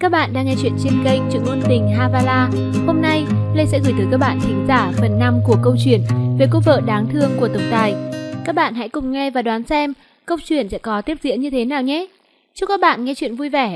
Các bạn đang nghe chuyện trên kênh Truyện Ngôn Tình Havala. Hôm nay, Lê sẽ gửi tới các bạn thính giả phần 5 của câu chuyện về cô vợ đáng thương của tổng tài. Các bạn hãy cùng nghe và đoán xem câu chuyện sẽ có tiếp diễn như thế nào nhé. Chúc các bạn nghe chuyện vui vẻ.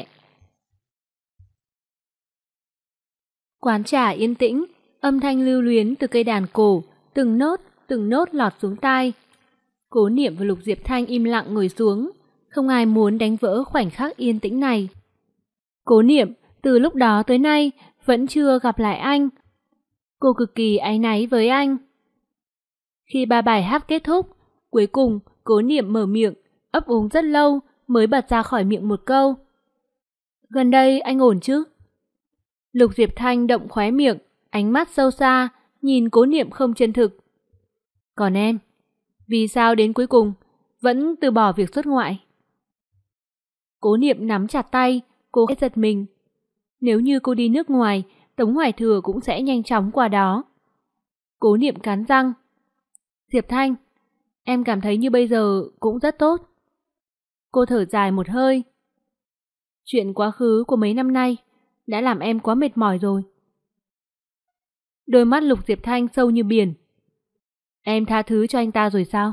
Quán trà yên tĩnh, âm thanh lưu luyến từ cây đàn cổ, từng nốt lọt xuống tai. Cố Niệm và Lục Diệp Thanh im lặng ngồi xuống, không ai muốn đánh vỡ khoảnh khắc yên tĩnh này. Cố Niệm từ lúc đó tới nay vẫn chưa gặp lại anh. Cô cực kỳ áy náy với anh. Khi ba bài hát kết thúc, cuối cùng Cố Niệm mở miệng, ấp úng rất lâu mới bật ra khỏi miệng một câu. Gần đây anh ổn chứ? Lục Diệp Thanh động khóe miệng, ánh mắt sâu xa, nhìn Cố Niệm không chân thực. Còn em, vì sao đến cuối cùng vẫn từ bỏ việc xuất ngoại? Cố Niệm nắm chặt tay, cô giật mình. Nếu như cô đi nước ngoài, Tống Hoài Thừa cũng sẽ nhanh chóng qua đó. Cố Niệm cắn răng. Diệp Thanh, em cảm thấy như bây giờ cũng rất tốt. Cô thở dài một hơi. Chuyện quá khứ của mấy năm nay đã làm em quá mệt mỏi rồi. Đôi mắt Lục Diệp Thanh sâu như biển. Em tha thứ cho anh ta rồi sao?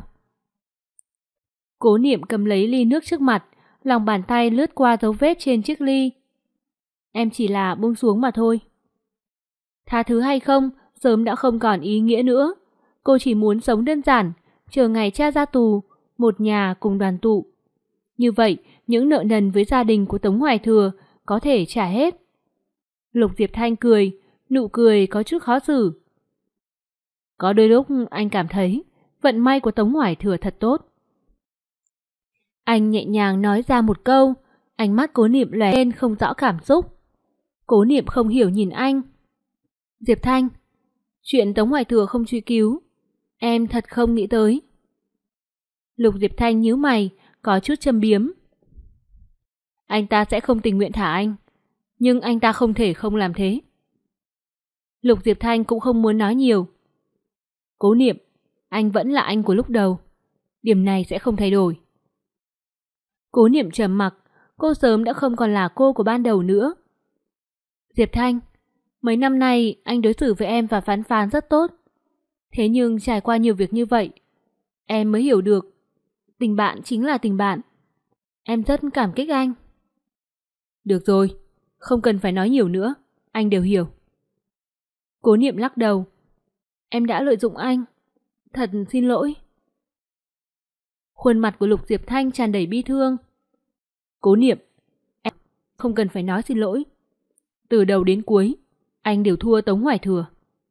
Cố Niệm cầm lấy ly nước trước mặt, lòng bàn tay lướt qua dấu vết trên chiếc ly. Em chỉ là buông xuống mà thôi. Tha thứ hay không sớm đã không còn ý nghĩa nữa. Cô chỉ muốn sống đơn giản, chờ ngày cha ra tù, một nhà cùng đoàn tụ. Như vậy, những nợ nần với gia đình của Tống Hoài Thừa có thể trả hết. Lục Diệp Thanh cười, nụ cười có chút khó xử. Có đôi lúc anh cảm thấy vận may của Tống Hoài Thừa thật tốt. Anh nhẹ nhàng nói ra một câu, ánh mắt Cố Niệm lóe lên không rõ cảm xúc. Cố Niệm không hiểu nhìn anh. Diệp Thanh, chuyện Tống Hoài Thừa không truy cứu, em thật không nghĩ tới. Lục Diệp Thanh nhíu mày, có chút châm biếm. Anh ta sẽ không tình nguyện thả anh, nhưng anh ta không thể không làm thế. Lục Diệp Thanh cũng không muốn nói nhiều. Cố Niệm, anh vẫn là anh của lúc đầu. Điểm này sẽ không thay đổi. Cố Niệm trầm mặc, cô sớm đã không còn là cô của ban đầu nữa. Diệp Thanh, mấy năm nay anh đối xử với em và Phán Phán rất tốt. Thế nhưng trải qua nhiều việc như vậy, em mới hiểu được tình bạn chính là tình bạn. Em rất cảm kích anh. Được rồi, không cần phải nói nhiều nữa, anh đều hiểu. Cố Niệm lắc đầu. Em đã lợi dụng anh. Thật xin lỗi. Khuôn mặt của Lục Diệp Thanh tràn đầy bi thương. Cố Niệm, em không cần phải nói xin lỗi. Từ đầu đến cuối, anh đều thua Tống Hoài Thừa.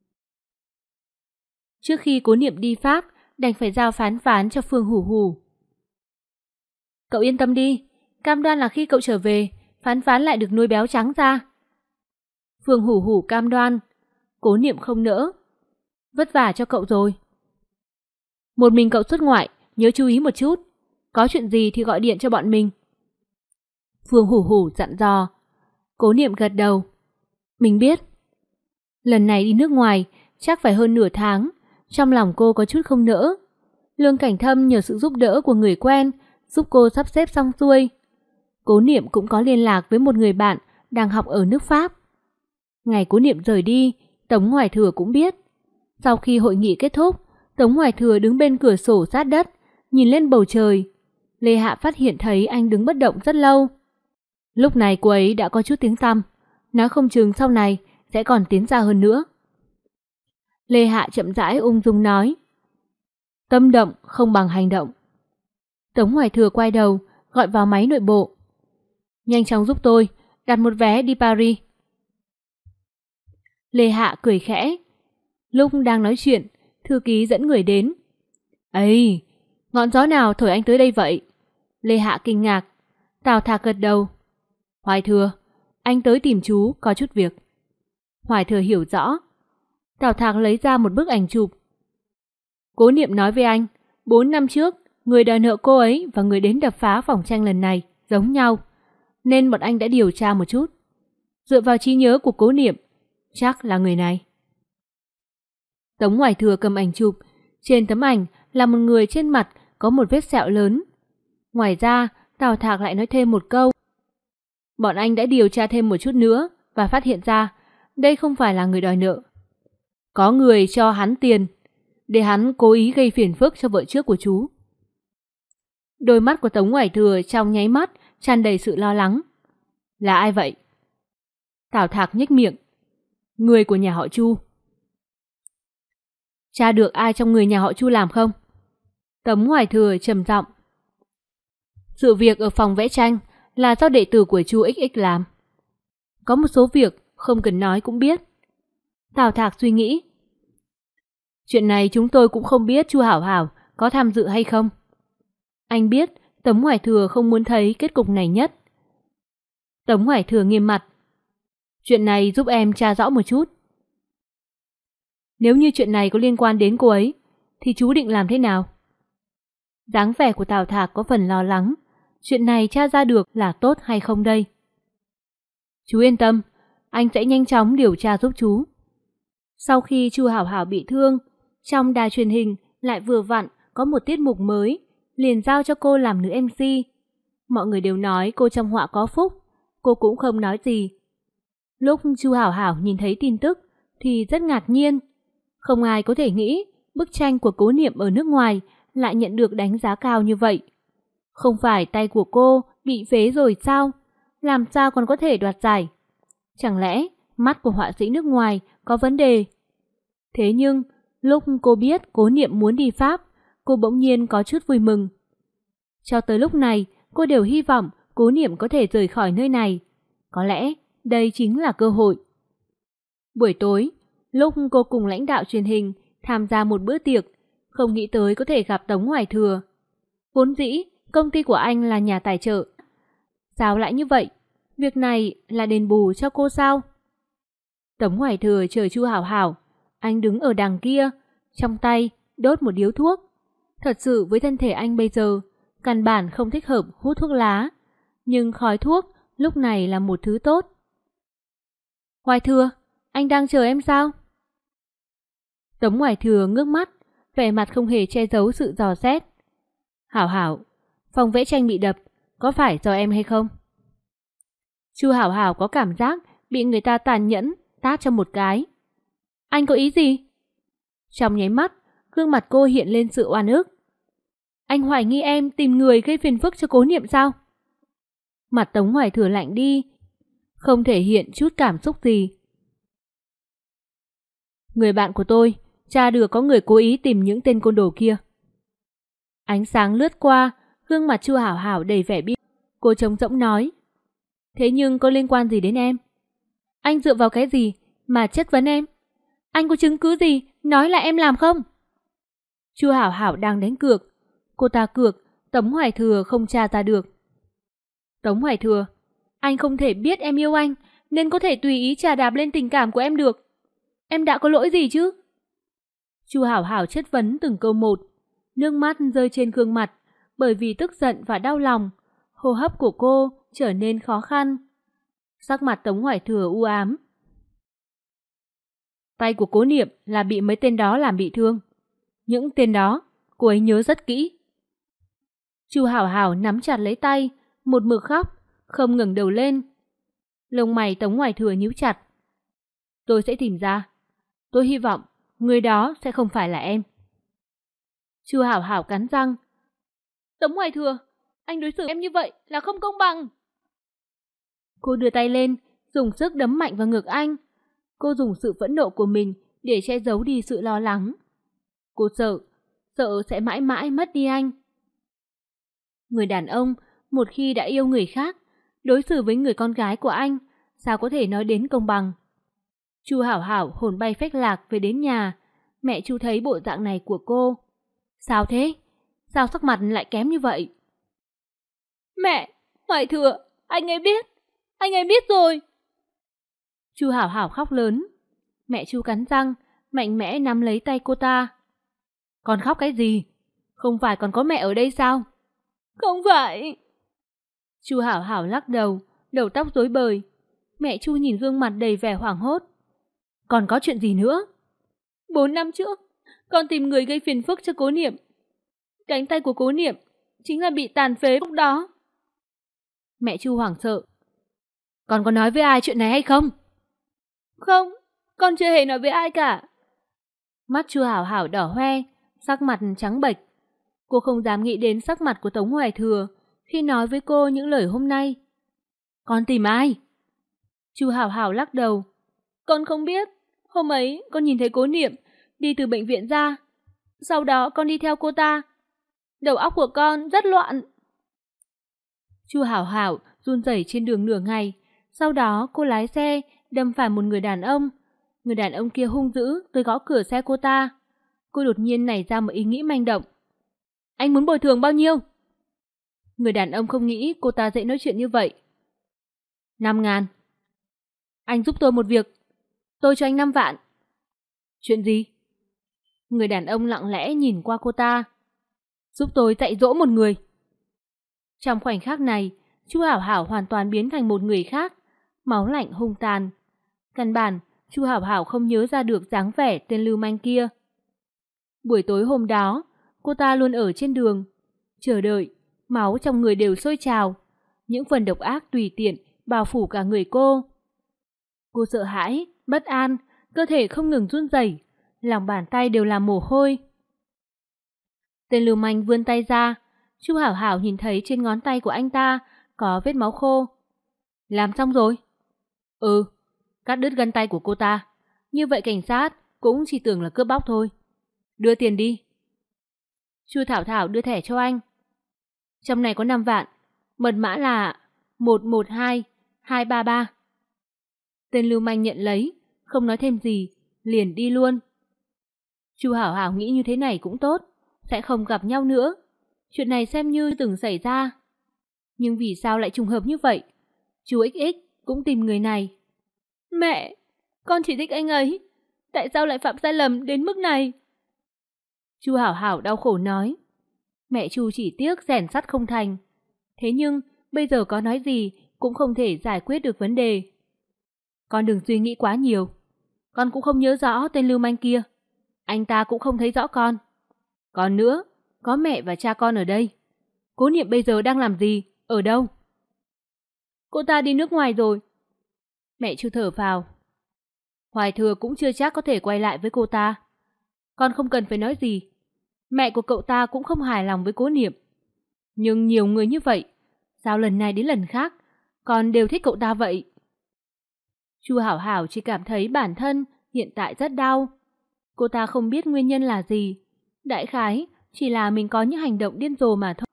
Trước khi Cố Niệm đi Pháp, đành phải giao Phán Phán cho Phương Hủ Hủ. Cậu yên tâm đi, cam đoan là khi cậu trở về, Phán Phán lại được nuôi béo trắng ra. Phương Hủ Hủ cam đoan. Cố Niệm không nỡ. Vất vả cho cậu rồi. Một mình cậu xuất ngoại, nhớ chú ý một chút. Có chuyện gì thì gọi điện cho bọn mình. Phương Hủ Hủ dặn dò. Cố Niệm gật đầu. Mình biết. Lần này đi nước ngoài, chắc phải hơn nửa tháng. Trong lòng cô có chút không nỡ. Lương Cảnh Thâm nhờ sự giúp đỡ của người quen, giúp cô sắp xếp xong xuôi. Cố Niệm cũng có liên lạc với một người bạn đang học ở nước Pháp. Ngày Cố Niệm rời đi, Tống Hoài Thừa cũng biết. Sau khi hội nghị kết thúc, Tống Hoài Thừa đứng bên cửa sổ sát đất, nhìn lên bầu trời. Lê Hạ phát hiện thấy anh đứng bất động rất lâu. Lúc này cô ấy đã có chút tiếng tăm, nói không chừng sau này sẽ còn tiến xa hơn nữa. Lê Hạ chậm rãi ung dung nói. Tâm động không bằng hành động. Tống Hoài Thừa quay đầu, gọi vào máy nội bộ. Nhanh chóng giúp tôi, đặt một vé đi Paris. Lê Hạ cười khẽ. Lúc đang nói chuyện, thư ký dẫn người đến. Ây, ngọn gió nào thổi anh tới đây vậy? Lê Hạ kinh ngạc. Tào Thạc gật đầu. Hoài Thừa, anh tới tìm chú có chút việc. Hoài Thừa hiểu rõ. Tào Thạc lấy ra một bức ảnh chụp. Cố Niệm nói với anh, 4 năm trước, người đòi nợ cô ấy và người đến đập phá phòng tranh lần này giống nhau, nên bọn anh đã điều tra một chút. Dựa vào trí nhớ của Cố Niệm, chắc là người này. Tống Hoài Thừa cầm ảnh chụp. Trên tấm ảnh là một người trên mặt có một vết sẹo lớn. Ngoài ra, Tào Thạc lại nói thêm một câu. Bọn anh đã điều tra thêm một chút nữa và phát hiện ra đây không phải là người đòi nợ. Có người cho hắn tiền để hắn cố ý gây phiền phức cho vợ trước của chú. Đôi mắt của Tống Hoài Thừa trong nháy mắt tràn đầy sự lo lắng. Là ai vậy? Tào Thạc nhếch miệng. Người của nhà họ Chu. Tra được ai trong người nhà họ Chu làm không? Tống Hoài Thừa trầm giọng. Sự việc ở phòng vẽ tranh là do đệ tử của Chu XX làm. Có một số việc không cần nói cũng biết. Tào Thạc suy nghĩ. Chuyện này chúng tôi cũng không biết Chu Hảo Hảo có tham dự hay không. Anh biết Tống Hoài Thừa không muốn thấy kết cục này nhất. Tống Hoài Thừa nghiêm mặt. Chuyện này giúp em tra rõ một chút. Nếu như chuyện này có liên quan đến cô ấy, thì chú định làm thế nào? Dáng vẻ của Tào Thạc có phần lo lắng. Chuyện này tra ra được là tốt hay không đây? Chú yên tâm, anh sẽ nhanh chóng điều tra giúp chú. Sau khi Chu Hảo Hảo bị thương, trong đài truyền hình lại vừa vặn có một tiết mục mới, liền giao cho cô làm nữ MC. Mọi người đều nói cô trong họa có phúc, cô cũng không nói gì. Lúc Chu Hảo Hảo nhìn thấy tin tức thì rất ngạc nhiên. Không ai có thể nghĩ bức tranh của Cố Niệm ở nước ngoài lại nhận được đánh giá cao như vậy. Không phải tay của cô bị phế rồi sao? Làm sao còn có thể đoạt giải? Chẳng lẽ mắt của họa sĩ nước ngoài có vấn đề? Thế nhưng, lúc cô biết Cố Niệm muốn đi Pháp, cô bỗng nhiên có chút vui mừng. Cho tới lúc này, cô đều hy vọng Cố Niệm có thể rời khỏi nơi này. Có lẽ đây chính là cơ hội. Buổi tối, lúc cô cùng lãnh đạo truyền hình tham gia một bữa tiệc, không nghĩ tới có thể gặp Tống Hoài Thừa. Vốn dĩ, công ty của anh là nhà tài trợ. Sao lại như vậy? Việc này là đền bù cho cô sao? Tống Hoài Thừa chờ Chu Hảo Hảo. Anh đứng ở đằng kia, trong tay đốt một điếu thuốc. Thật sự với thân thể anh bây giờ, căn bản không thích hợp hút thuốc lá. Nhưng khói thuốc lúc này là một thứ tốt. Hoài Thừa, anh đang chờ em sao? Tống Hoài Thừa ngước mắt, vẻ mặt không hề che giấu sự dò xét. Hảo Hảo, phòng vẽ tranh bị đập, có phải do em hay không? Chu Hảo Hảo có cảm giác bị người ta tàn nhẫn tát cho một cái. Anh có ý gì? Trong nháy mắt, gương mặt cô hiện lên sự oan ức. Anh hoài nghi em tìm người gây phiền phức cho Cố Niệm sao? Mặt Tống Hoài Thừa lạnh đi, không thể hiện chút cảm xúc gì. Người bạn của tôi, tra được có người cố ý tìm những tên côn đồ kia. Ánh sáng lướt qua, gương mặt Chu Hảo Hảo đầy vẻ bi. Cô trống rỗng nói. Thế nhưng có liên quan gì đến em? Anh dựa vào cái gì mà chất vấn em? Anh có chứng cứ gì nói là em làm không? Chu Hảo Hảo đang đánh cược. Cô ta cược Tống Hoài Thừa không tra ra được. Tống Hoài Thừa, anh không thể biết em yêu anh nên có thể tùy ý chà đạp lên tình cảm của em được. Em đã có lỗi gì chứ? Chu Hảo Hảo chất vấn từng câu một. Nước mắt rơi trên gương mặt bởi vì tức giận và đau lòng. Hô hấp của cô trở nên khó khăn. Sắc mặt Tống Hoài Thừa u ám. Tay của Cố Niệm là bị mấy tên đó làm bị thương. Những tên đó cô ấy nhớ rất kỹ. Chu Hảo Hảo nắm chặt lấy tay, một mực khóc, không ngẩng đầu lên. Lông mày Tống Hoài Thừa nhíu chặt. Tôi sẽ tìm ra. Tôi hy vọng người đó sẽ không phải là em. Chu Hảo Hảo cắn răng. Tống Hoài Thừa, anh đối xử em như vậy là không công bằng. Cô đưa tay lên, dùng sức đấm mạnh vào ngực anh. Cô dùng sự phẫn nộ của mình để che giấu đi sự lo lắng. Cô sợ sẽ mãi mãi mất đi anh. Người đàn ông, một khi đã yêu người khác, đối xử với người con gái của anh, sao có thể nói đến công bằng. Chu Hảo Hảo hồn bay phách lạc về đến nhà. Mẹ Chu thấy bộ dạng này của cô. Sao thế? Sao sắc mặt lại kém như vậy? Mẹ, Hoài Thừa, anh ấy biết rồi. Chu Hảo Hảo khóc lớn. Mẹ Chu cắn răng, mạnh mẽ nắm lấy tay cô ta. Con khóc cái gì? Không phải còn có mẹ ở đây sao? Không phải. Chu Hảo Hảo lắc đầu, đầu tóc rối bời. Mẹ Chu nhìn gương mặt đầy vẻ hoảng hốt. Còn có chuyện gì nữa? 4 năm trước, con tìm người gây phiền phức cho Cố Niệm. Cánh tay của Cố Niệm chính là bị tàn phế lúc đó. Mẹ Chu hoảng sợ. Con có nói với ai chuyện này hay không? Không, con chưa hề nói với ai cả. Mắt Chu Hảo Hảo đỏ hoe, sắc mặt trắng bệch. Cô không dám nghĩ đến sắc mặt của Tống Hoài Thừa khi nói với cô những lời hôm nay. Con tìm ai? Chu Hảo Hảo lắc đầu. Con không biết. Hôm ấy con nhìn thấy Cố Niệm đi từ bệnh viện ra. Sau đó con đi theo cô ta. Đầu óc của con rất loạn. Chu Hảo Hảo run rẩy trên đường nửa ngày. Sau đó cô lái xe đâm phải một người đàn ông. Người đàn ông kia hung dữ tới gõ cửa xe cô ta. Cô đột nhiên nảy ra một ý nghĩ manh động. Anh muốn bồi thường bao nhiêu? Người đàn ông không nghĩ cô ta dễ nói chuyện như vậy. 5.000. Anh giúp tôi một việc. Tôi cho anh 5 vạn. Chuyện gì? Người đàn ông lặng lẽ nhìn qua cô ta. Giúp tôi dạy dỗ một người. Trong khoảnh khắc này, Chu Hảo Hảo hoàn toàn biến thành một người khác, máu lạnh hung tàn. Căn bản, Chu Hảo Hảo không nhớ ra được dáng vẻ tên lưu manh kia. Buổi tối hôm đó, cô ta luôn ở trên đường, chờ đợi, máu trong người đều sôi trào. Những phần độc ác tùy tiện bao phủ cả người cô. Cô sợ hãi, bất an, cơ thể không ngừng run rẩy, lòng bàn tay đều là mồ hôi. Tên lưu manh vươn tay ra, Chu Hảo Hảo nhìn thấy trên ngón tay của anh ta có vết máu khô. Làm xong rồi? Ừ, cắt đứt gân tay của cô ta. Như vậy cảnh sát cũng chỉ tưởng là cướp bóc thôi. Đưa tiền đi. Chu Thảo Thảo đưa thẻ cho anh. Trong này có 5 vạn, mật mã là 112233. Tên lưu manh nhận lấy, không nói thêm gì, liền đi luôn. Chu Hảo Hảo nghĩ như thế này cũng tốt, sẽ không gặp nhau nữa. Chuyện này xem như từng xảy ra. Nhưng vì sao lại trùng hợp như vậy? Chú XX cũng tìm người này. Mẹ, con chỉ thích anh ấy. Tại sao lại phạm sai lầm đến mức này? Chu Hảo Hảo đau khổ nói. Mẹ Chu chỉ tiếc rèn sắt không thành. Thế nhưng bây giờ có nói gì cũng không thể giải quyết được vấn đề. Con đừng suy nghĩ quá nhiều. Con cũng không nhớ rõ tên lưu manh kia. Anh ta cũng không thấy rõ con. Còn nữa, có mẹ và cha con ở đây. Cố Niệm bây giờ đang làm gì? Ở đâu? Cô ta đi nước ngoài rồi. Mẹ Chu thở phào. Hoài Thừa cũng chưa chắc có thể quay lại với cô ta. Con không cần phải nói gì. Mẹ của cậu ta cũng không hài lòng với Cố Niệm. Nhưng nhiều người như vậy, sao lần này đến lần khác con đều thích cậu ta vậy? Chu Hảo Hảo chỉ cảm thấy bản thân hiện tại rất đau. Cô ta không biết nguyên nhân là gì. Đại khái chỉ là mình có những hành động điên rồ mà thôi.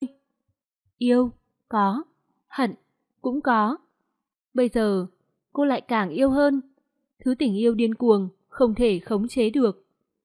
Yêu, có. Hận, cũng có. Bây giờ, cô lại càng yêu hơn. Thứ tình yêu điên cuồng, không thể khống chế được.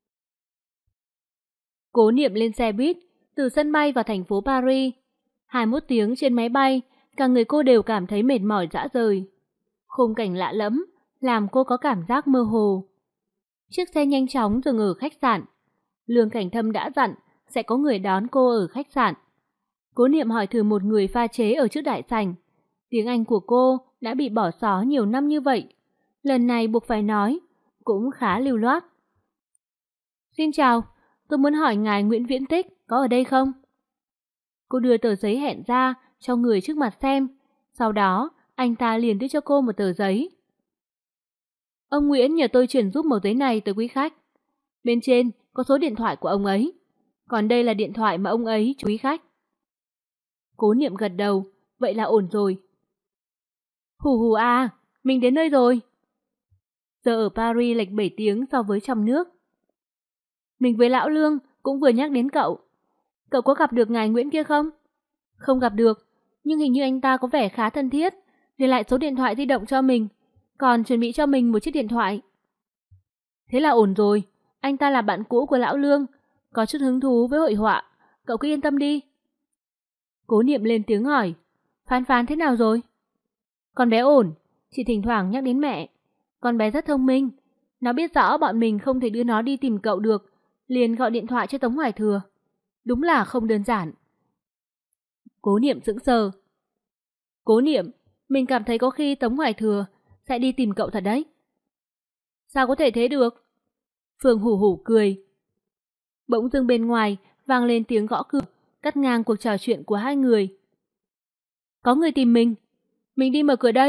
Cố Niệm lên xe buýt, từ sân bay vào thành phố Paris. 21 tiếng trên máy bay, cả người cô đều cảm thấy mệt mỏi rã rời. Khung cảnh lạ lẫm, làm cô có cảm giác mơ hồ. Chiếc xe nhanh chóng dừng ở khách sạn. Lương Cảnh Thâm đã dặn sẽ có người đón cô ở khách sạn. Cố Niệm hỏi thử một người pha chế ở trước đại sảnh. Tiếng Anh của cô đã bị bỏ xó nhiều năm như vậy. Lần này buộc phải nói, cũng khá lưu loát. Xin chào, tôi muốn hỏi ngài Nguyễn Viễn Tích có ở đây không? Cô đưa tờ giấy hẹn ra cho người trước mặt xem. Sau đó, anh ta liền đưa cho cô một tờ giấy. Ông Nguyễn nhờ tôi chuyển giúp mẩu giấy này tới quý khách. Bên trên có số điện thoại của ông ấy. Còn đây là điện thoại mà ông ấy cho quý khách. Cố Niệm gật đầu, vậy là ổn rồi. Hù hù à, mình đến nơi rồi. Giờ ở Paris lệch 7 tiếng so với trong nước. Mình với Lão Lương cũng vừa nhắc đến cậu. Cậu có gặp được ngài Nguyễn kia không? Không gặp được, nhưng hình như anh ta có vẻ khá thân thiết, để lại số điện thoại di động cho mình, còn chuẩn bị cho mình một chiếc điện thoại. Thế là ổn rồi, anh ta là bạn cũ của Lão Lương, có chút hứng thú với hội họa, cậu cứ yên tâm đi. Cố Niệm lên tiếng hỏi, Phán Phán thế nào rồi? Con bé ổn, chỉ thỉnh thoảng nhắc đến mẹ. Con bé rất thông minh, nó biết rõ bọn mình không thể đưa nó đi tìm cậu được, liền gọi điện thoại cho Tống Hoài Thừa. Đúng là không đơn giản. Cố Niệm sững sờ. Cố Niệm, mình cảm thấy có khi Tống Hoài Thừa sẽ đi tìm cậu thật đấy. Sao có thể thế được? Phương hủ hủ cười. Bỗng dưng bên ngoài vang lên tiếng gõ cửa, cắt ngang cuộc trò chuyện của hai người. Có người tìm mình đi mở cửa đây,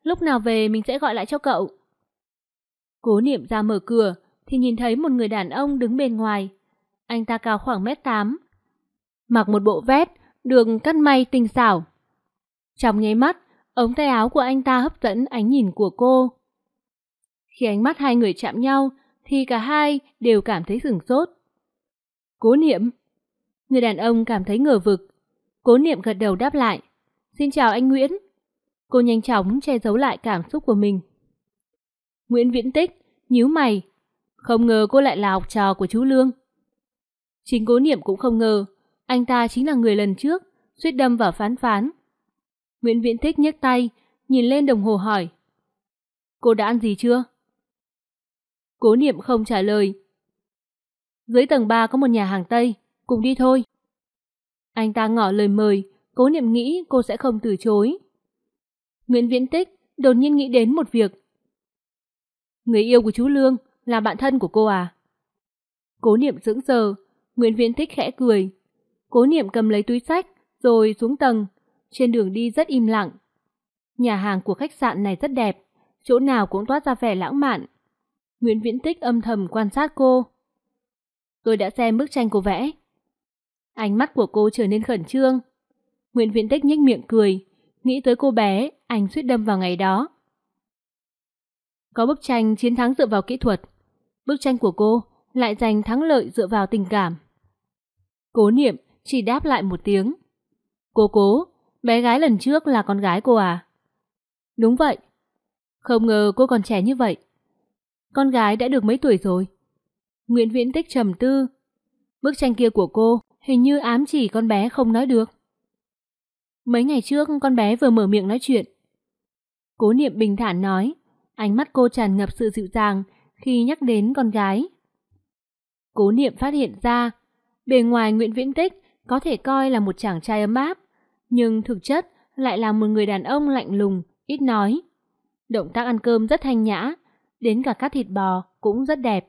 lúc nào về mình sẽ gọi lại cho cậu. Cố Niệm ra mở cửa thì nhìn thấy một người đàn ông đứng bên ngoài. Anh ta cao khoảng 1m8, mặc một bộ vest được cắt may tinh xảo. Trong nháy mắt, ống tay áo của anh ta hấp dẫn ánh nhìn của cô. Khi ánh mắt hai người chạm nhau thì cả hai đều cảm thấy sửng sốt. Cố Niệm. Người đàn ông cảm thấy ngờ vực. Cố Niệm gật đầu đáp lại. Xin chào anh Nguyễn. Cô nhanh chóng che giấu lại cảm xúc của mình. Nguyễn Viễn Tích nhíu mày. Không ngờ cô lại là học trò của chú Lương. Chính Cố Niệm cũng không ngờ anh ta chính là người lần trước suýt đâm vào Phán Phán. Nguyễn Viễn Tích nhấc tay, nhìn lên đồng hồ hỏi. Cô đã ăn gì chưa? Cố Niệm không trả lời. Dưới tầng 3 có một nhà hàng Tây, cùng đi thôi. Anh ta ngỏ lời mời, Cố Niệm nghĩ cô sẽ không từ chối. Nguyễn Viễn Tích đột nhiên nghĩ đến một việc. Người yêu của chú Lương là bạn thân của cô à? Cố Niệm sững sờ, Nguyễn Viễn Tích khẽ cười. Cố Niệm cầm lấy túi xách rồi xuống tầng, trên đường đi rất im lặng. Nhà hàng của khách sạn này rất đẹp, chỗ nào cũng toát ra vẻ lãng mạn. Nguyễn Viễn Tích âm thầm quan sát cô. Tôi đã xem bức tranh cô vẽ. Ánh mắt của cô trở nên khẩn trương. Nguyễn Viễn Tích nhếch miệng cười, nghĩ tới cô bé anh suýt đâm vào ngày đó. Có bức tranh chiến thắng dựa vào kỹ thuật, bức tranh của cô lại giành thắng lợi dựa vào tình cảm. Cố Niệm chỉ đáp lại một tiếng. Cố, bé gái lần trước là con gái cô à? Đúng vậy. Không ngờ cô còn trẻ như vậy. Con gái đã được mấy tuổi rồi? Nguyễn Viễn Tích trầm tư. Bức tranh kia của cô hình như ám chỉ con bé không nói được. Mấy ngày trước con bé vừa mở miệng nói chuyện. Cố Niệm bình thản nói, ánh mắt cô tràn ngập sự dịu dàng khi nhắc đến con gái. Cố Niệm phát hiện ra, bề ngoài Nguyễn Viễn Tích có thể coi là một chàng trai ấm áp, nhưng thực chất lại là một người đàn ông lạnh lùng, ít nói. Động tác ăn cơm rất thanh nhã, đến cả cắt thịt bò cũng rất đẹp.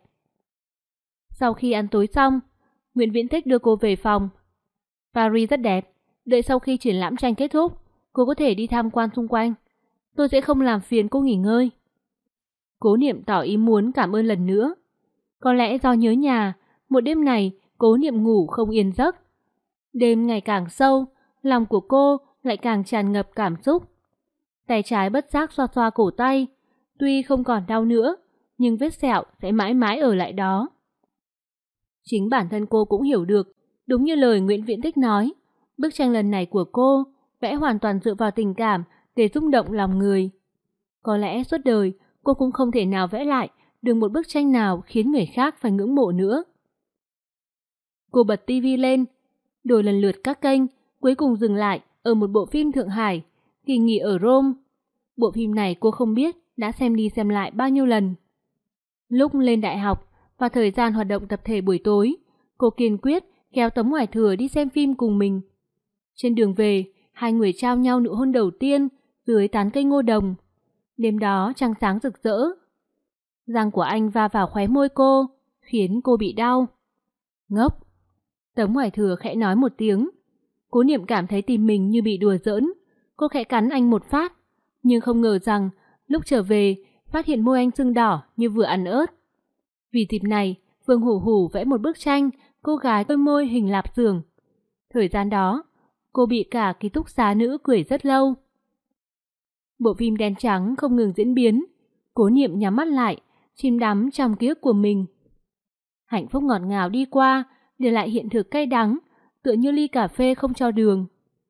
Sau khi ăn tối xong, Nguyễn Viễn Tích đưa cô về phòng. Paris rất đẹp, đợi sau khi triển lãm tranh kết thúc, cô có thể đi tham quan xung quanh. Tôi sẽ không làm phiền cô nghỉ ngơi. Cố Niệm tỏ ý muốn cảm ơn lần nữa. Có lẽ do nhớ nhà, một đêm này Cố Niệm ngủ không yên giấc. Đêm ngày càng sâu, lòng của cô lại càng tràn ngập cảm xúc. Tay trái bất giác xoa xoa cổ tay, tuy không còn đau nữa, nhưng vết sẹo sẽ mãi mãi ở lại đó. Chính bản thân cô cũng hiểu được, đúng như lời Nguyễn Viễn Tích nói, bức tranh lần này của cô vẽ hoàn toàn dựa vào tình cảm để rung động lòng người. Có lẽ suốt đời cô cũng không thể nào vẽ lại được một bức tranh nào khiến người khác phải ngưỡng mộ nữa. Cô bật tivi lên, đổi lần lượt các kênh, cuối cùng dừng lại ở một bộ phim Thượng Hải, Kỳ nghỉ ở Rome. Bộ phim này cô không biết đã xem đi xem lại bao nhiêu lần. Lúc lên đại học và thời gian hoạt động tập thể buổi tối, cô kiên quyết kéo Tống Hoài Thừa đi xem phim cùng mình. Trên đường về, hai người trao nhau nụ hôn đầu tiên dưới tán cây ngô đồng. Đêm đó trăng sáng rực rỡ. Răng của anh va vào khóe môi cô, khiến cô bị đau. Ngốc! Tống Hoài Thừa khẽ nói một tiếng. Cố Niệm cảm thấy tim mình như bị đùa giỡn. Cô khẽ cắn anh một phát, nhưng không ngờ rằng lúc trở về phát hiện môi anh sưng đỏ như vừa ăn ớt. Vì dịp này, Vương Hủ Hủ vẽ một bức tranh cô gái đôi môi hình lạp xưởng. Thời gian đó, cô bị cả ký túc xá nữ cười rất lâu. Bộ phim đen trắng không ngừng diễn biến. Cố Niệm nhắm mắt lại, chìm đắm trong ký ức của mình. Hạnh phúc ngọt ngào đi qua, để lại hiện thực cay đắng, tựa như ly cà phê không cho đường.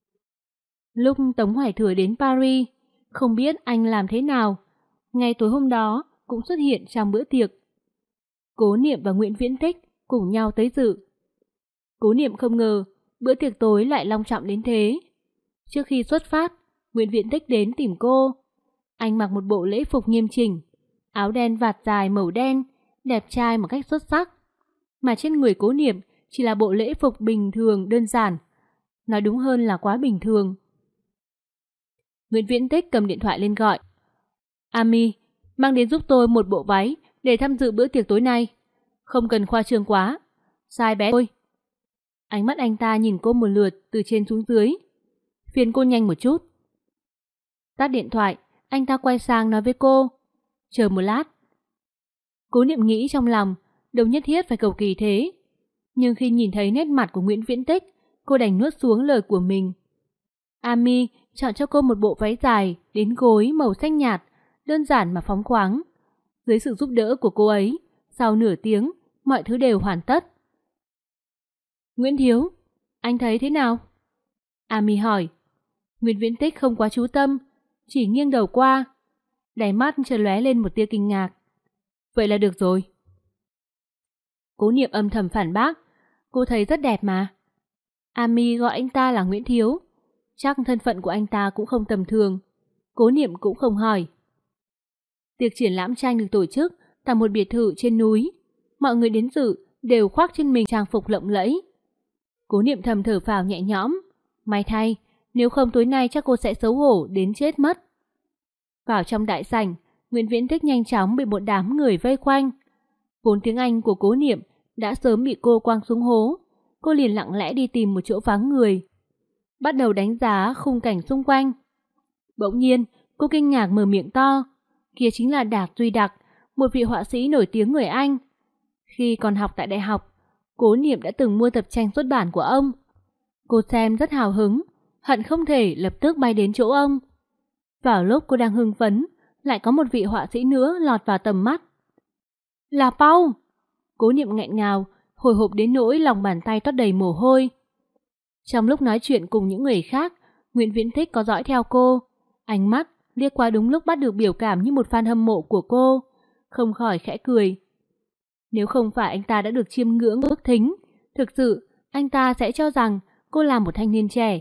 Lúc Tống Hoài Thừa đến Paris, không biết anh làm thế nào, ngay tối hôm đó cũng xuất hiện trong bữa tiệc. Cố Niệm và Nguyễn Viễn Tích cùng nhau tới dự. Cố Niệm không ngờ bữa tiệc tối lại long trọng đến thế. Trước khi xuất phát, Nguyễn Viễn Tích đến tìm cô. Anh mặc một bộ lễ phục nghiêm chỉnh, áo đen vạt dài màu đen, đẹp trai một cách xuất sắc. Mà trên người Cố Niệm chỉ là bộ lễ phục bình thường đơn giản, nói đúng hơn là quá bình thường. Nguyễn Viễn Tích cầm điện thoại lên gọi. Ami, mang đến giúp tôi một bộ váy để tham dự bữa tiệc tối nay. Không cần khoa trương quá. Sai bé thôi. Ánh mắt anh ta nhìn cô một lượt từ trên xuống dưới. Phiền cô nhanh một chút. Tắt điện thoại, Anh ta quay sang nói với cô, chờ một lát. Cố Niệm nghĩ trong lòng, đâu nhất thiết phải cầu kỳ thế. Nhưng khi nhìn thấy nét mặt của Nguyễn Viễn Tích, cô đành nuốt xuống lời của mình. Ami chọn cho cô một bộ váy dài đến gối màu xanh nhạt, đơn giản mà phóng khoáng. Dưới sự giúp đỡ của cô ấy, sau nửa tiếng, mọi thứ đều hoàn tất. Nguyễn Thiếu, anh thấy thế nào? Ami hỏi. Nguyễn Viễn Tích không quá chú tâm, chỉ nghiêng đầu qua. Đáy mắt chợt lóe lên một tia kinh ngạc. Vậy là được rồi. Cố Niệm âm thầm phản bác. Cô thấy rất đẹp mà. Ami gọi anh ta là Nguyễn Thiếu. Chắc thân phận của anh ta cũng không tầm thường. Cố Niệm cũng không hỏi. Tiệc triển lãm tranh được tổ chức tại một biệt thự trên núi. Mọi người đến dự đều khoác trên mình trang phục lộng lẫy. Cố Niệm thầm thở phào nhẹ nhõm. May thay, nếu không tối nay chắc cô sẽ xấu hổ đến chết mất. Vào trong đại sảnh, Nguyễn Viễn Tích nhanh chóng bị một đám người vây quanh. Vốn tiếng Anh của Cố Niệm đã sớm bị cô quăng xuống hố. Cô liền lặng lẽ đi tìm một chỗ vắng người, bắt đầu đánh giá khung cảnh xung quanh. Bỗng nhiên, cô kinh ngạc mở miệng to. Kia chính là Đạc Duy Đặc, một vị họa sĩ nổi tiếng người Anh. Khi còn học tại đại học, Cố Niệm đã từng mua tập tranh xuất bản của ông. Cô xem rất hào hứng, hận không thể lập tức bay đến chỗ ông. Vào lúc cô đang hưng phấn, lại có một vị họa sĩ nữa lọt vào tầm mắt. Là Paul! Cố Niệm nghẹn ngào, hồi hộp đến nỗi lòng bàn tay toát đầy mồ hôi. Trong lúc nói chuyện cùng những người khác, Nguyễn Viễn Tích có dõi theo cô. Ánh mắt liếc qua đúng lúc bắt được biểu cảm như một fan hâm mộ của cô, không khỏi khẽ cười. Nếu không phải anh ta đã được chiêm ngưỡng ước thính, thực sự anh ta sẽ cho rằng cô là một thanh niên trẻ.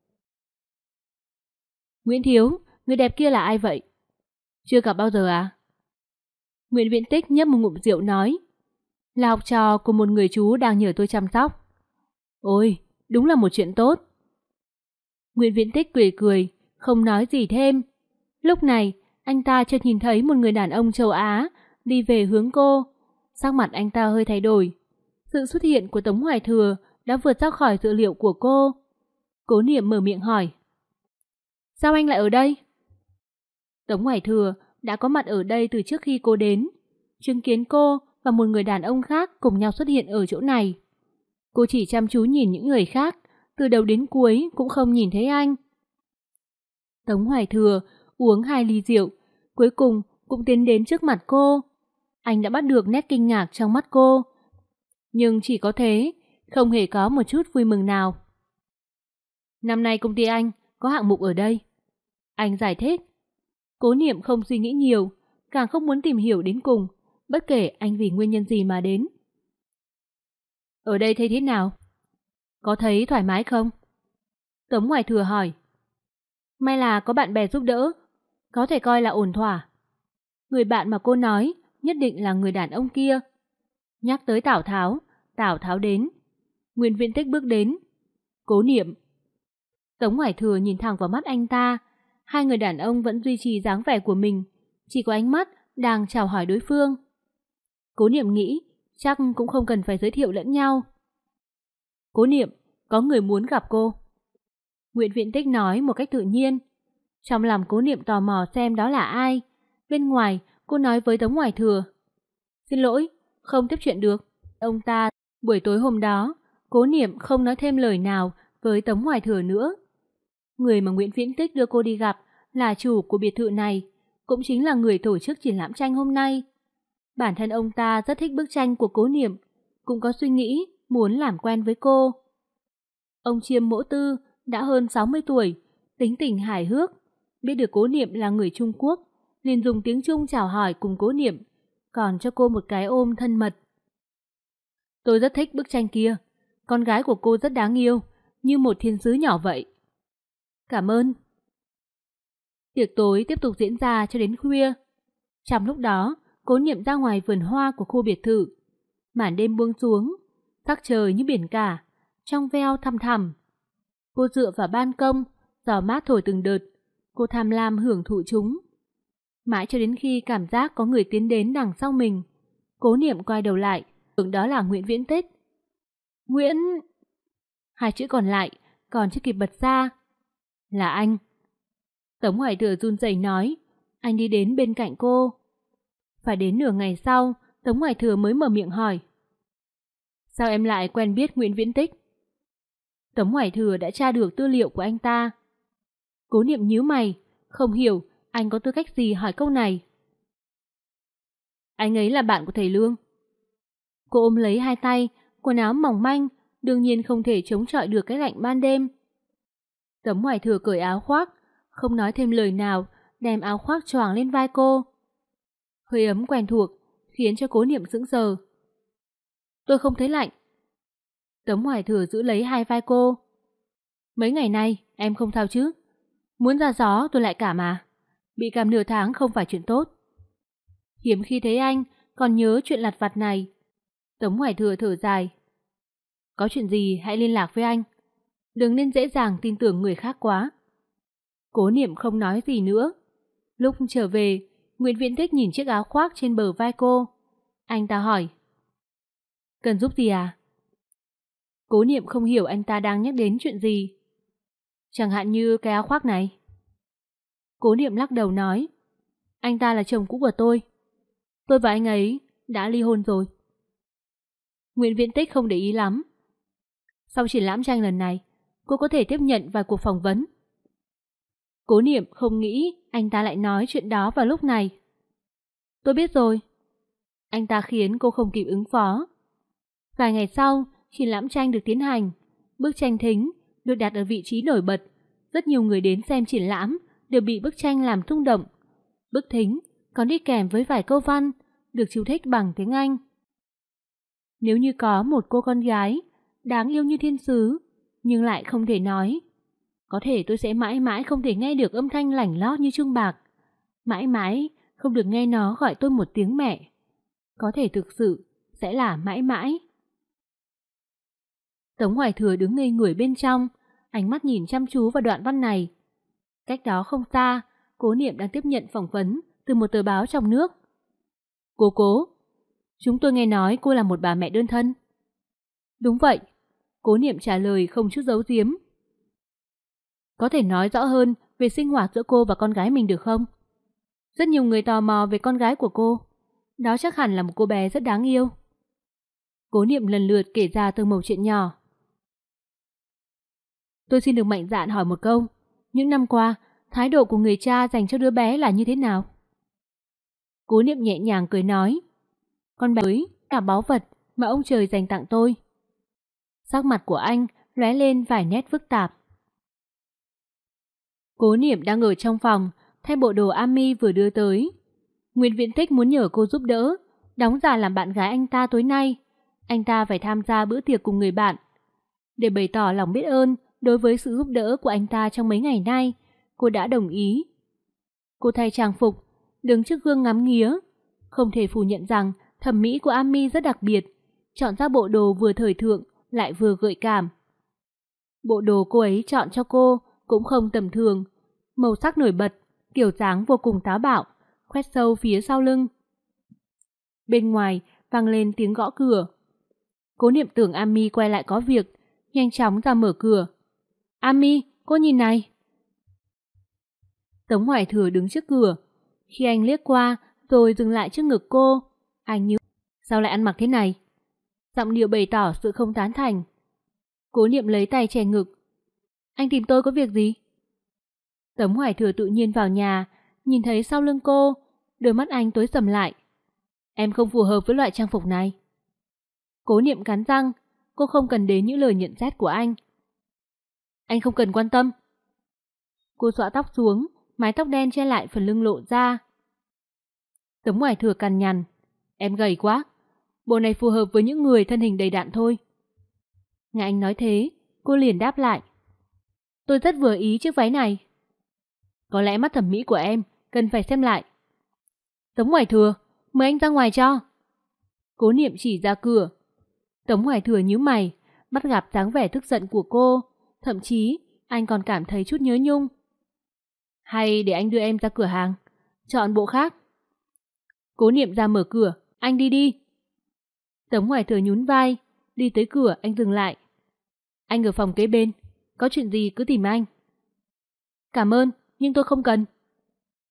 Nguyễn Thiếu, người đẹp kia là ai vậy? Chưa gặp bao giờ à? Nguyễn Viễn Tích nhấp một ngụm rượu nói. Là học trò của một người chú đang nhờ tôi chăm sóc. Ôi, đúng là một chuyện tốt. Nguyễn Viễn Tích cười cười, không nói gì thêm. Lúc này, anh ta chợt nhìn thấy một người đàn ông châu Á đi về hướng cô. Sắc mặt anh ta hơi thay đổi. Sự xuất hiện của Tống Hoài Thừa đã vượt ra khỏi dự liệu của cô. Cố Niệm mở miệng hỏi. Sao anh lại ở đây? Tống Hoài Thừa đã có mặt ở đây từ trước khi cô đến. Chứng kiến cô và một người đàn ông khác cùng nhau xuất hiện ở chỗ này. Cô chỉ chăm chú nhìn những người khác, từ đầu đến cuối cũng không nhìn thấy anh. Tống Hoài Thừa uống 2 ly rượu, cuối cùng cũng tiến đến trước mặt cô. Anh đã bắt được nét kinh ngạc trong mắt cô. Nhưng chỉ có thế, không hề có một chút vui mừng nào. Năm nay công ty anh có hạng mục ở đây. Anh giải thích. Cố Niệm không suy nghĩ nhiều, càng không muốn tìm hiểu đến cùng, bất kể anh vì nguyên nhân gì mà đến. Ở đây thấy thế nào? Có thấy thoải mái không? Tống Hoài Thừa hỏi. May là có bạn bè giúp đỡ, có thể coi là ổn thỏa. Người bạn mà cô nói nhất định là người đàn ông kia. Nhắc tới Tào Tháo đến. Nguyễn Viễn Tích bước đến. Cố Niệm. Tống Hoài Thừa nhìn thẳng vào mắt anh ta. Hai người đàn ông vẫn duy trì dáng vẻ của mình, chỉ có ánh mắt đang chào hỏi đối phương. Cố Niệm nghĩ chắc cũng không cần phải giới thiệu lẫn nhau. Cố Niệm, có người muốn gặp cô. Nguyễn Viễn Tích nói một cách tự nhiên. Trong lòng Cố Niệm tò mò xem đó là ai. Bên ngoài, cô nói với Tống Hoài Thừa. Xin lỗi, không tiếp chuyện được. Ông ta, buổi tối hôm đó, Cố Niệm không nói thêm lời nào với Tống Hoài Thừa nữa. Người mà Nguyễn Viễn Tích đưa cô đi gặp là chủ của biệt thự này, cũng chính là người tổ chức triển lãm tranh hôm nay. Bản thân ông ta rất thích bức tranh của Cố Niệm, cũng có suy nghĩ muốn làm quen với cô. Ông Chiêm Mỗ Tư đã hơn 60 tuổi, tính tình hài hước, biết được Cố Niệm là người Trung Quốc, liền dùng tiếng Trung chào hỏi cùng Cố Niệm, còn cho cô một cái ôm thân mật. Tôi rất thích bức tranh kia, con gái của cô rất đáng yêu, như một thiên sứ nhỏ vậy. Cảm ơn. Tiệc tối tiếp tục diễn ra cho đến khuya. Trong lúc đó, Cố Niệm ra ngoài vườn hoa của khu biệt thự. Màn đêm buông xuống, sắc trời như biển cả, trong veo thăm thẳm. Cô dựa vào ban công, gió mát thổi từng đợt, cô tham lam hưởng thụ chúng. Mãi cho đến khi cảm giác có người tiến đến đằng sau mình, Cố Niệm quay đầu lại, tưởng đó là Nguyễn Viễn Tích. Nguyễn... Hai chữ còn lại còn chưa kịp bật ra. Là anh. Tống Hoài Thừa run rẩy nói, anh đi đến bên cạnh cô. Phải đến nửa ngày sau, Tống Hoài Thừa mới mở miệng hỏi. Sao em lại quen biết Nguyễn Viễn Tích? Tống Hoài Thừa đã tra được tư liệu của anh ta. Cố Niệm nhíu mày, không hiểu anh có tư cách gì hỏi câu này. Anh ấy là bạn của thầy Lương. Cô ôm lấy hai tay, quần áo mỏng manh, đương nhiên không thể chống chọi được cái lạnh ban đêm. Tống Hoài Thừa cởi áo khoác, không nói thêm lời nào, đem áo khoác choàng lên vai cô. Hơi ấm quen thuộc, khiến cho Cố Niệm sững sờ. Tôi không thấy lạnh. Tống Hoài Thừa giữ lấy hai vai cô. Mấy ngày nay, em không sao chứ? Muốn ra gió tôi lại cảm à? Bị cảm nửa tháng không phải chuyện tốt. Hiếm khi thấy anh, còn nhớ chuyện lặt vặt này. Tống Hoài Thừa thở dài. Có chuyện gì hãy liên lạc với anh. Đừng nên dễ dàng tin tưởng người khác quá. Cố Niệm không nói gì nữa. Lúc trở về, Nguyễn Viễn Tích nhìn chiếc áo khoác trên bờ vai cô. Anh ta hỏi. Cần giúp gì à? Cố Niệm không hiểu anh ta đang nhắc đến chuyện gì. Chẳng hạn như cái áo khoác này. Cố Niệm lắc đầu nói. Anh ta là chồng cũ của tôi. Tôi và anh ấy đã ly hôn rồi. Nguyễn Viễn Tích không để ý lắm. Sau triển lãm tranh lần này, cô có thể tiếp nhận vài cuộc phỏng vấn. Cố Niệm không nghĩ anh ta lại nói chuyện đó vào lúc này. Tôi biết rồi. Anh ta khiến cô không kịp ứng phó. Vài ngày sau, triển lãm tranh được tiến hành. Bức tranh thính được đặt ở vị trí nổi bật. Rất nhiều người đến xem triển lãm đều bị bức tranh làm rung động. Bức thính còn đi kèm với vài câu văn được chú thích bằng tiếng Anh. Nếu như có một cô con gái đáng yêu như thiên sứ nhưng lại không thể nói, có thể tôi sẽ mãi mãi không thể nghe được âm thanh lảnh lót như chuông bạc, mãi mãi không được nghe nó gọi tôi một tiếng mẹ. Có thể thực sự sẽ là mãi mãi. Tống Hoài Thừa đứng ngây người bên trong, ánh mắt nhìn chăm chú vào đoạn văn này. Cách đó không xa, Cố Niệm đang tiếp nhận phỏng vấn từ một tờ báo trong nước. Cố, chúng tôi nghe nói cô là một bà mẹ đơn thân. Đúng vậy, Cố Niệm trả lời không chút giấu giếm. Có thể nói rõ hơn về sinh hoạt giữa cô và con gái mình được không? Rất nhiều người tò mò về con gái của cô. Đó chắc hẳn là một cô bé rất đáng yêu. Cố Niệm lần lượt kể ra từng mẩu chuyện nhỏ. Tôi xin được mạnh dạn hỏi một câu. Những năm qua, thái độ của người cha dành cho đứa bé là như thế nào? Cố Niệm nhẹ nhàng cười nói. Con bé ấy là báu vật mà ông trời dành tặng tôi. Sắc mặt của anh lóe lên vài nét phức tạp. Cố Niệm đang ở trong phòng, thay bộ đồ Ami vừa đưa tới. Nguyễn Viễn Tích muốn nhờ cô giúp đỡ, đóng giả làm bạn gái anh ta tối nay. Anh ta phải tham gia bữa tiệc cùng người bạn. Để bày tỏ lòng biết ơn đối với sự giúp đỡ của anh ta trong mấy ngày nay, cô đã đồng ý. Cô thay trang phục, đứng trước gương ngắm nghía. Không thể phủ nhận rằng thẩm mỹ của Ami rất đặc biệt, chọn ra bộ đồ vừa thời thượng lại vừa gợi cảm. Bộ đồ cô ấy chọn cho cô cũng không tầm thường, màu sắc nổi bật, kiểu dáng vô cùng táo bạo, khoét sâu phía sau lưng. Bên ngoài vang lên tiếng gõ cửa. Cố Niệm tưởng Ami quay lại có việc, nhanh chóng ra mở cửa. Ami, cô nhìn này. Tống Hoài Thừa đứng trước cửa. Khi anh liếc qua rồi dừng lại trước ngực cô, anh nhíu. Sao lại ăn mặc thế này? Giọng điệu bày tỏ sự không tán thành. Cố Niệm lấy tay che ngực. Anh tìm tôi có việc gì? Tống Hoài Thừa tự nhiên vào nhà, nhìn thấy sau lưng cô, đôi mắt anh tối sầm lại. Em không phù hợp với loại trang phục này. Cố Niệm cắn răng, cô không cần đến những lời nhận xét của anh. Anh không cần quan tâm. Cô xõa tóc xuống, mái tóc đen che lại phần lưng lộ ra. Tống Hoài Thừa cằn nhằn. Em gầy quá. Bộ này phù hợp với những người thân hình đầy đặn thôi. Nghe anh nói thế, cô liền đáp lại. Tôi rất vừa ý chiếc váy này. Có lẽ mắt thẩm mỹ của em cần phải xem lại. Tống Hoài Thừa, mời anh ra ngoài cho. Cố Niệm chỉ ra cửa. Tống Hoài Thừa nhíu mày, bắt gặp dáng vẻ tức giận của cô. Thậm chí, anh còn cảm thấy chút nhớ nhung. Hay để anh đưa em ra cửa hàng, chọn bộ khác. Cố Niệm ra mở cửa, anh đi đi. Tống Hoài Thừa nhún vai, đi tới cửa anh dừng lại. Anh ở phòng kế bên, có chuyện gì cứ tìm anh. Cảm ơn, nhưng tôi không cần.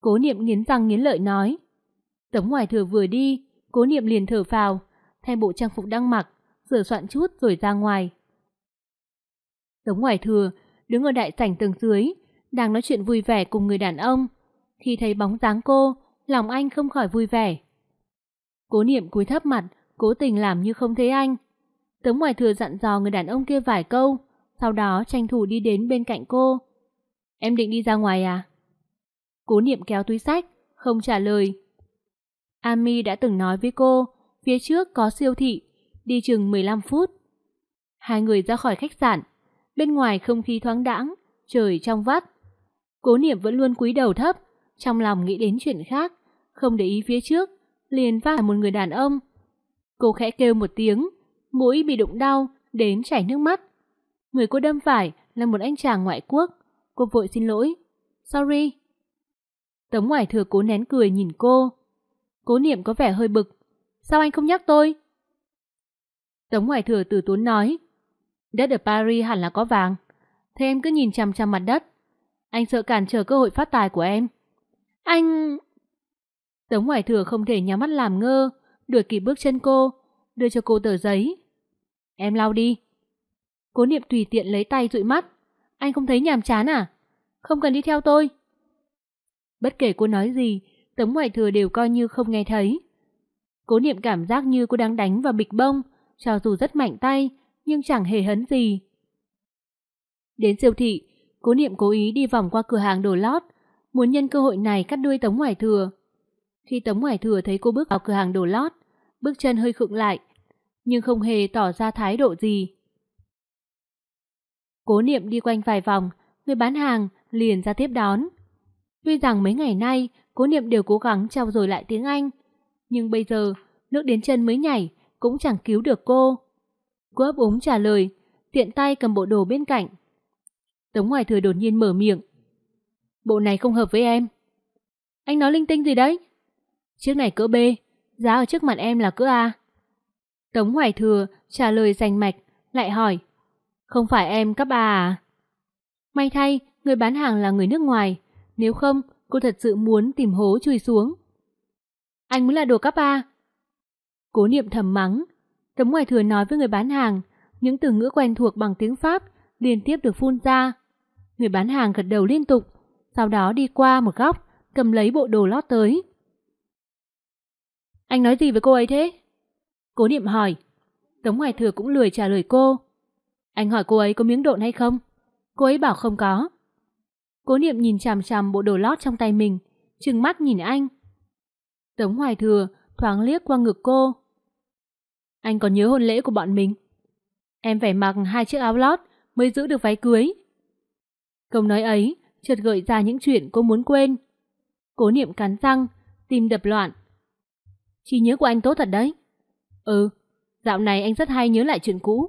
Cố Niệm nghiến răng nghiến lợi nói. Tống Hoài Thừa vừa đi, Cố Niệm liền thở phào, thay bộ trang phục đang mặc, sửa soạn chút rồi ra ngoài. Tống Hoài Thừa đứng ở đại sảnh tầng dưới, đang nói chuyện vui vẻ cùng người đàn ông. Khi thấy bóng dáng cô, lòng anh không khỏi vui vẻ. Cố Niệm cúi thấp mặt, cố tình làm như không thấy anh. Tống Hoài Thừa dặn dò người đàn ông kia vài câu, sau đó tranh thủ đi đến bên cạnh cô. Em định đi ra ngoài à? Cố Niệm kéo túi xách, không trả lời. Ami đã từng nói với cô, phía trước có siêu thị, đi chừng 15 phút. Hai người ra khỏi khách sạn, bên ngoài không khí thoáng đãng, trời trong vắt. Cố Niệm vẫn luôn cúi đầu thấp, trong lòng nghĩ đến chuyện khác, không để ý phía trước, liền va phải một người đàn ông. Cô khẽ kêu một tiếng, mũi bị đụng đau, đến chảy nước mắt. Người cô đâm phải là một anh chàng ngoại quốc, cô vội xin lỗi. Sorry. Tống Hoài Thừa cố nén cười nhìn cô. Cố Niệm có vẻ hơi bực. Sao anh không nhắc tôi? Tống Hoài Thừa từ tốn nói. Đất ở Paris hẳn là có vàng. Thế em cứ nhìn chằm chằm mặt đất. Anh sợ cản trở cơ hội phát tài của em. Anh... Tống Hoài Thừa không thể nhắm mắt làm ngơ, đuổi kịp bước chân cô, đưa cho cô tờ giấy. Em lau đi. Cố Niệm tùy tiện lấy tay dụi mắt. Anh không thấy nhàm chán à? Không cần đi theo tôi. Bất kể cô nói gì, Tống Hoài Thừa đều coi như không nghe thấy. Cố Niệm cảm giác như cô đang đánh vào bịch bông, cho dù rất mạnh tay, nhưng chẳng hề hấn gì. Đến siêu thị, Cố Niệm cố ý đi vòng qua cửa hàng đồ lót, muốn nhân cơ hội này cắt đuôi Tống Hoài Thừa. Khi Tống Hoài Thừa thấy cô bước vào cửa hàng đồ lót, bước chân hơi khựng lại, nhưng không hề tỏ ra thái độ gì. Cố Niệm đi quanh vài vòng, người bán hàng liền ra tiếp đón. Tuy rằng mấy ngày nay Cố Niệm đều cố gắng trau dồi lại tiếng Anh, nhưng bây giờ nước đến chân mới nhảy cũng chẳng cứu được cô. Cô ấp úng trả lời, tiện tay cầm bộ đồ bên cạnh. Tống Hoài Thừa đột nhiên mở miệng. Bộ này không hợp với em. Anh nói linh tinh gì đấy? Chiếc này cỡ B, giá ở trước mặt em là cỡ A. Tống Hoài Thừa trả lời rành mạch, lại hỏi. Không phải em cấp A à? May thay, người bán hàng là người nước ngoài, nếu không cô thật sự muốn tìm hố chui xuống. Anh muốn là đồ cấp A. Cố Niệm thầm mắng. Tống Hoài Thừa nói với người bán hàng, những từ ngữ quen thuộc bằng tiếng Pháp liên tiếp được phun ra. Người bán hàng gật đầu liên tục, sau đó đi qua một góc, cầm lấy bộ đồ lót tới. Anh nói gì với cô ấy thế? Cố Niệm hỏi. Tống Hoài Thừa cũng lười trả lời cô. Anh hỏi cô ấy có miếng độn hay không? Cô ấy bảo không có. Cố Niệm nhìn chằm chằm bộ đồ lót trong tay mình, trừng mắt nhìn anh. Tống Hoài Thừa thoáng liếc qua ngực cô. Anh còn nhớ hôn lễ của bọn mình? Em phải mặc 2 chiếc áo lót mới giữ được váy cưới. Câu nói ấy chợt gợi ra những chuyện cô muốn quên. Cố Niệm cắn răng, tim đập loạn. Trí nhớ của anh tốt thật đấy. Ừ, dạo này anh rất hay nhớ lại chuyện cũ.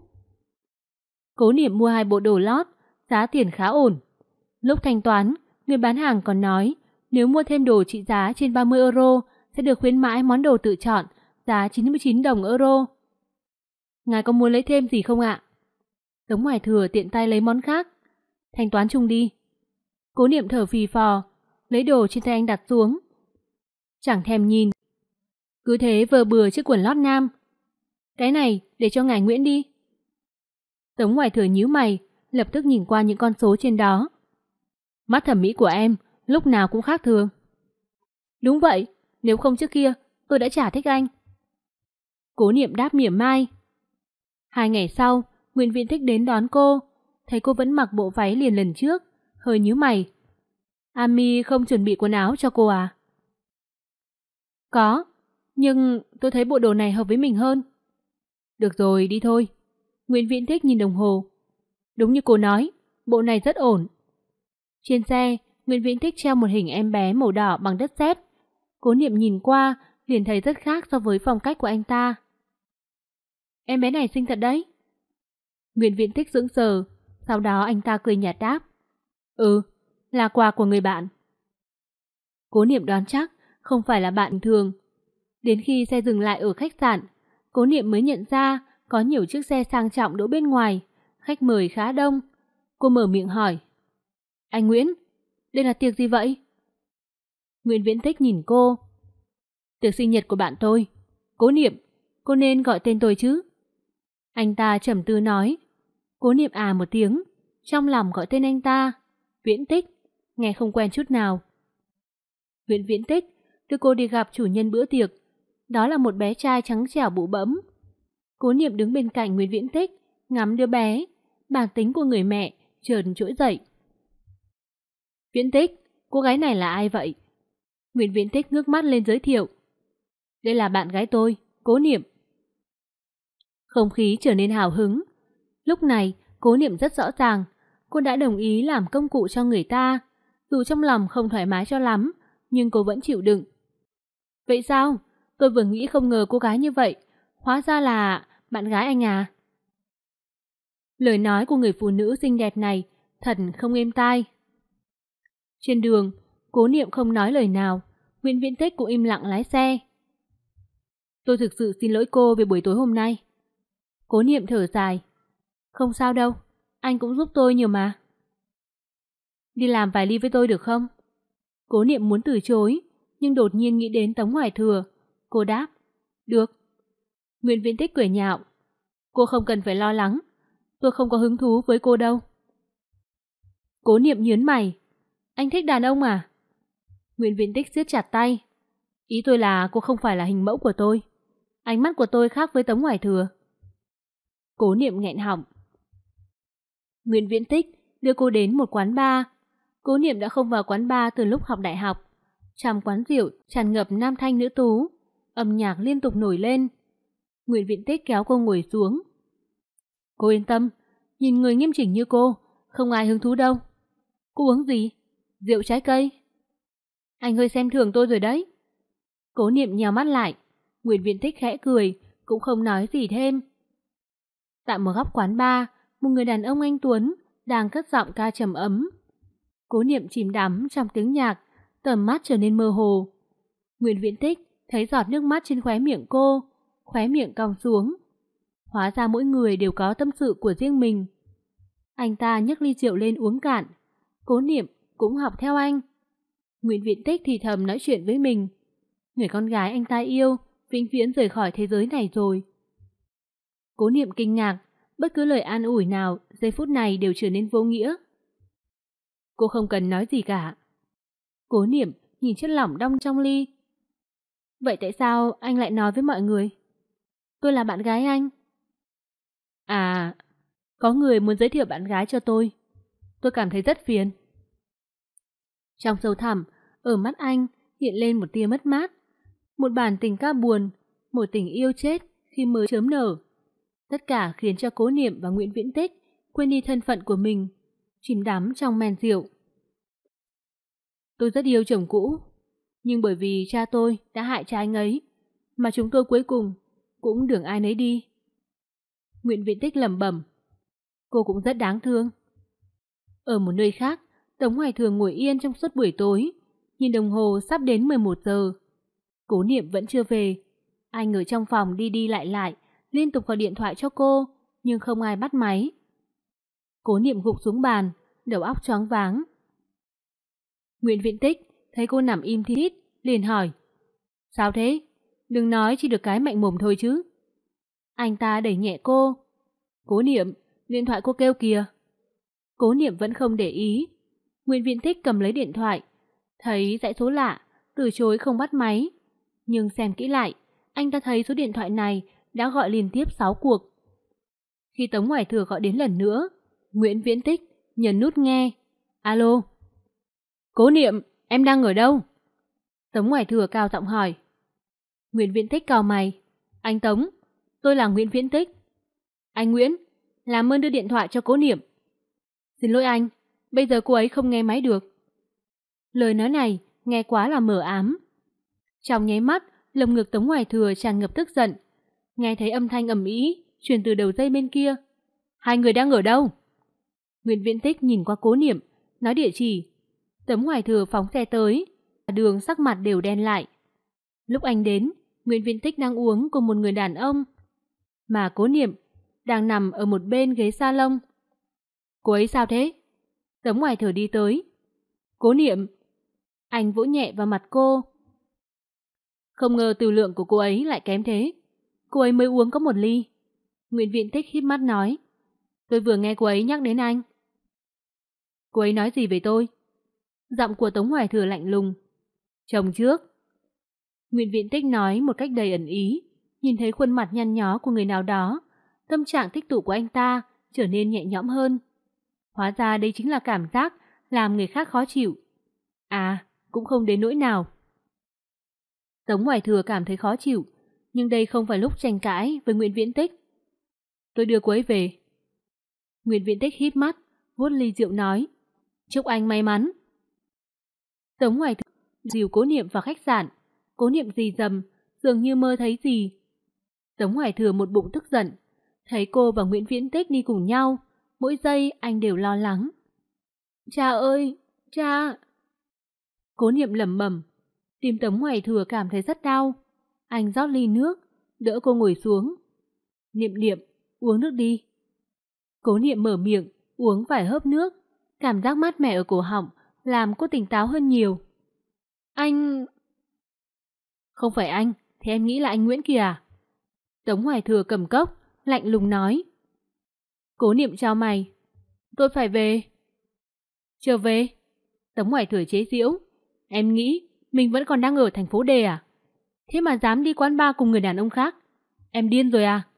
Cố Niệm mua 2 bộ đồ lót, giá tiền khá ổn. Lúc thanh toán, người bán hàng còn nói nếu mua thêm đồ trị giá trên 30 euro sẽ được khuyến mãi món đồ tự chọn giá 99 đồng euro. Ngài có muốn lấy thêm gì không ạ? Tống Hoài Thừa tiện tay lấy món khác. Thanh toán chung đi. Cố Niệm thở phì phò, lấy đồ trên tay anh đặt xuống. Chẳng thèm nhìn. Cứ thế vờ bừa chiếc quần lót nam. Cái này để cho ngài Nguyễn đi. Tống Hoài Thừa nhíu mày, lập tức nhìn qua những con số trên đó. Mắt thẩm mỹ của em lúc nào cũng khác thường. Đúng vậy, nếu không trước kia tôi đã chả thích anh. Cố Niệm đáp mỉa mai. 2 ngày sau, Nguyễn Viễn Thích đến đón cô, thấy cô vẫn mặc bộ váy liền lần trước, hơi nhíu mày. Ami không chuẩn bị quần áo cho cô à? Có, nhưng tôi thấy bộ đồ này hợp với mình hơn. Được rồi, đi thôi. Nguyễn Viễn Thích nhìn đồng hồ. Đúng như cô nói, bộ này rất ổn. Trên xe, Nguyễn Viễn Thích treo một hình em bé màu đỏ bằng đất sét. Cố Niệm nhìn qua, liền thấy rất khác so với phong cách của anh ta. Em bé này xinh thật đấy. Nguyễn Viễn Thích sững sờ, sau đó anh ta cười nhạt đáp. Ừ, là quà của người bạn. Cố Niệm đoán chắc không phải là bạn thường. Đến khi xe dừng lại ở khách sạn, Cố Niệm mới nhận ra có nhiều chiếc xe sang trọng đỗ bên ngoài, khách mời khá đông. Cô mở miệng hỏi. Anh Nguyễn, đây là tiệc gì vậy? Nguyễn Viễn Tích nhìn cô. Tiệc sinh nhật của bạn tôi. Cố Niệm, cô nên gọi tên tôi chứ? Anh ta trầm tư nói. Cố Niệm à một tiếng, trong lòng gọi tên anh ta. Viễn Tích, nghe không quen chút nào. Nguyễn Viễn Tích đưa cô đi gặp chủ nhân bữa tiệc. Đó là một bé trai trắng trẻo bụ bẫm. Cố Niệm đứng bên cạnh Nguyễn Viễn Tích, ngắm đứa bé. Bản tính của người mẹ chợt trỗi dậy. Viễn Tích, cô gái này là ai vậy? Nguyễn Viễn Tích ngước mắt lên giới thiệu. Đây là bạn gái tôi, Cố Niệm. Không khí trở nên hào hứng. Lúc này, Cố Niệm rất rõ ràng, cô đã đồng ý làm công cụ cho người ta. Dù trong lòng không thoải mái cho lắm, nhưng cô vẫn chịu đựng. Vậy sao? Tôi vừa nghĩ không ngờ cô gái như vậy. Hóa ra là bạn gái anh à? Lời nói của người phụ nữ xinh đẹp này thật không êm tai. Trên đường, Cố Niệm không nói lời nào. Nguyễn Viễn Tích cũng im lặng lái xe. Tôi thực sự xin lỗi cô về buổi tối hôm nay. Cố Niệm thở dài. Không sao đâu, anh cũng giúp tôi nhiều mà. Đi làm vài ly với tôi được không? Cố Niệm muốn từ chối, nhưng đột nhiên nghĩ đến Tống Hoài Thừa. Cô đáp, được. Nguyễn Viễn Tích cười nhạo. Cô không cần phải lo lắng, tôi không có hứng thú với cô đâu. Cố Niệm nhớn mày. Anh thích đàn ông à? Nguyễn Viễn Tích siết chặt tay. Ý tôi là cô không phải là hình mẫu của tôi. Ánh mắt của tôi khác với Tống Hoài Thừa. Cố Niệm nghẹn họng. Nguyễn Viễn Tích đưa cô đến một quán bar. Cố Niệm đã không vào quán bar từ lúc học đại học. Trong quán rượu tràn ngập nam thanh nữ tú, âm nhạc liên tục nổi lên. Nguyễn Viễn Tích kéo cô ngồi xuống. Cô yên tâm, nhìn người nghiêm chỉnh như cô, không ai hứng thú đâu. Cô uống gì? Rượu trái cây? Anh hơi xem thường tôi rồi đấy. Cố Niệm nheo mắt lại. Nguyễn Viễn Tích khẽ cười, cũng không nói gì thêm. Tại một góc quán bar, một người đàn ông anh tuấn đang cất giọng ca trầm ấm. Cố Niệm chìm đắm trong tiếng nhạc, tầm mắt trở nên mơ hồ. Nguyễn Viễn Tích thấy giọt nước mắt trên khóe miệng cô, khóe miệng cong xuống. Hóa ra mỗi người đều có tâm sự của riêng mình. Anh ta nhấc ly rượu lên uống cạn. Cố Niệm cũng học theo anh. Nguyễn Viễn Tích thì thầm nói chuyện với mình. Người con gái anh ta yêu vĩnh viễn rời khỏi thế giới này rồi. Cố Niệm kinh ngạc, bất cứ lời an ủi nào giây phút này đều trở nên vô nghĩa. Cô không cần nói gì cả. Cố Niệm nhìn chất lỏng đong trong ly. Vậy tại sao anh lại nói với mọi người? Tôi là bạn gái anh. À, có người muốn giới thiệu bạn gái cho tôi. Tôi cảm thấy rất phiền. Trong sâu thẳm, ở mắt anh hiện lên một tia mất mát. Một bản tình ca buồn, một tình yêu chết khi mới chớm nở. Tất cả khiến cho Cố Niệm và Nguyễn Viễn Tích quên đi thân phận của mình, chìm đắm trong men rượu. Tôi rất yêu chồng cũ, nhưng bởi vì cha tôi đã hại cha anh ấy, mà chúng tôi cuối cùng cũng đường ai nấy đi. Nguyễn Viễn Tích lẩm bẩm. Cô cũng rất đáng thương. Ở một nơi khác, Tống Hoài Thường ngồi yên trong suốt buổi tối, nhìn đồng hồ sắp đến 11 giờ. Cố Niệm vẫn chưa về. Anh ở trong phòng đi đi lại, liên tục gọi điện thoại cho cô, nhưng không ai bắt máy. Cố Niệm gục xuống bàn, đầu óc choáng váng. Nguyễn Viễn Tích thấy cô nằm im thít, liền hỏi. Sao thế? Đừng nói chỉ được cái mạnh mồm thôi chứ. Anh ta đẩy nhẹ cô. Cố Niệm, điện thoại cô kêu kìa. Cố Niệm vẫn không để ý. Nguyễn Viễn Tích cầm lấy điện thoại, thấy dãy số lạ, từ chối không bắt máy. Nhưng xem kỹ lại, anh ta thấy số điện thoại này đã gọi liên tiếp 6 cuộc. Khi Tống Hoài Thừa gọi đến lần nữa, Nguyễn Viễn Tích nhấn nút nghe. Alo. Cố Niệm, em đang ở đâu? Tống Hoài Thừa cao giọng hỏi. Nguyễn Viễn Tích cau mày. Anh Tống, tôi là Nguyễn Viễn Tích. Anh Nguyễn, làm ơn đưa điện thoại cho Cố Niệm. Xin lỗi anh, bây giờ cô ấy không nghe máy được. Lời nói này nghe quá là mờ ám. Trong nháy mắt, lồng ngực Tống Hoài Thừa tràn ngập tức giận. Nghe thấy âm thanh ầm ĩ truyền từ đầu dây bên kia. Hai người đang ở đâu? Nguyễn Viễn Tích nhìn qua Cố Niệm, nói địa chỉ. Tống Hoài Thừa phóng xe tới, đường sắc mặt đều đen lại. Lúc anh đến, Nguyễn Viễn Tích đang uống cùng một người đàn ông, mà Cố Niệm đang nằm ở một bên ghế salon. Cô ấy sao thế? Tống Hoài Thừa đi tới. Cố Niệm. Anh vỗ nhẹ vào mặt cô. Không ngờ tử lượng của cô ấy lại kém thế. Cô ấy mới uống có 1 ly. Nguyễn Viễn Tích híp mắt nói. Tôi vừa nghe cô ấy nhắc đến anh. Cô ấy nói gì về tôi? Giọng của Tống Hoài Thừa lạnh lùng. Chồng trước. Nguyễn Viễn Tích nói một cách đầy ẩn ý. Nhìn thấy khuôn mặt nhăn nhó của người nào đó, tâm trạng tích tụ của anh ta trở nên nhẹ nhõm hơn. Hóa ra đây chính là cảm giác làm người khác khó chịu. À, cũng không đến nỗi nào. Tống Hoài Thừa cảm thấy khó chịu, nhưng đây không phải lúc tranh cãi với Nguyễn Viễn Tích. Tôi đưa cô ấy về. Nguyễn Viễn Tích híp mắt, vuốt ly rượu nói. Chúc anh may mắn. Tống Hoài Thừa dìu Cố Niệm vào khách sạn. Cố Niệm rì rầm, dường như mơ thấy gì. Tống Hoài Thừa một bụng tức giận. Thấy cô và Nguyễn Viễn Tích đi cùng nhau, mỗi giây anh đều lo lắng. Cha ơi, cha! Cố Niệm lẩm bẩm. Tim Tống Hoài Thừa cảm thấy rất đau. Anh rót ly nước, đỡ cô ngồi xuống. Niệm Niệm, uống nước đi. Cố Niệm mở miệng, uống vài hớp nước. Cảm giác mát mẻ ở cổ họng làm cô tỉnh táo hơn nhiều. Anh... Không phải anh, thì em nghĩ là anh Nguyễn kìa à? Tống Hoài Thừa cầm cốc, lạnh lùng nói. Cố Niệm chau mày. Tôi phải về. Chưa về? Tống Hoài Thừa chế giễu. Em nghĩ mình vẫn còn đang ở thành phố D à? Thế mà dám đi quán bar cùng người đàn ông khác. Em điên rồi à?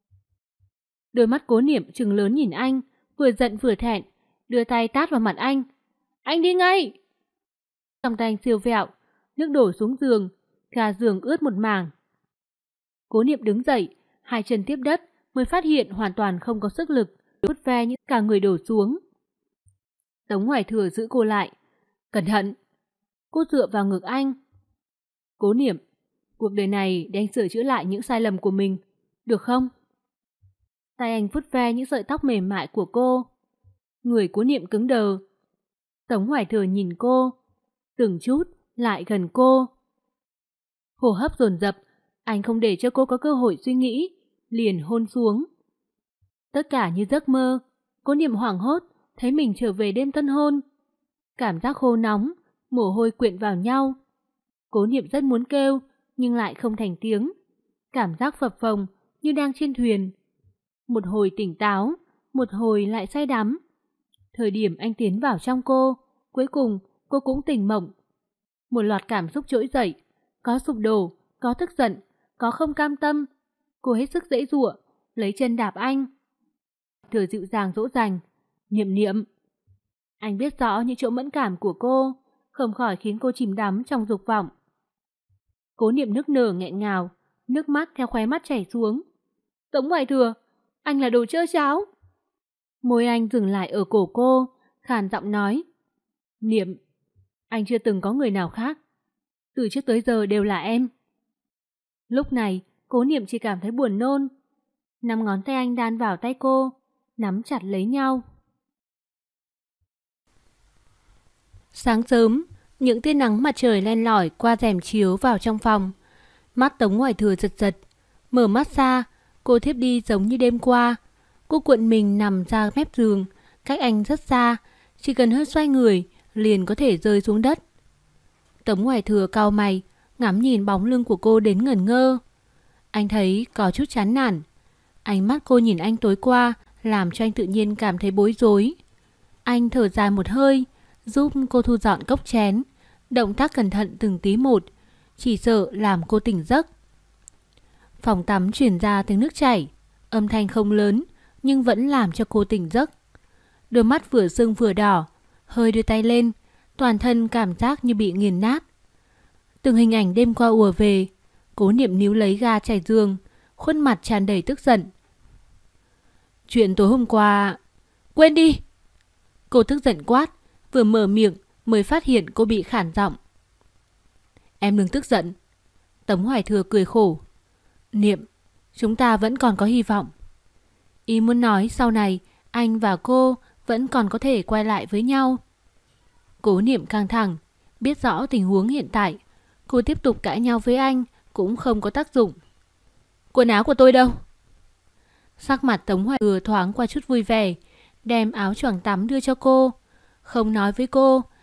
Đôi mắt Cố Niệm trừng lớn nhìn anh, vừa giận vừa thẹn, đưa tay tát vào mặt anh. Anh đi ngay! Trong tay anh siêu vẹo, nước đổ xuống giường, cả giường ướt một mảng. Cố Niệm đứng dậy, 2 chân tiếp đất mới phát hiện hoàn toàn không có sức lực, vút ve những cả người đổ xuống. Tống Hoài Thừa giữ cô lại. Cẩn thận! Cô dựa vào ngực anh. Cố Niệm, cuộc đời này để anh sửa chữa lại những sai lầm của mình, được không? Tay anh vuốt ve những sợi tóc mềm mại của cô. Người Cố Niệm cứng đờ. Tống Hoài Thừa nhìn cô, từng chút lại gần cô. Hô hấp dồn dập, anh không để cho cô có cơ hội suy nghĩ, liền hôn xuống. Tất cả như giấc mơ. Cố Niệm hoảng hốt, thấy mình trở về đêm tân hôn. Cảm giác khô nóng, mồ hôi quyện vào nhau. Cố Niệm rất muốn kêu, nhưng lại không thành tiếng. Cảm giác phập phồng như đang trên thuyền. Một hồi tỉnh táo, một hồi lại say đắm. Thời điểm anh tiến vào trong cô, cuối cùng cô cũng tỉnh mộng. Một loạt cảm xúc trỗi dậy, có sụp đổ, có tức giận, có không cam tâm. Cô hết sức giãy giụa, lấy chân đạp anh. Thừa dịu dàng dỗ dành. Niệm Niệm. Anh biết rõ những chỗ mẫn cảm của cô, không khỏi khiến cô chìm đắm trong dục vọng. Cố Niệm nức nở nghẹn ngào, nước mắt theo khóe mắt chảy xuống. Tống Hoài Thừa, anh là đồ trơ cháo. Môi anh dừng lại ở cổ cô, khàn giọng nói. Niệm, anh chưa từng có người nào khác. Từ trước tới giờ đều là em. Lúc này, Cố Niệm chỉ cảm thấy buồn nôn. 5 ngón tay anh đan vào tay cô, nắm chặt lấy nhau. Sáng sớm, những tia nắng mặt trời len lỏi qua rèm chiếu vào trong phòng. Mắt Tống Hoài Thừa giật giật, mở mắt ra, cô thiếp đi giống như đêm qua. Cô cuộn mình nằm ra mép giường, cách anh rất xa, chỉ cần hơi xoay người liền có thể rơi xuống đất. Tống Hoài Thừa cau mày, ngắm nhìn bóng lưng của cô đến ngẩn ngơ. Anh thấy có chút chán nản. Ánh mắt cô nhìn anh tối qua làm cho anh tự nhiên cảm thấy bối rối. Anh thở dài một hơi, giúp cô thu dọn cốc chén, động tác cẩn thận từng tí một, chỉ sợ làm cô tỉnh giấc. Phòng tắm truyền ra tiếng nước chảy, âm thanh không lớn nhưng vẫn làm cho cô tỉnh giấc. Đôi mắt vừa sưng vừa đỏ, hơi đưa tay lên, toàn thân cảm giác như bị nghiền nát. Từng hình ảnh đêm qua ùa về, Cố Niệm níu lấy ga trải giường, khuôn mặt tràn đầy tức giận. Chuyện tối hôm qua... Quên đi! Cô tức giận quát, vừa mở miệng mới phát hiện cô bị khản giọng. Em đừng tức giận. Tống Hoài Thừa cười khổ. Niệm, chúng ta vẫn còn có hy vọng. Ý muốn nói sau này anh và cô vẫn còn có thể quay lại với nhau. Cố Niệm căng thẳng, biết rõ tình huống hiện tại, cô tiếp tục cãi nhau với anh cũng không có tác dụng. Quần áo của tôi đâu? Sắc mặt Tống Hoài Thừa thoáng qua chút vui vẻ, đem áo choàng tắm đưa cho cô, không nói với cô,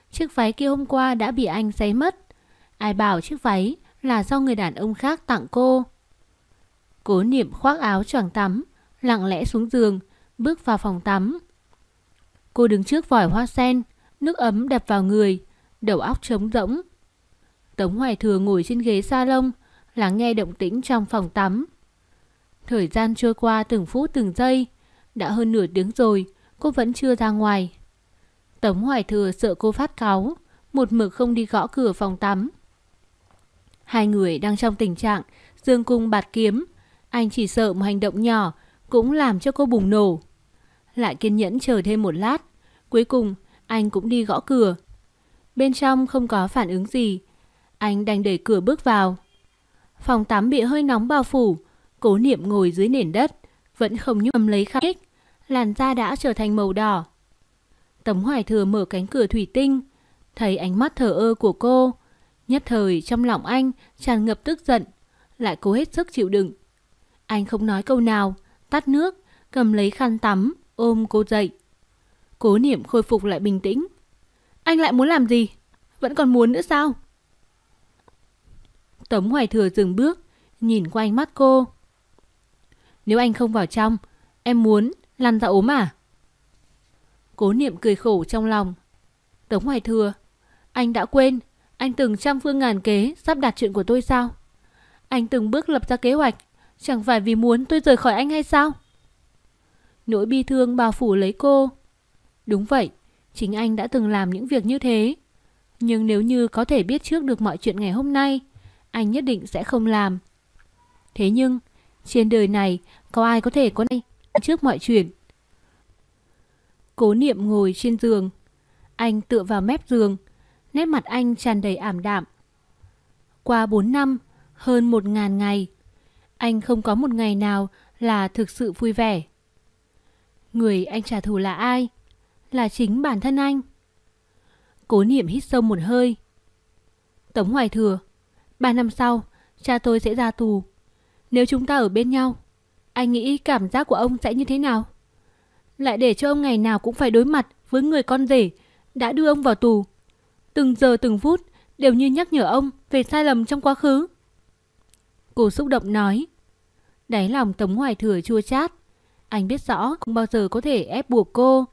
chiếc váy kia hôm qua đã bị anh giấy mất. Ai bảo chiếc váy là do người đàn ông khác tặng cô. Cố Niệm khoác áo choàng tắm, lặng lẽ xuống giường, bước vào phòng tắm. Cô đứng trước vòi hoa sen, nước ấm đập vào người, đầu óc trống rỗng. Tống Hoài Thừa ngồi trên ghế salon, lắng nghe động tĩnh trong phòng tắm. Thời gian trôi qua từng phút từng giây, đã hơn nửa tiếng rồi, cô vẫn chưa ra ngoài. Tống Hoài Thừa sợ cô phát cáu, một mực không đi gõ cửa phòng tắm. Hai người đang trong tình trạng dương cung bạt kiếm, anh chỉ sợ một hành động nhỏ cũng làm cho cô bùng nổ. Lại kiên nhẫn chờ thêm một lát, cuối cùng anh cũng đi gõ cửa. Bên trong không có phản ứng gì, anh đành đẩy cửa bước vào. Phòng tắm bị hơi nóng bao phủ, Cố Niệm ngồi dưới nền đất, vẫn không nhúc lấy khăn ích, làn da đã trở thành màu đỏ. Tống Hoài Thừa mở cánh cửa thủy tinh, thấy ánh mắt thờ ơ của cô, nhất thời trong lòng anh tràn ngập tức giận, lại cố hết sức chịu đựng. Anh không nói câu nào, tắt nước, cầm lấy khăn tắm, ôm cô dậy. Cố Niệm khôi phục lại bình tĩnh. Anh lại muốn làm gì? Vẫn còn muốn nữa sao? Tống Hoài Thừa dừng bước, nhìn qua ánh mắt cô. Nếu anh không vào trong, em muốn lăn ra ốm à? Cố Niệm cười khổ trong lòng. Tống Hoài Thừa, anh đã quên anh từng trăm phương ngàn kế sắp đặt chuyện của tôi sao? Anh từng bước lập ra kế hoạch, chẳng phải vì muốn tôi rời khỏi anh hay sao? Nỗi bi thương bao phủ lấy cô. Đúng vậy, chính anh đã từng làm những việc như thế. Nhưng nếu như có thể biết trước được mọi chuyện ngày hôm nay, anh nhất định sẽ không làm. Thế nhưng, trên đời này có ai có thể có nay trước mọi chuyện? Cố Niệm ngồi trên giường, anh tựa vào mép giường, nét mặt anh tràn đầy ảm đạm. Qua 4 năm, hơn 1000 ngày, anh không có một ngày nào là thực sự vui vẻ. Người anh trả thù là ai? Là chính bản thân anh. Cố Niệm hít sâu một hơi. Tống Hoài Thừa, 3 năm sau, cha tôi sẽ ra tù. Nếu chúng ta ở bên nhau, anh nghĩ cảm giác của ông sẽ như thế nào? Lại để cho ông ngày nào cũng phải đối mặt với người con rể đã đưa ông vào tù. Từng giờ từng phút đều như nhắc nhở ông về sai lầm trong quá khứ. Cô xúc động nói. Đáy lòng Tống Hoài Thừa chua chát. Anh biết rõ không bao giờ có thể ép buộc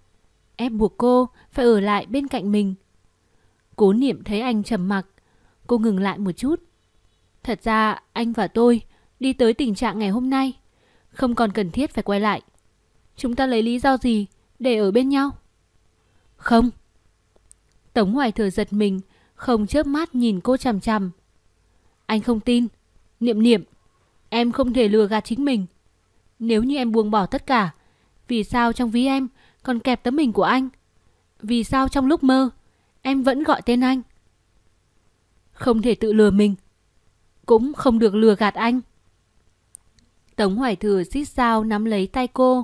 cô phải ở lại bên cạnh mình. Cố Niệm thấy anh trầm mặc, cô ngừng lại một chút. Thật ra anh và tôi đi tới tình trạng ngày hôm nay không còn cần thiết phải quay lại. Chúng ta lấy lý do gì để ở bên nhau? Không. Tống Hoài Thừa giật mình, không chớp mắt nhìn cô chằm chằm. Anh không tin. Niệm, em không thể lừa gạt chính mình. Nếu như em buông bỏ tất cả, vì sao trong ví em còn kẹp tấm hình của anh? Vì sao trong lúc mơ em vẫn gọi tên anh? Không thể tự lừa mình, cũng không được lừa gạt anh. Tống Hoài Thừa xít sao nắm lấy tay cô.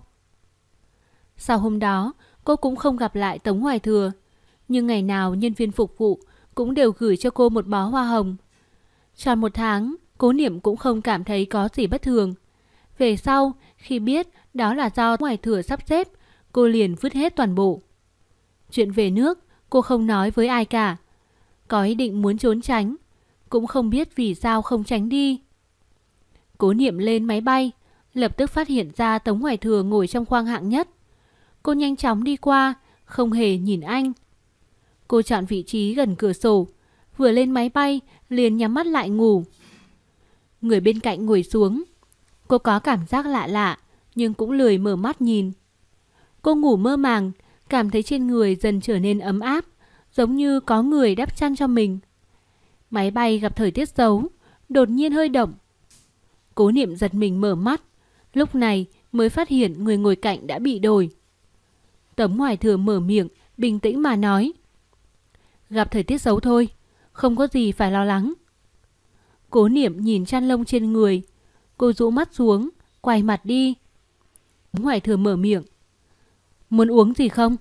Sau hôm đó, cô cũng không gặp lại Tống Hoài Thừa, nhưng ngày nào nhân viên phục vụ cũng đều gửi cho cô một bó hoa hồng. Tròn 1 tháng, Cố Niệm cũng không cảm thấy có gì bất thường. Về sau, khi biết đó là do Tống Hoài Thừa sắp xếp, cô liền vứt hết toàn bộ. Chuyện về nước, cô không nói với ai cả. Có ý định muốn trốn tránh, cũng không biết vì sao không tránh đi. Cố Niệm lên máy bay, lập tức phát hiện ra Tống Hoài Thừa ngồi trong khoang hạng nhất. Cô nhanh chóng đi qua, không hề nhìn anh. Cô chọn vị trí gần cửa sổ, vừa lên máy bay liền nhắm mắt lại ngủ. Người bên cạnh ngồi xuống. Cô có cảm giác lạ lạ, nhưng cũng lười mở mắt nhìn. Cô ngủ mơ màng, cảm thấy trên người dần trở nên ấm áp, giống như có người đắp chăn cho mình. Máy bay gặp thời tiết xấu, đột nhiên hơi động. Cố Niệm giật mình mở mắt, lúc này mới phát hiện người ngồi cạnh đã bị đổi. Tống Hoài Thừa mở miệng, bình tĩnh mà nói. Gặp thời tiết xấu thôi, không có gì phải lo lắng. Cố Niệm nhìn chăn lông trên người, cô rũ mắt xuống, quay mặt đi. Tống Hoài Thừa mở miệng. Muốn uống gì không?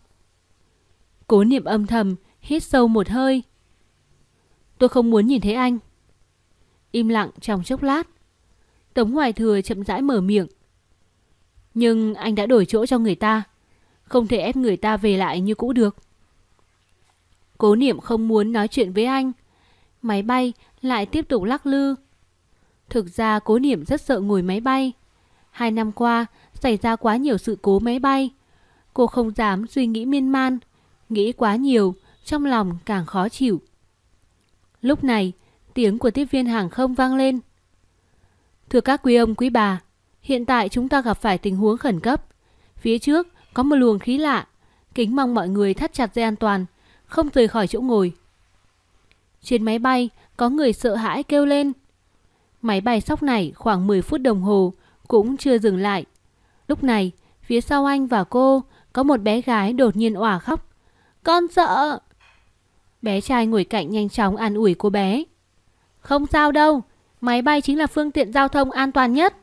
Cố Niệm âm thầm, hít sâu một hơi. Tôi không muốn nhìn thấy anh. Im lặng trong chốc lát. Tống Hoài Thừa chậm rãi mở miệng. Nhưng anh đã đổi chỗ cho người ta, không thể ép người ta về lại như cũ được. Cố Niệm không muốn nói chuyện với anh. Máy bay lại tiếp tục lắc lư. Thực ra Cố Niệm rất sợ ngồi máy bay. 2 năm qua xảy ra quá nhiều sự cố máy bay. Cô không dám suy nghĩ miên man. Nghĩ quá nhiều, trong lòng càng khó chịu. Lúc này, tiếng của tiếp viên hàng không vang lên. Thưa các quý ông quý bà, hiện tại chúng ta gặp phải tình huống khẩn cấp. Phía trước có một luồng khí lạ. Kính mong mọi người thắt chặt dây an toàn, không rời khỏi chỗ ngồi. Trên máy bay có người sợ hãi kêu lên. Máy bay sóc nảy khoảng 10 phút đồng hồ cũng chưa dừng lại. Lúc này, phía sau anh và cô có một bé gái đột nhiên òa khóc. Con sợ. Bé trai ngồi cạnh nhanh chóng an ủi cô bé. Không sao đâu, máy bay chính là phương tiện giao thông an toàn nhất.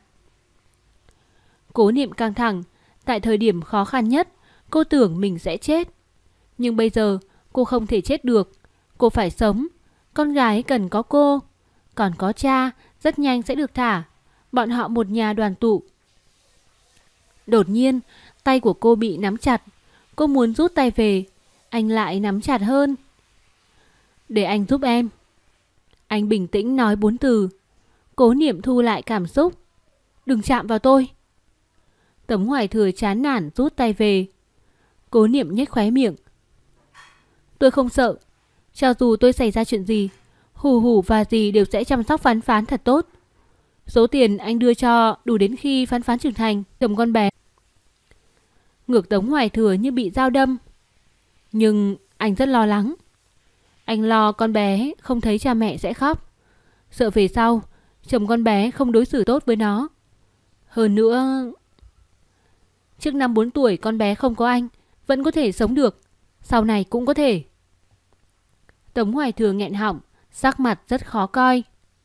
Cố Niệm căng thẳng. Tại thời điểm khó khăn nhất, cô tưởng mình sẽ chết. Nhưng bây giờ cô không thể chết được. Cô phải sống. Con gái cần có cô. Còn có cha, rất nhanh sẽ được thả. Bọn họ một nhà đoàn tụ. Đột nhiên, tay của cô bị nắm chặt. Cô muốn rút tay về. Anh lại nắm chặt hơn. Để anh giúp em. Anh bình tĩnh nói 4 từ. Cố Niệm thu lại cảm xúc. Đừng chạm vào tôi. Tống Hoài Thừa chán nản rút tay về. Cố Niệm nhếch khóe miệng. Tôi không sợ. Cho dù tôi xảy ra chuyện gì, Hù Hù và dì đều sẽ chăm sóc Phán Phán thật tốt. Số tiền anh đưa cho đủ đến khi Phán Phán trưởng thành, chồng con bé. Ngược Tống Hoài Thừa như bị dao đâm. Nhưng anh rất lo lắng. Anh lo con bé không thấy cha mẹ sẽ khóc. Sợ về sau chồng con bé không đối xử tốt với nó. Hơn nữa, trước năm 4 tuổi con bé không có anh vẫn có thể sống được. Sau này cũng có thể. Tống Hoài Thừa nghẹn họng, sắc mặt rất khó coi.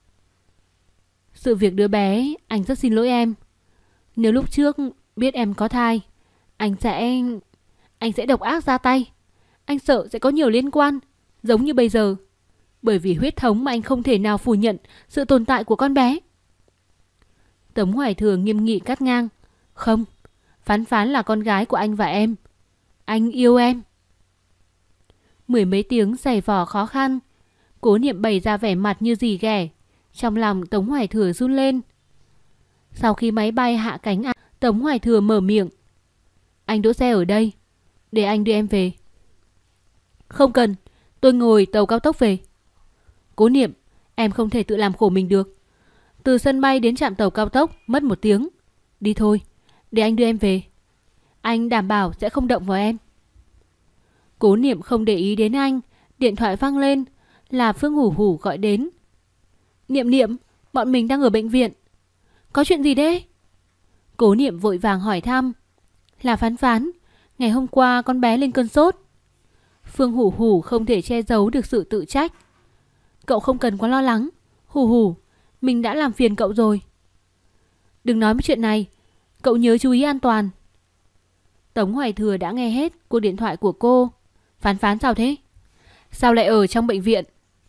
Sự việc đứa bé, anh rất xin lỗi em. Nếu lúc trước biết em có thai, anh sẽ độc ác ra tay. Anh sợ sẽ có nhiều liên quan, giống như bây giờ. Bởi vì huyết thống mà anh không thể nào phủ nhận sự tồn tại của con bé. Tống Hoài Thừa nghiêm nghị cắt ngang. Không, Phán Phán là con gái của anh và em. Anh yêu em. 10 mấy tiếng giày vò khó khăn, Cố Niệm bày ra vẻ mặt như rỉ ghẻ. Trong lòng Tống Hoài Thừa run lên. Sau khi máy bay hạ cánh, Tống Hoài Thừa mở miệng. Anh đỗ xe ở đây, để anh đưa em về. Không cần, tôi ngồi tàu cao tốc về. Cố Niệm, em không thể tự làm khổ mình được. Từ sân bay đến trạm tàu cao tốc mất 1 tiếng. Đi thôi, để anh đưa em về. Anh đảm bảo sẽ không động vào em. Cố Niệm không để ý đến anh. Điện thoại vang lên. Là Phương Hủ Hủ gọi đến. Niệm Niệm, bọn mình đang ở bệnh viện. Có chuyện gì đấy? Cố Niệm vội vàng hỏi thăm. Là Phán Phán, ngày hôm qua con bé lên cơn sốt. Phương Hủ Hủ không thể che giấu được sự tự trách. Cậu không cần quá lo lắng. Hủ Hủ, mình đã làm phiền cậu rồi. Đừng nói chuyện này, cậu nhớ chú ý an toàn. Tống Hoài Thừa đã nghe hết cuộc điện thoại của cô. Phán Phán sao thế? Sao lại ở trong bệnh viện?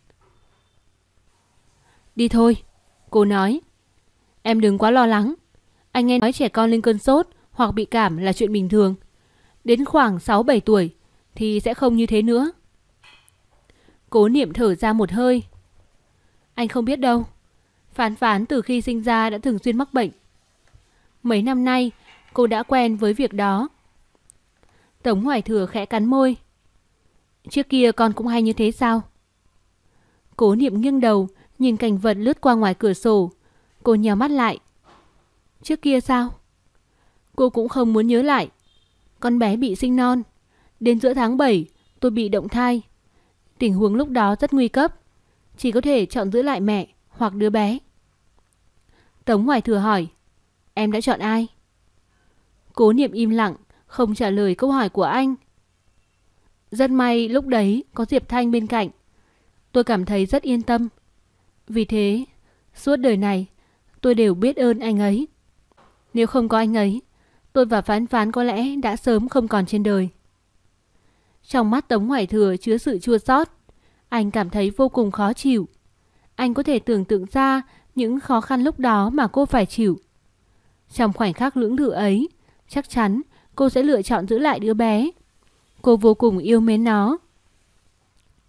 Đi thôi, cô nói. Em đừng quá lo lắng. Anh nghe nói trẻ con lên cơn sốt hoặc bị cảm là chuyện bình thường. Đến khoảng 6-7 tuổi thì sẽ không như thế nữa. Cố Niệm thở ra một hơi. Anh không biết đâu. Phán Phán từ khi sinh ra đã thường xuyên mắc bệnh. Mấy năm nay cô đã quen với việc đó. Tống Hoài Thừa khẽ cắn môi. Trước kia con cũng hay như thế sao? Cố Niệm nghiêng đầu, nhìn cảnh vật lướt qua ngoài cửa sổ. Cô nhíu mắt lại. Trước kia sao? Cô cũng không muốn nhớ lại. Con bé bị sinh non. Đến giữa tháng 7 tôi bị động thai. Tình huống lúc đó rất nguy cấp. Chỉ có thể chọn giữ lại mẹ hoặc đứa bé. Tống Hoài Thừa hỏi. Em đã chọn ai? Cố Niệm im lặng, không trả lời câu hỏi của anh. Rất may lúc đấy có Diệp Thanh bên cạnh. Tôi cảm thấy rất yên tâm. Vì thế, suốt đời này tôi đều biết ơn anh ấy. Nếu không có anh ấy, tôi và Phán Phán có lẽ đã sớm không còn trên đời. Trong mắt Tống Hoài Thừa chứa sự chua xót. Anh cảm thấy vô cùng khó chịu. Anh có thể tưởng tượng ra những khó khăn lúc đó mà cô phải chịu. Trong khoảnh khắc lưỡng lự ấy, chắc chắn cô sẽ lựa chọn giữ lại đứa bé. Cô vô cùng yêu mến nó.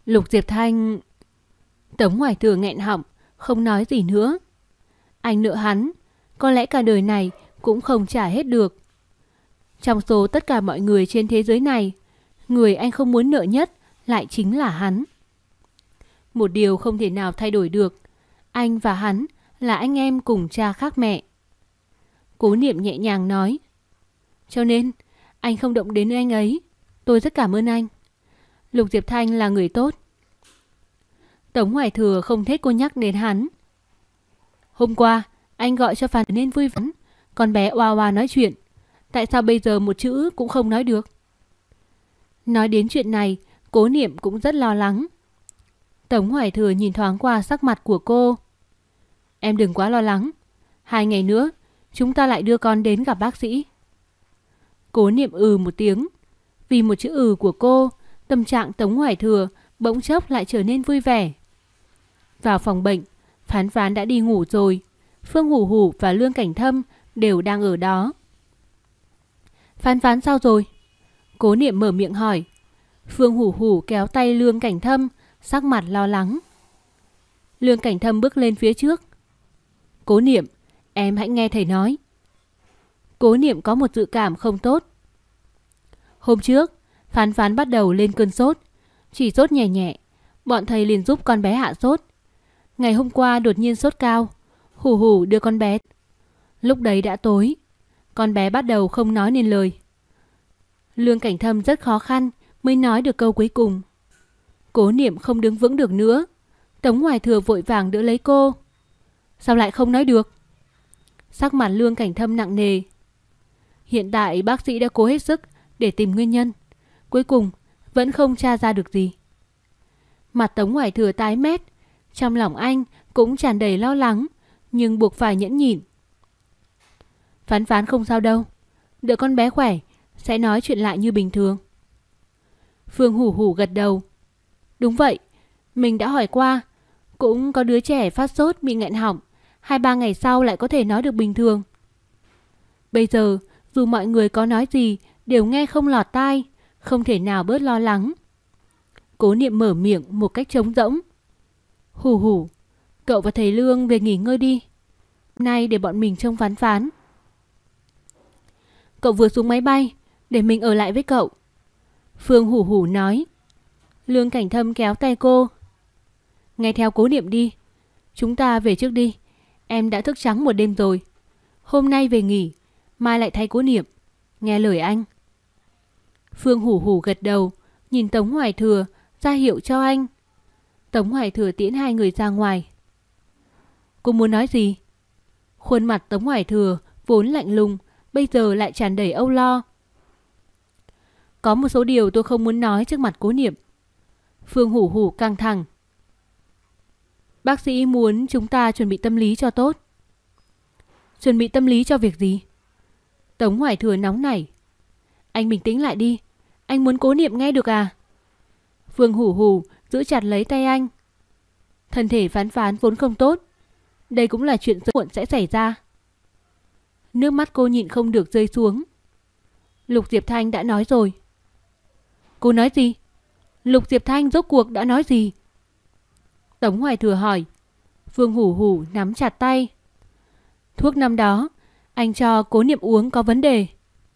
Lục Diệp Thanh... Tống Hoài Thừa nghẹn họng, không nói gì nữa. Anh nợ hắn, có lẽ cả đời này cũng không trả hết được. Trong số tất cả mọi người trên thế giới này, người anh không muốn nợ nhất lại chính là hắn. Một điều không thể nào thay đổi được, anh và hắn là anh em cùng cha khác mẹ. Cố Niệm nhẹ nhàng nói. Cho nên, anh không động đến anh ấy. Tôi rất cảm ơn anh. Lục Diệp Thanh là người tốt. Tống Hoài Thừa không thích cô nhắc đến hắn. Hôm qua, anh gọi cho Phan nên vui vẻ. Con bé oa oa nói chuyện. Tại sao bây giờ một chữ cũng không nói được? Nói đến chuyện này, Cố Niệm cũng rất lo lắng. Tống Hoài Thừa nhìn thoáng qua sắc mặt của cô. Em đừng quá lo lắng. 2 ngày nữa, chúng ta lại đưa con đến gặp bác sĩ. Cố Niệm một tiếng. Vì một chữ của cô, tâm trạng Tống Hoài Thừa bỗng chốc lại trở nên vui vẻ. Vào phòng bệnh, Phán Phán đã đi ngủ rồi. Phương Hủ Hủ và Lương Cảnh Thâm đều đang ở đó. Phán Phán sao rồi? Cố Niệm mở miệng hỏi. Phương Hủ Hủ kéo tay Lương Cảnh Thâm, sắc mặt lo lắng. Lương Cảnh Thâm bước lên phía trước. Cố Niệm, em hãy nghe thầy nói. Cố Niệm có một dự cảm không tốt. Hôm trước, Phán Phán bắt đầu lên cơn sốt. Chỉ sốt nhẹ nhẹ, bọn thầy liền giúp con bé hạ sốt. Ngày hôm qua đột nhiên sốt cao, Hủ Hủ đưa con bé. Lúc đấy đã tối, con bé bắt đầu không nói nên lời. Lương Cảnh Thâm rất khó khăn mới nói được câu cuối cùng. Cố Niệm không đứng vững được nữa. Tống Hoài Thừa vội vàng đỡ lấy cô. Sao lại không nói được? Sắc mặt Lương Cảnh Thâm nặng nề. Hiện tại bác sĩ đã cố hết sức để tìm nguyên nhân. Cuối cùng vẫn không tra ra được gì. Mặt Tống Hoài Thừa tái mét. Trong lòng anh cũng tràn đầy lo lắng, nhưng buộc phải nhẫn nhịn. Phán Phán không sao đâu. Đợi con bé khỏe sẽ nói chuyện lại như bình thường. Phương Hủ Hủ gật đầu. Đúng vậy, mình đã hỏi qua. Cũng có đứa trẻ phát sốt bị nghẹn họng, 2-3 ngày sau lại có thể nói được bình thường. Bây giờ dù mọi người có nói gì đều nghe không lọt tai, không thể nào bớt lo lắng. Cố Niệm mở miệng một cách trống rỗng. Hủ Hủ, cậu và thầy Lương về nghỉ ngơi đi. Nay để bọn mình trông Phán Phán. Cậu vừa xuống máy bay, để mình ở lại với cậu. Phương Hủ Hủ nói. Lương Cảnh Thâm kéo tay cô. Nghe theo Cố Niệm đi. Chúng ta về trước đi. Em đã thức trắng một đêm rồi. Hôm nay về nghỉ, mai lại thay Cố Niệm. Nghe lời anh. Phương Hủ Hủ gật đầu, nhìn Tống Hoài Thừa ra hiệu cho anh. Tống Hoài Thừa tiễn 2 người ra ngoài. Cô muốn nói gì? Khuôn mặt Tống Hoài Thừa vốn lạnh lùng, bây giờ lại tràn đầy âu lo. Có một số điều tôi không muốn nói trước mặt Cố Niệm. Phương Hủ Hủ căng thẳng. Bác sĩ muốn chúng ta chuẩn bị tâm lý cho tốt. Chuẩn bị tâm lý cho việc gì? Tống Hoài Thừa nóng nảy. Anh bình tĩnh lại đi. Anh muốn Cố Niệm nghe được à? Phương Hủ Hủ giữ chặt lấy tay anh. Thân thể Phán Phán vốn không tốt. Đây cũng là chuyện sớm muộn sẽ xảy ra. Nước mắt cô nhịn không được rơi xuống. Lục Diệp Thanh đã nói rồi. Cô nói gì? Lục Diệp Thanh rốt cuộc đã nói gì? Tống Hoài Thừa hỏi. Phương Hủ Hủ nắm chặt tay. Thuốc năm đó anh cho Cố Niệm uống có vấn đề.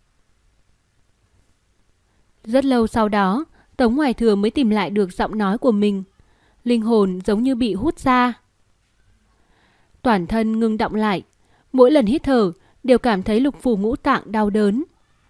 Rất lâu sau đó, Tống Hoài Thừa mới tìm lại được giọng nói của mình. Linh hồn giống như bị hút ra. Toàn thân ngưng đọng lại. Mỗi lần hít thở đều cảm thấy lục phủ ngũ tạng đau đớn.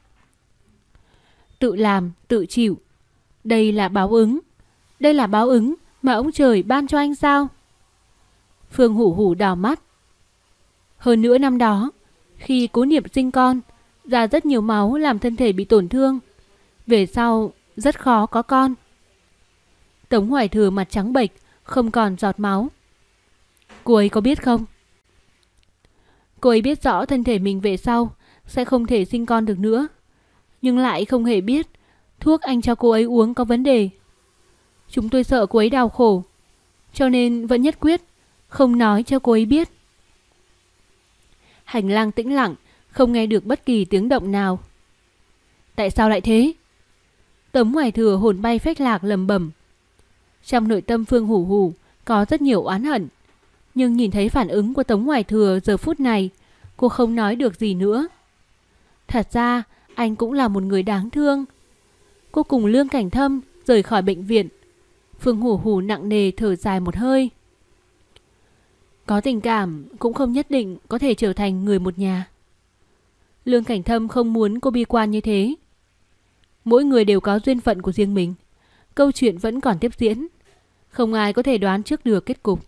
Tự làm, tự chịu. Đây là báo ứng. Đây là báo ứng mà ông trời ban cho anh sao? Phương Hủ Hủ đỏ mắt. Hơn nữa năm đó, khi Cố Niệm sinh con, ra rất nhiều máu làm thân thể bị tổn thương. Về sau rất khó có con. Tống Hoài Thừa mặt trắng bệch, không còn giọt máu. Cô ấy có biết không? Cô ấy biết rõ thân thể mình về sau sẽ không thể sinh con được nữa, nhưng lại không hề biết thuốc anh cho cô ấy uống có vấn đề. Chúng tôi sợ cô ấy đau khổ, cho nên vẫn nhất quyết không nói cho cô ấy biết. Hành lang tĩnh lặng, không nghe được bất kỳ tiếng động nào. Tại sao lại thế? Tống Hoài Thừa hồn bay phách lạc lẩm bẩm. Trong nội tâm Phương Hủ Hủ có rất nhiều oán hận, nhưng nhìn thấy phản ứng của Tống Hoài Thừa giờ phút này, cô không nói được gì nữa. Thật ra, anh cũng là một người đáng thương. Cô cùng Lương Cảnh Thâm rời khỏi bệnh viện. Phương Hủ Hủ nặng nề thở dài một hơi. Có tình cảm cũng không nhất định có thể trở thành người một nhà. Lương Cảnh Thâm không muốn cô bi quan như thế. Mỗi người đều có duyên phận của riêng mình. Câu chuyện vẫn còn tiếp diễn. Không ai có thể đoán trước được kết cục.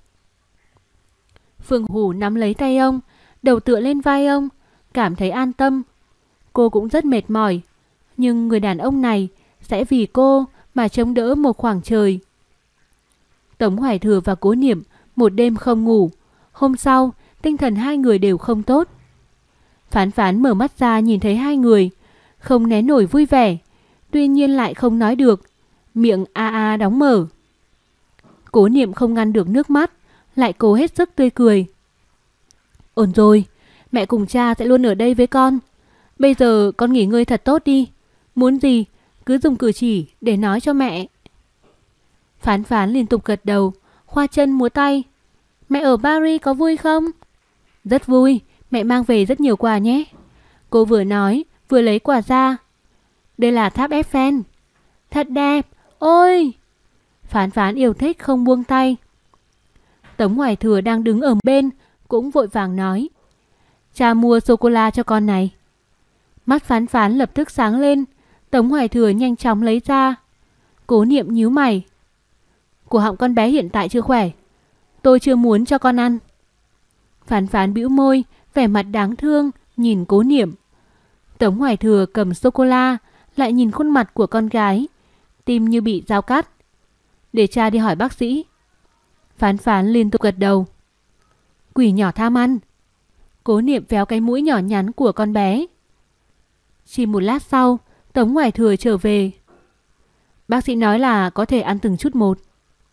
Phương Hủ nắm lấy tay ông, đầu tựa lên vai ông, cảm thấy an tâm. Cô cũng rất mệt mỏi, nhưng người đàn ông này sẽ vì cô mà chống đỡ một khoảng trời. Tống Hoài Thừa và Cố Niệm một đêm không ngủ. Hôm sau, tinh thần hai người đều không tốt. Phán Phán mở mắt ra nhìn thấy hai người, không né nổi vui vẻ, tuy nhiên lại không nói được, miệng a a đóng mở. Cố Niệm không ngăn được nước mắt, lại cố hết sức tươi cười. Ổn rồi, mẹ cùng cha sẽ luôn ở đây với con. Bây giờ con nghỉ ngơi thật tốt đi. Muốn gì, cứ dùng cử chỉ để nói cho mẹ. Phán Phán liên tục gật đầu, khoa chân múa tay. Mẹ ở Paris có vui không? Rất vui, mẹ mang về rất nhiều quà nhé. Cô vừa nói, vừa lấy quà ra. Đây là tháp Eiffel. Thật đẹp, ôi! Phán Phán yêu thích không buông tay. Tống Hoài Thừa đang đứng ở bên, cũng vội vàng nói. Cha mua sô-cô-la cho con này. Mắt Phán Phán lập tức sáng lên. Tống Hoài Thừa nhanh chóng lấy ra. Cố Niệm nhíu mày. Cổ họng con bé hiện tại chưa khỏe. Tôi chưa muốn cho con ăn. Phán Phán bĩu môi, vẻ mặt đáng thương, nhìn Cố Niệm. Tống Hoài Thừa cầm sô-cô-la, lại nhìn khuôn mặt của con gái. Tim như bị dao cắt. Để cha đi hỏi bác sĩ. Phán Phán liên tục gật đầu. Quỷ nhỏ tham ăn. Cố Niệm véo cái mũi nhỏ nhắn của con bé. Chỉ một lát sau, Tống Hoài Thừa trở về. Bác sĩ nói là có thể ăn từng chút một.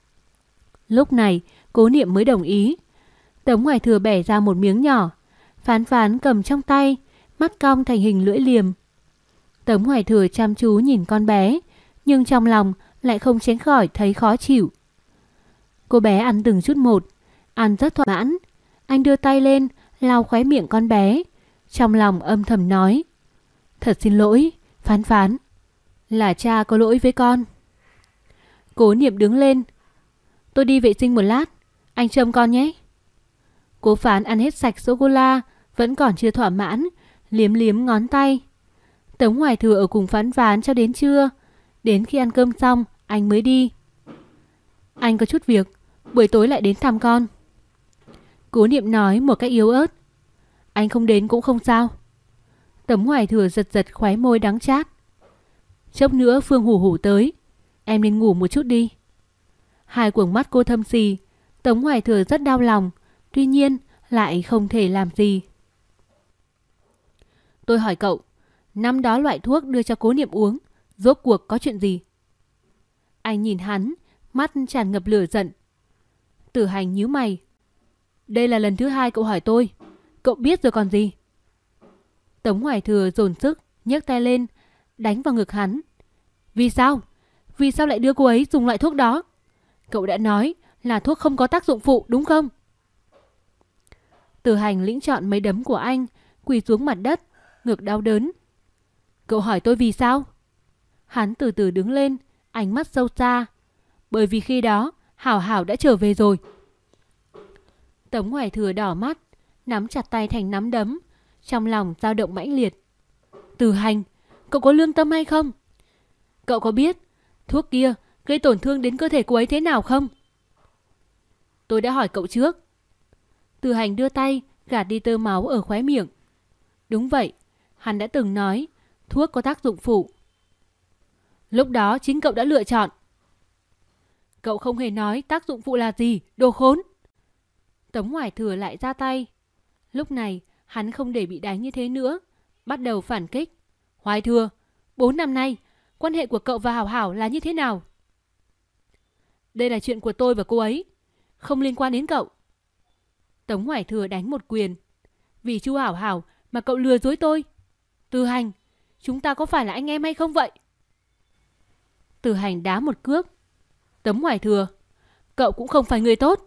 Lúc này, Cố Niệm mới đồng ý. Tống Hoài Thừa bẻ ra một miếng nhỏ. Phán Phán cầm trong tay, mắt cong thành hình lưỡi liềm. Tống Hoài Thừa chăm chú nhìn con bé, nhưng trong lòng lại không tránh khỏi thấy khó chịu. Cô bé ăn từng chút một, ăn rất thỏa mãn. Anh đưa tay lên, lau khóe miệng con bé. Trong lòng âm thầm nói. Thật xin lỗi, Phán Phán. Là cha có lỗi với con. Cố Niệm đứng lên. Tôi đi vệ sinh một lát, anh trông con nhé. Cố Phán ăn hết sạch sô-cô-la, vẫn còn chưa thỏa mãn, liếm liếm ngón tay. Tống Hoài Thừa ở cùng Phán Phán cho đến trưa. Đến khi ăn cơm xong, anh mới đi. Anh có chút việc, buổi tối lại đến thăm con. Cố Niệm nói một cách yếu ớt. Anh không đến cũng không sao. Tống Hoài Thừa giật giật khóe môi đắng chát. Chốc nữa Phương Hủ Hủ tới, em nên ngủ một chút đi. Hai quầng mắt cô thâm xì. Tống Hoài Thừa rất đau lòng, tuy nhiên lại không thể làm gì. Tôi hỏi cậu, năm đó loại thuốc đưa cho Cố Niệm uống, rốt cuộc có chuyện gì? Anh nhìn hắn, mắt tràn ngập lửa giận. Tử Hành nhíu mày. Đây là lần thứ hai cậu hỏi tôi, cậu biết rồi còn gì? Tống Hoài Thừa dồn sức, nhấc tay lên, đánh vào ngực hắn. Vì sao? Vì sao lại đưa cô ấy dùng loại thuốc đó? Cậu đã nói là thuốc không có tác dụng phụ đúng không? Tử Hành lĩnh chọn mấy đấm của anh, quỳ xuống mặt đất, ngực đau đớn. Cậu hỏi tôi vì sao? Hắn từ từ đứng lên, ánh mắt sâu xa. Bởi vì khi đó Hảo Hảo đã trở về rồi. Tống Hoài Thừa đỏ mắt, nắm chặt tay thành nắm đấm, trong lòng dao động mãnh liệt. Tử Hành, cậu có lương tâm hay không? Cậu có biết thuốc kia gây tổn thương đến cơ thể cô ấy thế nào không? Tôi đã hỏi cậu trước. Tử Hành đưa tay gạt đi tơ máu ở khóe miệng. Đúng vậy, hắn đã từng nói thuốc có tác dụng phụ. Lúc đó chính cậu đã lựa chọn. Cậu không hề nói tác dụng phụ là gì, đồ khốn. Tống Hoài Thừa lại ra tay. Lúc này hắn không để bị đánh như thế nữa, bắt đầu phản kích. Hoài Thừa, 4 năm nay quan hệ của cậu và Hảo Hảo là như thế nào? Đây là chuyện của tôi và cô ấy, không liên quan đến cậu. Tống Hoài Thừa đánh một quyền. Vì Chu Hảo Hảo mà cậu lừa dối tôi. Tử Hành, chúng ta có phải là anh em hay không vậy? Tử Hành đá một cước. Tống Hoài Thừa, cậu cũng không phải người tốt.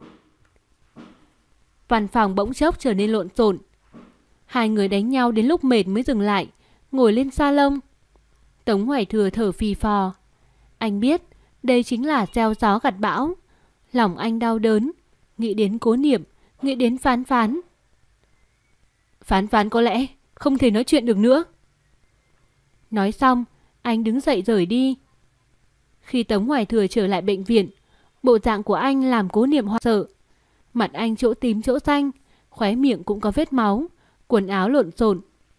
Văn phòng bỗng chốc trở nên lộn xộn. Hai người đánh nhau đến lúc mệt mới dừng lại, ngồi lên salon. Tống Hoài Thừa thở phì phò. Anh biết đây chính là gieo gió gặt bão. Lòng anh đau đớn, nghĩ đến Cố Niệm, nghĩ đến Phán Phán. Phán Phán có lẽ không thể nói chuyện được nữa. Nói xong, anh đứng dậy rời đi. Khi Tống Hoài Thừa trở lại bệnh viện, bộ dạng của anh làm Cố Niệm hoảng sợ. Mặt anh chỗ tím chỗ xanh, khóe miệng cũng có vết máu, quần áo lộn xộn.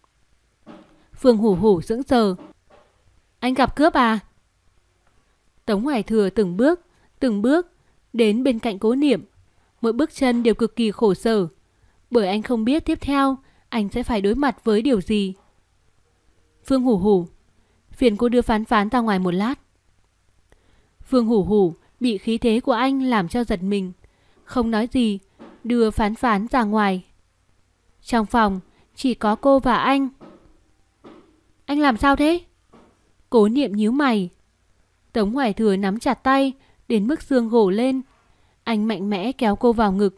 Phương Hủ Hủ sững sờ. Anh gặp cướp à? Tống Hoài Thừa từng bước đến bên cạnh Cố Niệm. Mỗi bước chân đều cực kỳ khổ sở, bởi anh không biết tiếp theo anh sẽ phải đối mặt với điều gì. Phương Hủ Hủ, phiền cô đưa Phán Phán ra ngoài một lát. Phương Hủ Hủ bị khí thế của anh làm cho giật mình, không nói gì, đưa Phán Phán ra ngoài. Trong phòng chỉ có cô và anh. Anh làm sao thế? Cố Niệm nhíu mày. Tống Hoài Thừa nắm chặt tay đến mức xương gổ lên. Anh mạnh mẽ kéo cô vào ngực.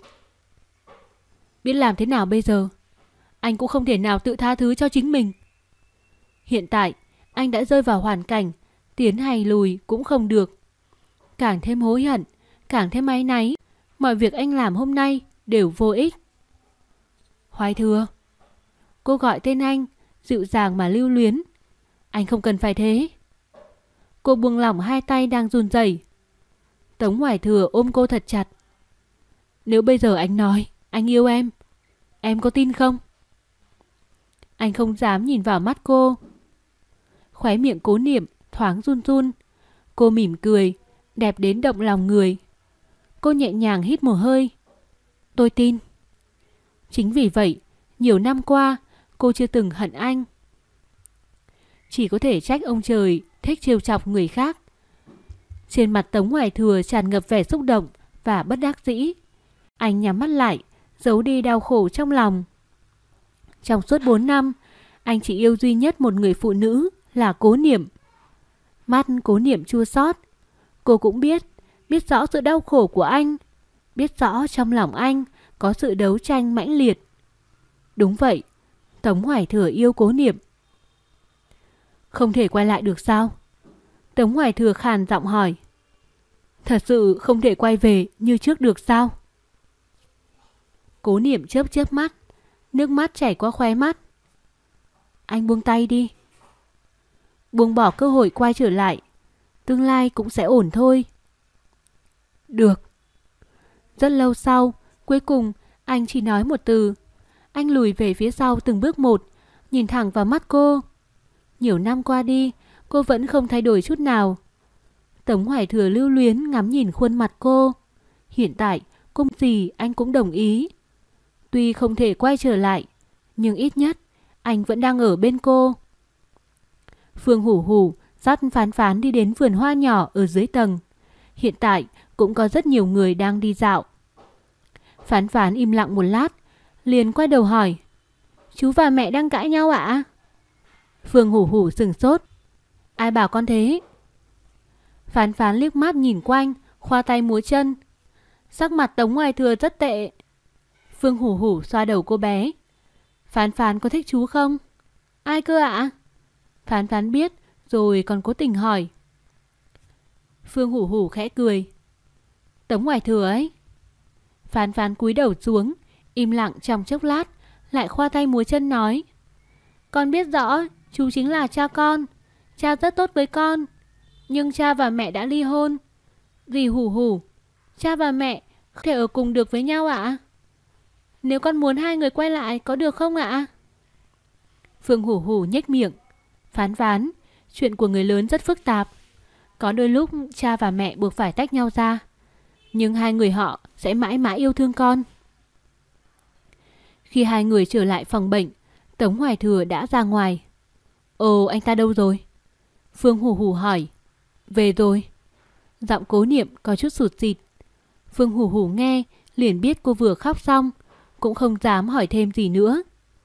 Biết làm thế nào bây giờ? Anh cũng không thể nào tự tha thứ cho chính mình. Hiện tại anh đã rơi vào hoàn cảnh tiến hay lùi cũng không được. Càng thêm hối hận, càng thêm áy náy. Mọi việc anh làm hôm nay đều vô ích. Hoài Thừa. Cô gọi tên anh, dịu dàng mà lưu luyến. Anh không cần phải thế. Cô buông lỏng hai tay đang run rẩy. Tống Hoài Thừa ôm cô thật chặt. Nếu bây giờ anh nói anh yêu em có tin không? Anh không dám nhìn vào mắt cô. Khóe miệng Cố Niệm thoáng run run. Cô mỉm cười, đẹp đến động lòng người. Cô nhẹ nhàng hít một hơi. Tôi tin. Chính vì vậy, nhiều năm qua cô chưa từng hận anh. Chỉ có thể trách ông trời thích trêu chọc người khác. Trên mặt Tống Hoài Thừa tràn ngập vẻ xúc động và bất đắc dĩ. Anh nhắm mắt lại, giấu đi đau khổ trong lòng. Trong suốt 4 năm, anh chỉ yêu duy nhất một người phụ nữ là Cố Niệm. Mắt Cố Niệm chua xót. Cô cũng biết rõ sự đau khổ của anh, biết rõ trong lòng anh có sự đấu tranh mãnh liệt. Đúng vậy, Tống Hoài Thừa yêu Cố Niệm. Không thể quay lại được sao? Tống Hoài Thừa khàn giọng hỏi. Thật sự không thể quay về như trước được sao? Cố Niệm chớp chớp mắt, nước mắt chảy qua khóe mắt. Anh buông tay đi. Buông bỏ cơ hội quay trở lại, tương lai cũng sẽ ổn thôi. Được. Rất lâu sau, cuối cùng anh chỉ nói một từ. Anh lùi về phía sau từng bước một, nhìn thẳng vào mắt cô. Nhiều năm qua đi, cô vẫn không thay đổi chút nào. Tống Hoài Thừa lưu luyến ngắm nhìn khuôn mặt cô. Hiện tại, cô gì anh cũng đồng ý. Tuy không thể quay trở lại, nhưng ít nhất anh vẫn đang ở bên cô. Phương Hủ Hủ dắt Phán Phán đi đến vườn hoa nhỏ ở dưới tầng. Hiện tại cũng có rất nhiều người đang đi dạo. Phán Phán im lặng một lát, liền quay đầu hỏi. Chú và mẹ đang cãi nhau ạ? Phương Hủ Hủ sửng sốt. Ai bảo con thế? Phán Phán liếc mắt nhìn quanh, khoa tay múa chân. Sắc mặt Tống Hoài Thừa rất tệ. Phương Hủ Hủ xoa đầu cô bé. Phán Phán có thích chú không? Ai cơ ạ? Phán Phán biết rồi còn cố tình hỏi. Phương Hủ Hủ khẽ cười. Tống Hoài Thừa ấy. Phán Phán cúi đầu xuống, im lặng trong chốc lát, lại khoa tay múa chân nói. Con biết rõ chú chính là cha con. Cha rất tốt với con. Nhưng cha và mẹ đã ly hôn. Dì Hủ Hủ, cha và mẹ không thể ở cùng được với nhau ạ? Nếu con muốn hai người quay lại có được không ạ? Phương Hủ Hủ nhếch miệng. Phán Phán, chuyện của người lớn rất phức tạp. Có đôi lúc cha và mẹ buộc phải tách nhau ra, nhưng hai người họ sẽ mãi mãi yêu thương con. Khi hai người trở lại phòng bệnh, Tống Hoài Thừa đã ra ngoài. Ồ, anh ta đâu rồi? Phương Hủ Hủ hỏi. Về rồi. Giọng Cố Niệm có chút sụt sịt. Phương Hủ Hủ nghe liền biết cô vừa khóc xong, cũng không dám hỏi thêm gì nữa.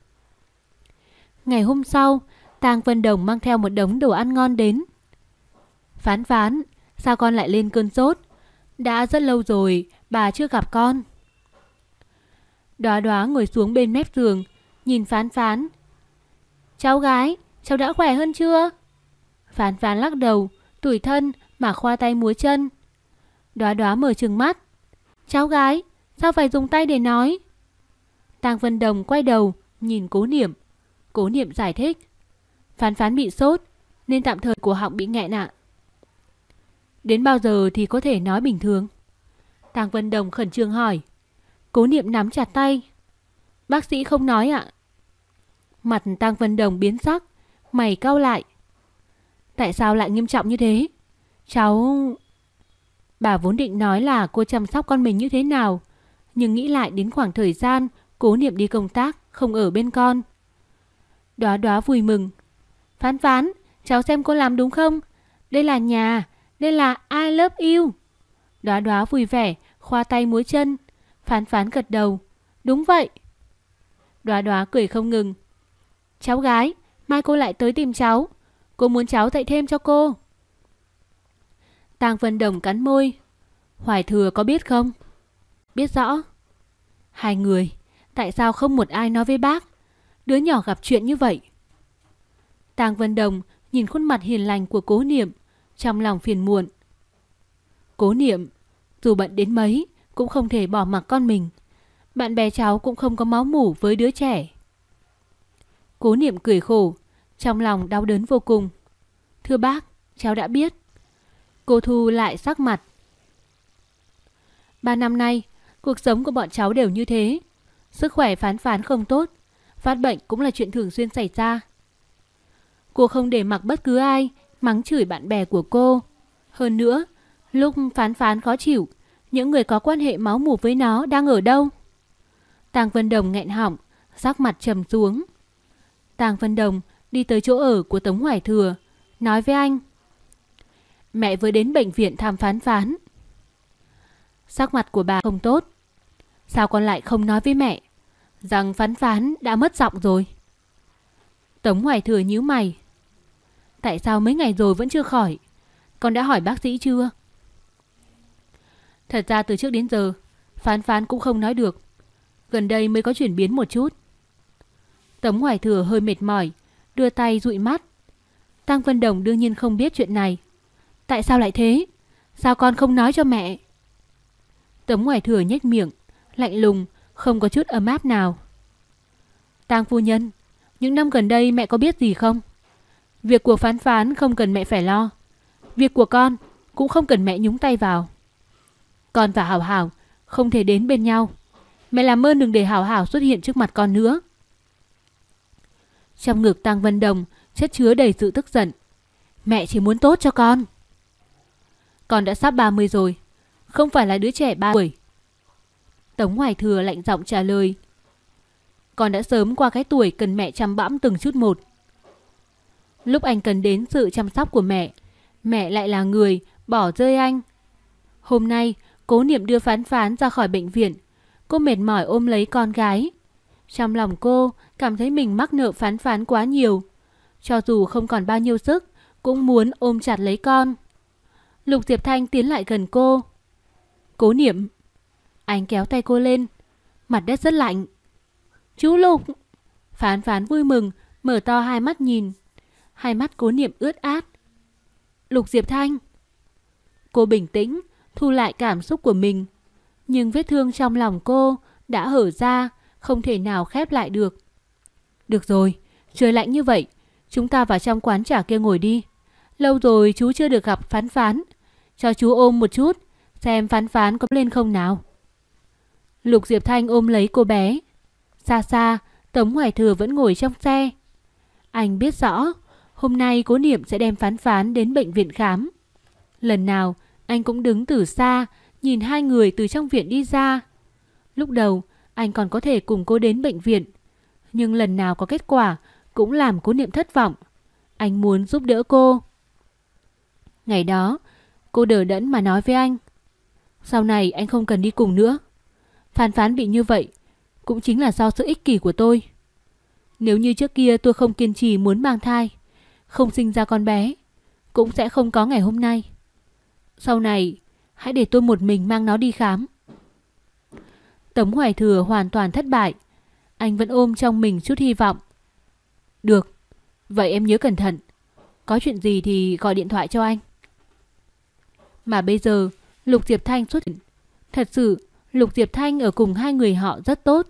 Ngày hôm sau, Tang Vân Đồng mang theo một đống đồ ăn ngon đến. Phán Phán, sao con lại lên cơn sốt? Đã rất lâu rồi, bà chưa gặp con. Đoá Đoá ngồi xuống bên mép giường, nhìn Phán Phán. Cháu gái, cháu đã khỏe hơn chưa? Phán Phán lắc đầu, tủi thân mà khoa tay múa chân. Đoá Đoá mở trừng mắt. Cháu gái, sao phải dùng tay để nói? Tang Vân Đồng quay đầu, nhìn Cố Niệm. Cố Niệm giải thích. Phán Phán bị sốt, nên tạm thời cổ họng bị nghẹn ạ. Đến bao giờ thì có thể nói bình thường? Tang Vân Đồng khẩn trương hỏi. Cố Niệm nắm chặt tay. Bác sĩ không nói ạ. Mặt Tang Vân Đồng biến sắc, mày cau lại. Tại sao lại nghiêm trọng như thế? Cháu... Bà vốn định nói là cô chăm sóc con mình như thế nào, nhưng nghĩ lại đến khoảng thời gian Cố Niệm đi công tác, không ở bên con. Đoá Đoá vui mừng. Phán Phán, cháu xem cô làm đúng không? Đây là nhà, đây là I love you. Đoá Đoá vui vẻ, khoa tay múa chân. Phán Phán gật đầu. Đúng vậy. Đoá Đoá cười không ngừng. Cháu gái, mai cô lại tới tìm cháu. Cô muốn cháu dạy thêm cho cô. Tang Vân Đồng cắn môi. Hoài Thừa có biết không? Biết rõ. Hai người, tại sao không một ai nói với bác? Đứa nhỏ gặp chuyện như vậy. Tang Vân Đồng nhìn khuôn mặt hiền lành của Cố Niệm, trong lòng phiền muộn. Cố Niệm, dù bận đến mấy cũng không thể bỏ mặc con mình. Bạn bè cháu cũng không có máu mủ với đứa trẻ. Cố Niệm cười khổ, trong lòng đau đớn vô cùng. Thưa bác, cháu đã biết. Cô thu lại sắc mặt. 3 năm nay, cuộc sống của bọn cháu đều như thế. Sức khỏe Phán Phán không tốt, phát bệnh cũng là chuyện thường xuyên xảy ra. Cô không để mặc bất cứ ai mắng chửi bạn bè của cô. Hơn nữa, lúc Phán Phán khó chịu, những người có quan hệ máu mủ với nó đang ở đâu? Tang Vân Đồng nghẹn họng, sắc mặt trầm xuống. Tang Vân Đồng đi tới chỗ ở của Tống Hoài Thừa, nói với anh. Mẹ vừa đến bệnh viện thăm Phán Phán. Sắc mặt của bà không tốt. Sao con lại không nói với mẹ rằng Phán Phán đã mất giọng rồi? Tống Hoài Thừa nhíu mày. Tại sao mấy ngày rồi vẫn chưa khỏi? Con đã hỏi bác sĩ chưa? Thật ra từ trước đến giờ Phán Phán cũng không nói được. Gần đây mới có chuyển biến một chút. Tống Hoài Thừa hơi mệt mỏi, đưa tay dụi mắt. Tang Vân Đồng đương nhiên không biết chuyện này. Tại sao lại thế? Sao con không nói cho mẹ? Tống Hoài Thừa nhếch miệng, lạnh lùng, không có chút ấm áp nào. Tang phu nhân, những năm gần đây mẹ có biết gì không? Việc của Phán Phán không cần mẹ phải lo. Việc của con cũng không cần mẹ nhúng tay vào. Con và Hảo Hảo không thể đến bên nhau. Mẹ làm ơn đừng để Hảo Hảo xuất hiện trước mặt con nữa. Trong ngực Tang Vân Đồng chất chứa đầy sự tức giận. Mẹ chỉ muốn tốt cho con. Con đã sắp 30 rồi, không phải là đứa trẻ 3 tuổi. Tống Hoài Thừa lạnh giọng trả lời. Con đã sớm qua cái tuổi cần mẹ chăm bẵm từng chút một. Lúc anh cần đến sự chăm sóc của mẹ lại là người bỏ rơi anh. Hôm nay Cố Niệm đưa Phán Phán ra khỏi bệnh viện. Cô mệt mỏi ôm lấy con gái. Trong lòng cô cảm thấy mình mắc nợ Phán Phán quá nhiều. Cho dù không còn bao nhiêu sức, cũng muốn ôm chặt lấy con. Lục Diệp Thanh tiến lại gần cô. Cố Niệm. Anh kéo tay cô lên. Mặt đất rất lạnh. Chú Lục. Phán Phán vui mừng, mở to hai mắt nhìn. Hai mắt Cố Niệm ướt át. Lục Diệp Thanh. Cô bình tĩnh, thu lại cảm xúc của mình. Nhưng vết thương trong lòng cô đã hở ra, không thể nào khép lại được. Được rồi, trời lạnh như vậy, chúng ta vào trong quán trà kia ngồi đi. Lâu rồi chú chưa được gặp Phán Phán. Cho chú ôm một chút, xem Phán Phán có lên không nào. Lục Diệp Thanh ôm lấy cô bé. Xa xa, Tống Hoài Thừa vẫn ngồi trong xe. Anh biết rõ, hôm nay Cố Niệm sẽ đem Phán Phán đến bệnh viện khám. Lần nào, anh cũng đứng từ xa, nhìn hai người từ trong viện đi ra. Lúc đầu, anh còn có thể cùng cô đến bệnh viện. Nhưng lần nào có kết quả, cũng làm Cố Niệm thất vọng. Anh muốn giúp đỡ cô. Ngày đó, cô đờ đẫn mà nói với anh. Sau này anh không cần đi cùng nữa. Phán Phán bị như vậy, cũng chính là do sự ích kỷ của tôi. Nếu như trước kia tôi không kiên trì muốn mang thai, không sinh ra con bé, cũng sẽ không có ngày hôm nay. Sau này, hãy để tôi một mình mang nó đi khám. Tống Hoài Thừa hoàn toàn thất bại. Anh vẫn ôm trong mình chút hy vọng. Được, vậy em nhớ cẩn thận. Có chuyện gì thì gọi điện thoại cho anh. Mà bây giờ, Lục Diệp Thanh xuất hiện. Thật sự, Lục Diệp Thanh ở cùng hai người họ rất tốt.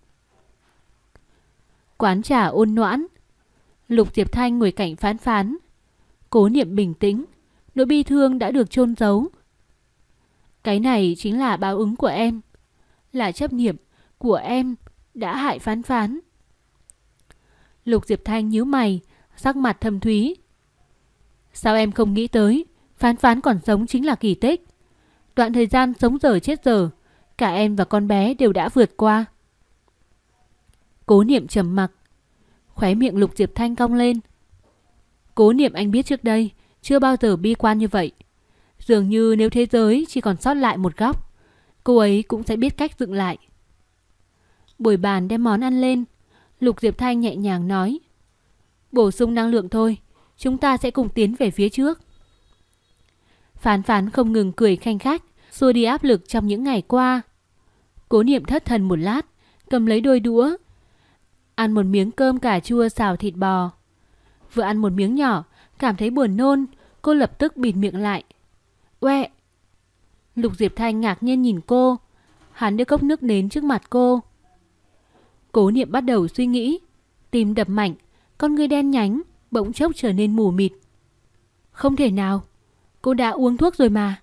Quán trà ôn noãn. Lục Diệp Thanh ngồi cạnh Phán Phán. Cố Niệm bình tĩnh, nỗi bi thương đã được chôn giấu. Cái này chính là báo ứng của em, là chấp niệm của em đã hại Phán Phán. Lục Diệp Thanh nhíu mày, sắc mặt thâm thúy. Sao em không nghĩ tới Phán Phán còn sống chính là kỳ tích. Đoạn thời gian sống dở chết dở, cả em và con bé đều đã vượt qua. Cố Niệm trầm mặc, khóe miệng Lục Diệp Thanh cong lên. Cố Niệm anh biết trước đây chưa bao giờ bi quan như vậy. Dường như nếu thế giới chỉ còn sót lại một góc, cô ấy cũng sẽ biết cách dựng lại. Bồi bàn đem món ăn lên, Lục Diệp Thanh nhẹ nhàng nói. Bổ sung năng lượng thôi, chúng ta sẽ cùng tiến về phía trước. Phán Phán không ngừng cười khanh khách, xua đi áp lực trong những ngày qua. Cố Niệm thất thần một lát, cầm lấy đôi đũa, ăn một miếng cơm cà chua xào thịt bò. Vừa ăn một miếng nhỏ, cảm thấy buồn nôn, cô lập tức bịt miệng lại. Uẹ! Lục Diệp Thanh ngạc nhiên nhìn cô. Hắn đưa cốc nước đến trước mặt cô. Cố Niệm bắt đầu suy nghĩ, tim đập mạnh, con ngươi đen nhánh bỗng chốc trở nên mù mịt. Không thể nào, cô đã uống thuốc rồi mà.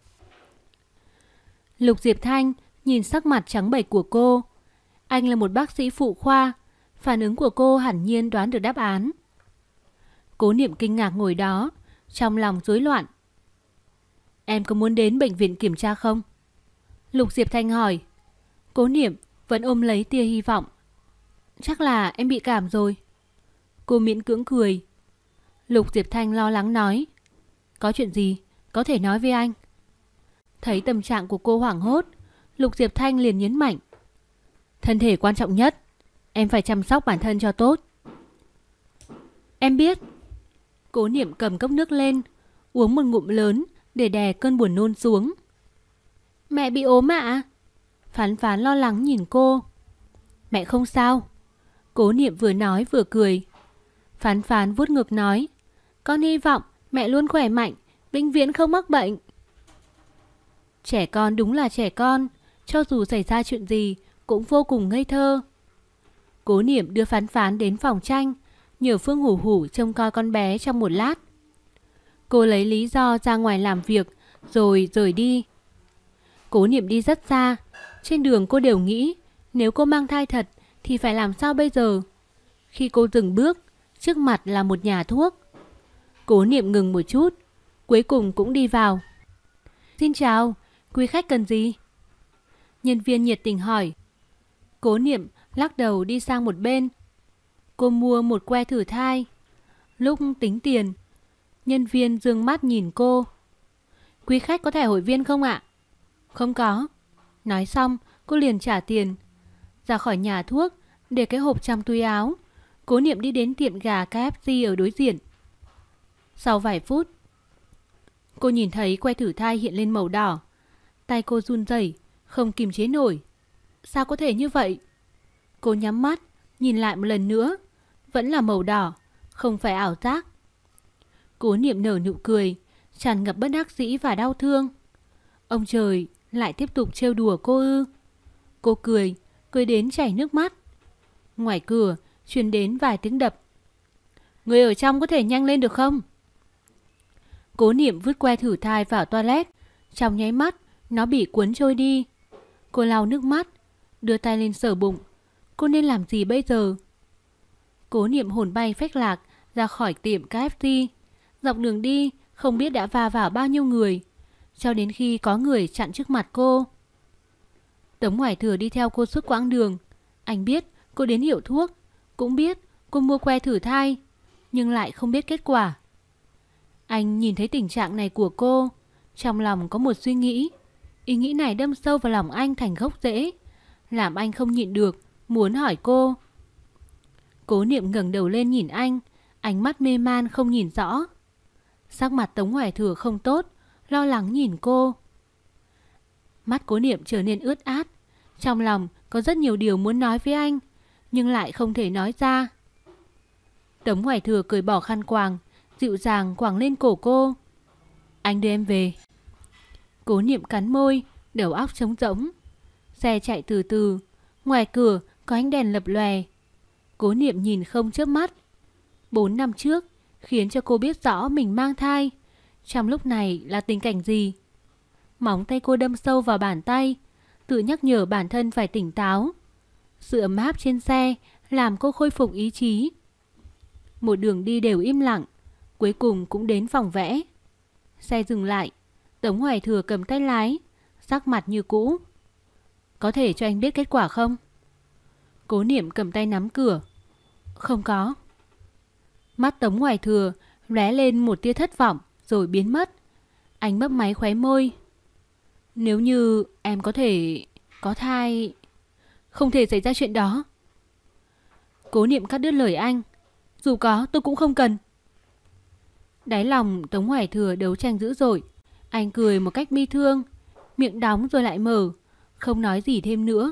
Lục Diệp Thanh nhìn sắc mặt trắng bệch của cô. Anh là một bác sĩ phụ khoa, phản ứng của cô hẳn nhiên đoán được đáp án. Cố Niệm kinh ngạc ngồi đó, trong lòng rối loạn. Em có muốn đến bệnh viện kiểm tra không? Lục Diệp Thanh hỏi. Cố Niệm vẫn ôm lấy tia hy vọng. Chắc là em bị cảm rồi. Cô miễn cưỡng cười. Lục Diệp Thanh lo lắng nói. Có chuyện gì? Có thể nói với anh. Thấy tâm trạng của cô hoảng hốt, Lục Diệp Thanh liền nhấn mạnh. Thân thể quan trọng nhất, em phải chăm sóc bản thân cho tốt. Em biết. Cố Niệm cầm cốc nước lên, uống một ngụm lớn để đè cơn buồn nôn xuống. Mẹ bị ốm ạ? Phán Phán lo lắng nhìn cô. Mẹ không sao. Cố Niệm vừa nói vừa cười. Phán Phán vuốt ngực nói. Con hy vọng mẹ luôn khỏe mạnh, vĩnh viễn không mắc bệnh. Trẻ con đúng là trẻ con, cho dù xảy ra chuyện gì cũng vô cùng ngây thơ. Cố Niệm đưa Phán Phán đến phòng tranh, nhờ Phương Hủ Hủ trông coi con bé trong một lát. Cô lấy lý do ra ngoài làm việc rồi rời đi. Cố Niệm đi rất xa. Trên đường cô đều nghĩ nếu cô mang thai thật thì phải làm sao bây giờ. Khi cô dừng bước, trước mặt là một nhà thuốc. Cố Niệm ngừng một chút, cuối cùng cũng đi vào. Xin chào, quý khách cần gì? Nhân viên nhiệt tình hỏi. Cố Niệm lắc đầu đi sang một bên. Cô mua một que thử thai. Lúc tính tiền, nhân viên dương mắt nhìn cô. Quý khách có thẻ hội viên không ạ? Không có. Nói xong, cô liền trả tiền. Ra khỏi nhà thuốc, để cái hộp trong túi áo. Cố Niệm đi đến tiệm gà KFC ở đối diện. Sau vài phút, cô nhìn thấy que thử thai hiện lên màu đỏ. Tay cô run rẩy, không kiềm chế nổi. Sao có thể như vậy? Cô nhắm mắt, nhìn lại một lần nữa. Vẫn là màu đỏ, không phải ảo giác. Cố Niệm nở nụ cười, tràn ngập bất đắc dĩ và đau thương. Ông trời lại tiếp tục trêu đùa cô ư? Cô cười đến chảy nước mắt. Ngoài cửa truyền đến vài tiếng đập. Người ở trong có thể nhanh lên được không? Cố Niệm vứt que thử thai vào toilet. Trong nháy mắt nó bị cuốn trôi đi. Cô lau nước mắt, đưa tay lên sờ bụng. Cô nên làm gì bây giờ? Cố Niệm hồn bay phách lạc ra khỏi tiệm KFC. Dọc đường đi không biết đã va vào bao nhiêu người, cho đến khi có người chặn trước mặt cô. Tống Hoài Thừa đi theo cô suốt quãng đường. Anh biết cô đến hiệu thuốc, cũng biết cô mua que thử thai, nhưng lại không biết kết quả. Anh nhìn thấy tình trạng này của cô, trong lòng có một suy nghĩ. Ý nghĩ này đâm sâu vào lòng anh thành gốc rễ, làm anh không nhịn được, muốn hỏi cô. Cố Niệm ngẩng đầu lên nhìn anh, ánh mắt mê man không nhìn rõ. Sắc mặt Tống Hoài Thừa không tốt, lo lắng nhìn cô. Mắt Cố Niệm trở nên ướt át. Trong lòng có rất nhiều điều muốn nói với anh, nhưng lại không thể nói ra. Tống Hoài Thừa cởi bỏ khăn quàng, dịu dàng quàng lên cổ cô. Anh đưa em về. Cố Niệm cắn môi, đầu óc trống rỗng. Xe chạy từ từ, ngoài cửa có ánh đèn lập lòe. Cố Niệm nhìn không chớp mắt. 4 năm trước khiến cho cô biết rõ mình mang thai. Trong lúc này là tình cảnh gì? Móng tay cô đâm sâu vào bàn tay, tự nhắc nhở bản thân phải tỉnh táo. Sự ấm áp trên xe làm cô khôi phục ý chí. Một đường đi đều im lặng, cuối cùng cũng đến phòng vẽ. Xe dừng lại, Tống Hoài Thừa cầm tay lái, sắc mặt như cũ. Có thể cho anh biết kết quả không? Cố Niệm cầm tay nắm cửa. Không có. Mắt Tống Hoài Thừa lóe lên một tia thất vọng rồi biến mất. Anh mấp máy khóe môi. Nếu như em có thể có thai... Không thể xảy ra chuyện đó. Cố Niệm cắt đứt lời anh. Dù có tôi cũng không cần. Đáy lòng Tống Hoài Thừa đấu tranh dữ dội. Anh cười một cách bi thương, miệng đóng rồi lại mở, không nói gì thêm nữa.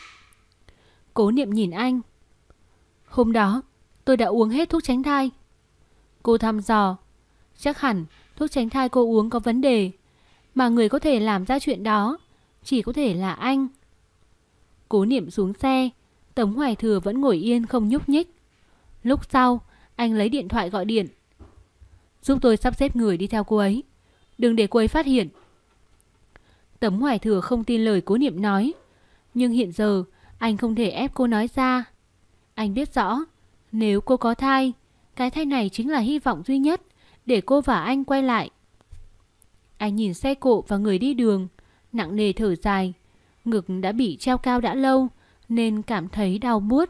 Cố Niệm nhìn anh. Hôm đó tôi đã uống hết thuốc tránh thai. Cô thăm dò. Chắc hẳn thuốc tránh thai cô uống có vấn đề, mà người có thể làm ra chuyện đó chỉ có thể là anh. Cố Niệm xuống xe. Tống Hoài Thừa vẫn ngồi yên không nhúc nhích. Lúc sau anh lấy điện thoại gọi điện. Giúp tôi sắp xếp người đi theo cô ấy, đừng để cô ấy phát hiện. Tống Hoài Thừa không tin lời Cố Niệm nói, nhưng hiện giờ anh không thể ép cô nói ra. Anh biết rõ, nếu cô có thai, cái thai này chính là hy vọng duy nhất để cô và anh quay lại. Anh nhìn xe cộ và người đi đường, nặng nề thở dài. Ngực đã bị treo cao đã lâu nên cảm thấy đau buốt.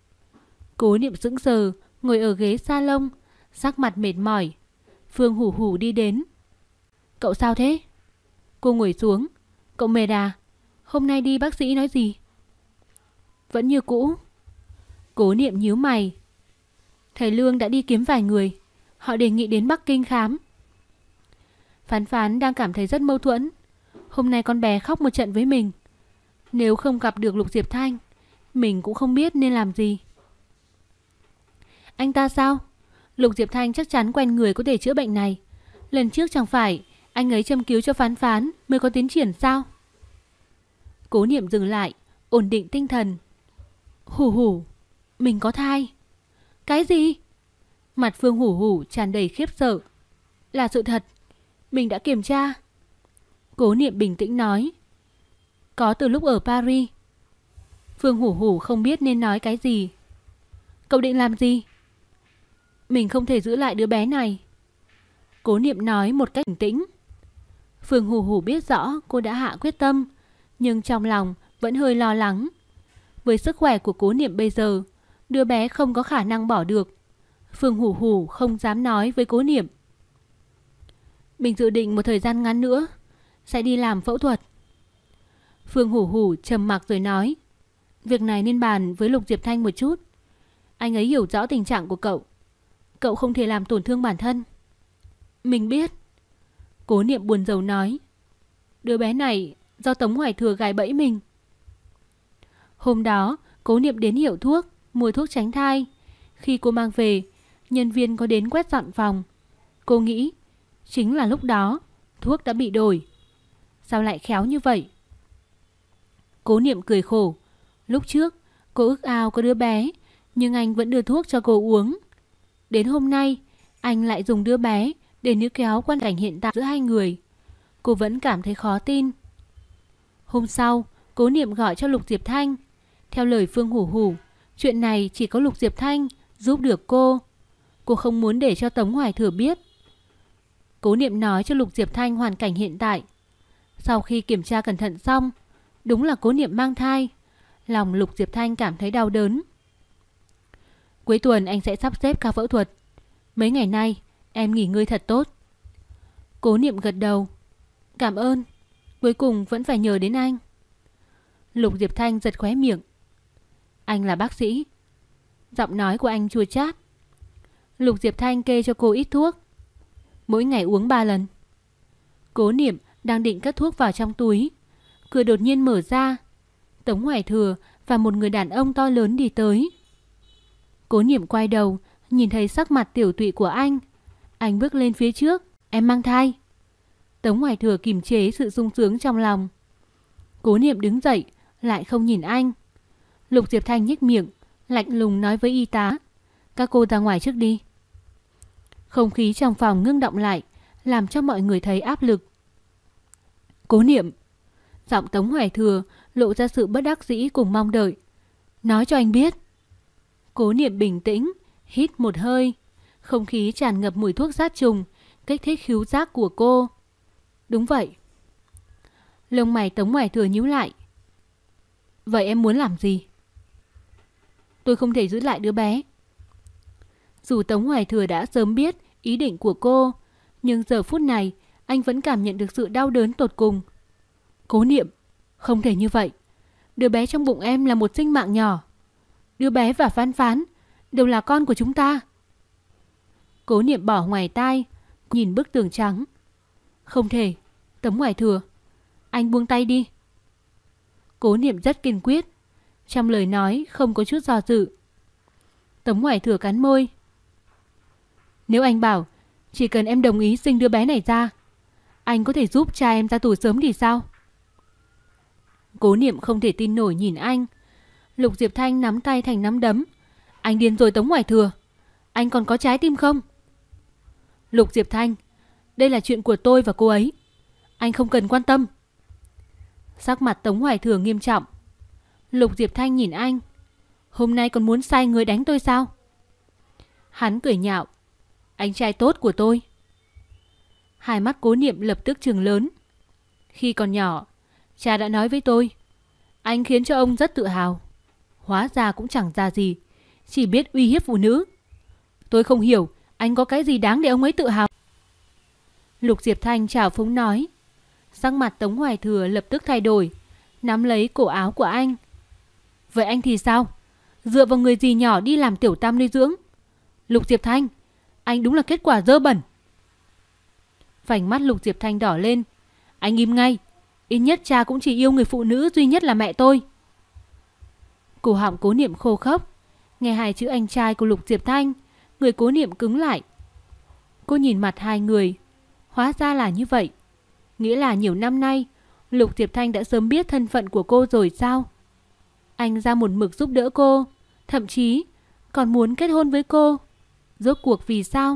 Cố Niệm sững sờ ngồi ở ghế salon, sắc mặt mệt mỏi. Phương Hủ Hủ đi đến. Cậu sao thế? Cô ngồi xuống. Cậu mệt à? Hôm nay đi bác sĩ nói gì? Vẫn như cũ. Cố Niệm nhíu mày. Thầy Lương đã đi kiếm vài người, họ đề nghị đến Bắc Kinh khám. Phán Phán đang cảm thấy rất mâu thuẫn. Hôm nay con bé khóc một trận với mình. Nếu không gặp được Lục Diệp Thanh, mình cũng không biết nên làm gì. Anh ta sao? Lục Diệp Thanh chắc chắn quen người có thể chữa bệnh này. Lần trước chẳng phải anh ấy châm cứu cho Phán Phán mới có tiến triển sao? Cố Niệm dừng lại, ổn định tinh thần. Hủ Hủ, mình có thai. Cái gì? Mặt Phương Hủ Hủ tràn đầy khiếp sợ. Là sự thật, mình đã kiểm tra. Cố Niệm bình tĩnh nói. Có từ lúc ở Paris. Phương Hủ Hủ không biết nên nói cái gì. Cậu định làm gì? Mình không thể giữ lại đứa bé này. Cố Niệm nói một cách bình tĩnh. Phương Hủ Hủ biết rõ cô đã hạ quyết tâm, nhưng trong lòng vẫn hơi lo lắng. Với sức khỏe của Cố Niệm bây giờ, đứa bé không có khả năng bỏ được. Phương Hủ Hủ không dám nói với Cố Niệm. Mình dự định một thời gian ngắn nữa sẽ đi làm phẫu thuật. Phương Hủ Hủ trầm mặc rồi nói. Việc này nên bàn với Lục Diệp Thanh một chút. Anh ấy hiểu rõ tình trạng của cậu. Cậu không thể làm tổn thương bản thân. Mình biết. Cố Niệm buồn rầu nói. Đứa bé này do Tống Hoài Thừa gài bẫy mình. Hôm đó Cố Niệm đến hiệu thuốc mua thuốc tránh thai. Khi cô mang về, nhân viên có đến quét dọn phòng. Cô nghĩ chính là lúc đó thuốc đã bị đổi. Sao lại khéo như vậy? Cố Niệm cười khổ. Lúc trước cô ước ao có đứa bé, nhưng anh vẫn đưa thuốc cho cô uống. Đến hôm nay anh lại dùng đứa bé để níu kéo quan cảnh hiện tại giữa hai người. Cô vẫn cảm thấy khó tin. Hôm sau Cố Niệm gọi cho Lục Diệp Thanh. Theo lời Phương Hủ Hủ, chuyện này chỉ có Lục Diệp Thanh giúp được cô. Cô không muốn để cho Tống Hoài Thừa biết. Cố Niệm nói cho Lục Diệp Thanh hoàn cảnh hiện tại. Sau khi kiểm tra cẩn thận xong, đúng là Cố Niệm mang thai. Lòng Lục Diệp Thanh cảm thấy đau đớn. Cuối tuần anh sẽ sắp xếp ca phẫu thuật. Mấy ngày nay em nghỉ ngơi thật tốt. Cố Niệm gật đầu. Cảm ơn. Cuối cùng vẫn phải nhờ đến anh. Lục Diệp Thanh giật khóe miệng. Anh là bác sĩ. Giọng nói của anh chua chát. Lục Diệp Thanh kê cho cô ít thuốc. Mỗi ngày uống 3 lần. Cố Niệm đang định cất thuốc vào trong túi, cửa đột nhiên mở ra. Tống Hoài Thừa và một người đàn ông to lớn đi tới. Cố Niệm quay đầu, nhìn thấy sắc mặt tiểu tụy của anh. Anh bước lên phía trước. Em mang thai. Tống Hoài Thừa kìm chế sự sung sướng trong lòng. Cố Niệm đứng dậy, lại không nhìn anh. Lục Diệp Thanh nhếch miệng, lạnh lùng nói với y tá: các cô ra ngoài trước đi. Không khí trong phòng ngưng động lại, làm cho mọi người thấy áp lực. Cố Niệm. Giọng Tống Hoài Thừa lộ ra sự bất đắc dĩ cùng mong đợi. Nói cho anh biết. Cố Niệm bình tĩnh, hít một hơi. Không khí tràn ngập mùi thuốc sát trùng, kích thích khứu giác của cô. Đúng vậy. Lông mày Tống Hoài Thừa nhíu lại. Vậy em muốn làm gì? Tôi không thể giữ lại đứa bé. Dù Tống Hoài Thừa đã sớm biết ý định của cô, nhưng giờ phút này anh vẫn cảm nhận được sự đau đớn tột cùng. Cố Niệm, không thể như vậy. Đứa bé trong bụng em là một sinh mạng nhỏ. Đứa bé và Phán Phán đều là con của chúng ta. Cố Niệm bỏ ngoài tai, nhìn bức tường trắng. Không thể. Tống Hoài Thừa, anh buông tay đi. Cố Niệm rất kiên quyết, trong lời nói không có chút do dự. Tống Hoài Thừa cắn môi. Nếu anh bảo chỉ cần em đồng ý sinh đứa bé này ra, anh có thể giúp cha em ra tù sớm thì sao? Cố Niệm không thể tin nổi nhìn anh. Lục Diệp Thanh nắm tay thành nắm đấm. Anh điên rồi Tống Hoài Thừa. Anh còn có trái tim không? Lục Diệp Thanh, đây là chuyện của tôi và cô ấy. Anh không cần quan tâm. Sắc mặt Tống Hoài Thừa nghiêm trọng. Lục Diệp Thanh nhìn anh. Hôm nay còn muốn sai người đánh tôi sao? Hắn cười nhạo. Anh trai tốt của tôi. Hai mắt Cố Niệm lập tức trừng lớn. Khi còn nhỏ, cha đã nói với tôi, anh khiến cho ông rất tự hào. Hóa ra cũng chẳng ra gì, chỉ biết uy hiếp phụ nữ. Tôi không hiểu anh có cái gì đáng để ông ấy tự hào. Lục Diệp Thanh trào phúng nói. Sắc mặt Tống Hoài Thừa lập tức thay đổi, nắm lấy cổ áo của anh. Vậy anh thì sao? Dựa vào người gì nhỏ đi làm tiểu tam nuôi dưỡng? Lục Diệp Thanh, anh đúng là kết quả dơ bẩn. Vành mắt Lục Diệp Thanh đỏ lên. Anh im ngay. Ít nhất cha cũng chỉ yêu người phụ nữ duy nhất là mẹ tôi. Cổ họng Cố Niệm khô khốc. Nghe hai chữ anh trai của Lục Diệp Thanh, người Cố Niệm cứng lại. Cô nhìn mặt hai người. Hóa ra là như vậy. Nghĩa là nhiều năm nay Lục Diệp Thanh đã sớm biết thân phận của cô rồi sao? Anh ra một mực giúp đỡ cô, thậm chí còn muốn kết hôn với cô. Rốt cuộc vì sao?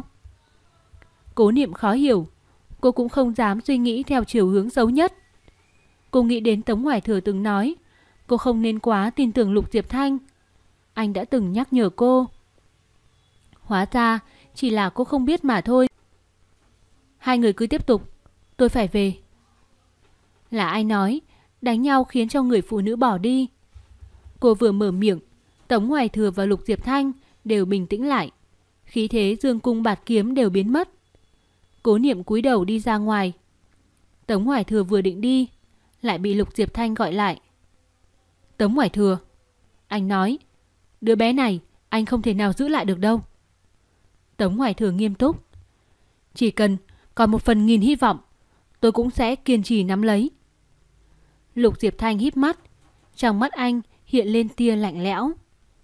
Cố Niệm khó hiểu. Cô cũng không dám suy nghĩ theo chiều hướng xấu nhất. Cô nghĩ đến Tống Hoài Thừa từng nói cô không nên quá tin tưởng Lục Diệp Thanh. Anh đã từng nhắc nhở cô. Hóa ra chỉ là cô không biết mà thôi. Hai người cứ tiếp tục, tôi phải về. Là ai nói đánh nhau khiến cho người phụ nữ bỏ đi? Cô vừa mở miệng, Tống Hoài Thừa và Lục Diệp Thanh đều bình tĩnh lại. Khí thế dương cung bạt kiếm đều biến mất. Cố Niệm cúi đầu đi ra ngoài. Tống Hoài Thừa vừa định đi, lại bị Lục Diệp Thanh gọi lại. Tống Hoài Thừa, anh nói, đứa bé này anh không thể nào giữ lại được đâu. Tống Hoài Thừa nghiêm túc. Chỉ cần còn một phần nghìn hy vọng, tôi cũng sẽ kiên trì nắm lấy. Lục Diệp Thanh híp mắt, trong mắt anh hiện lên tia lạnh lẽo.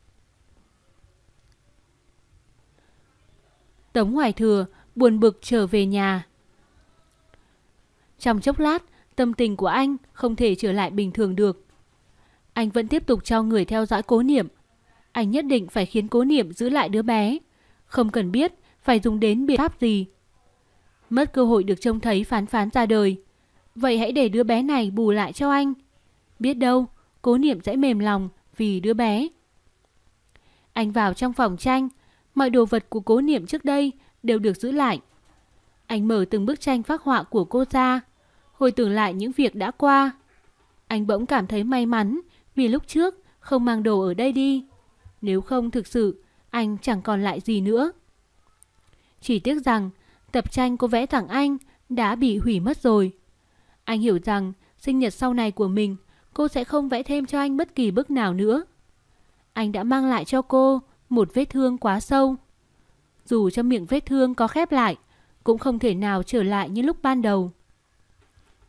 Tống Hoài Thừa buồn bực trở về nhà. Trong chốc lát, tâm tình của anh không thể trở lại bình thường được. Anh vẫn tiếp tục cho người theo dõi Cố Niệm. Anh nhất định phải khiến Cố Niệm giữ lại đứa bé, không cần biết phải dùng đến biện pháp gì. Mất cơ hội được trông thấy Phán Phán ra đời, vậy hãy để đứa bé này bù lại cho anh. Biết đâu Cố Niệm sẽ mềm lòng vì đứa bé. Anh vào trong phòng tranh. Mọi đồ vật của Cố Niệm trước đây đều được giữ lại. Anh mở từng bức tranh phác họa của cô ra, hồi tưởng lại những việc đã qua. Anh bỗng cảm thấy may mắn vì lúc trước không mang đồ ở đây đi. Nếu không thực sự anh chẳng còn lại gì nữa. Chỉ tiếc rằng tập tranh cô vẽ tặng anh đã bị hủy mất rồi. Anh hiểu rằng sinh nhật sau này của mình, cô sẽ không vẽ thêm cho anh bất kỳ bức nào nữa. Anh đã mang lại cho cô một vết thương quá sâu. Dù cho miệng vết thương có khép lại, cũng không thể nào trở lại như lúc ban đầu.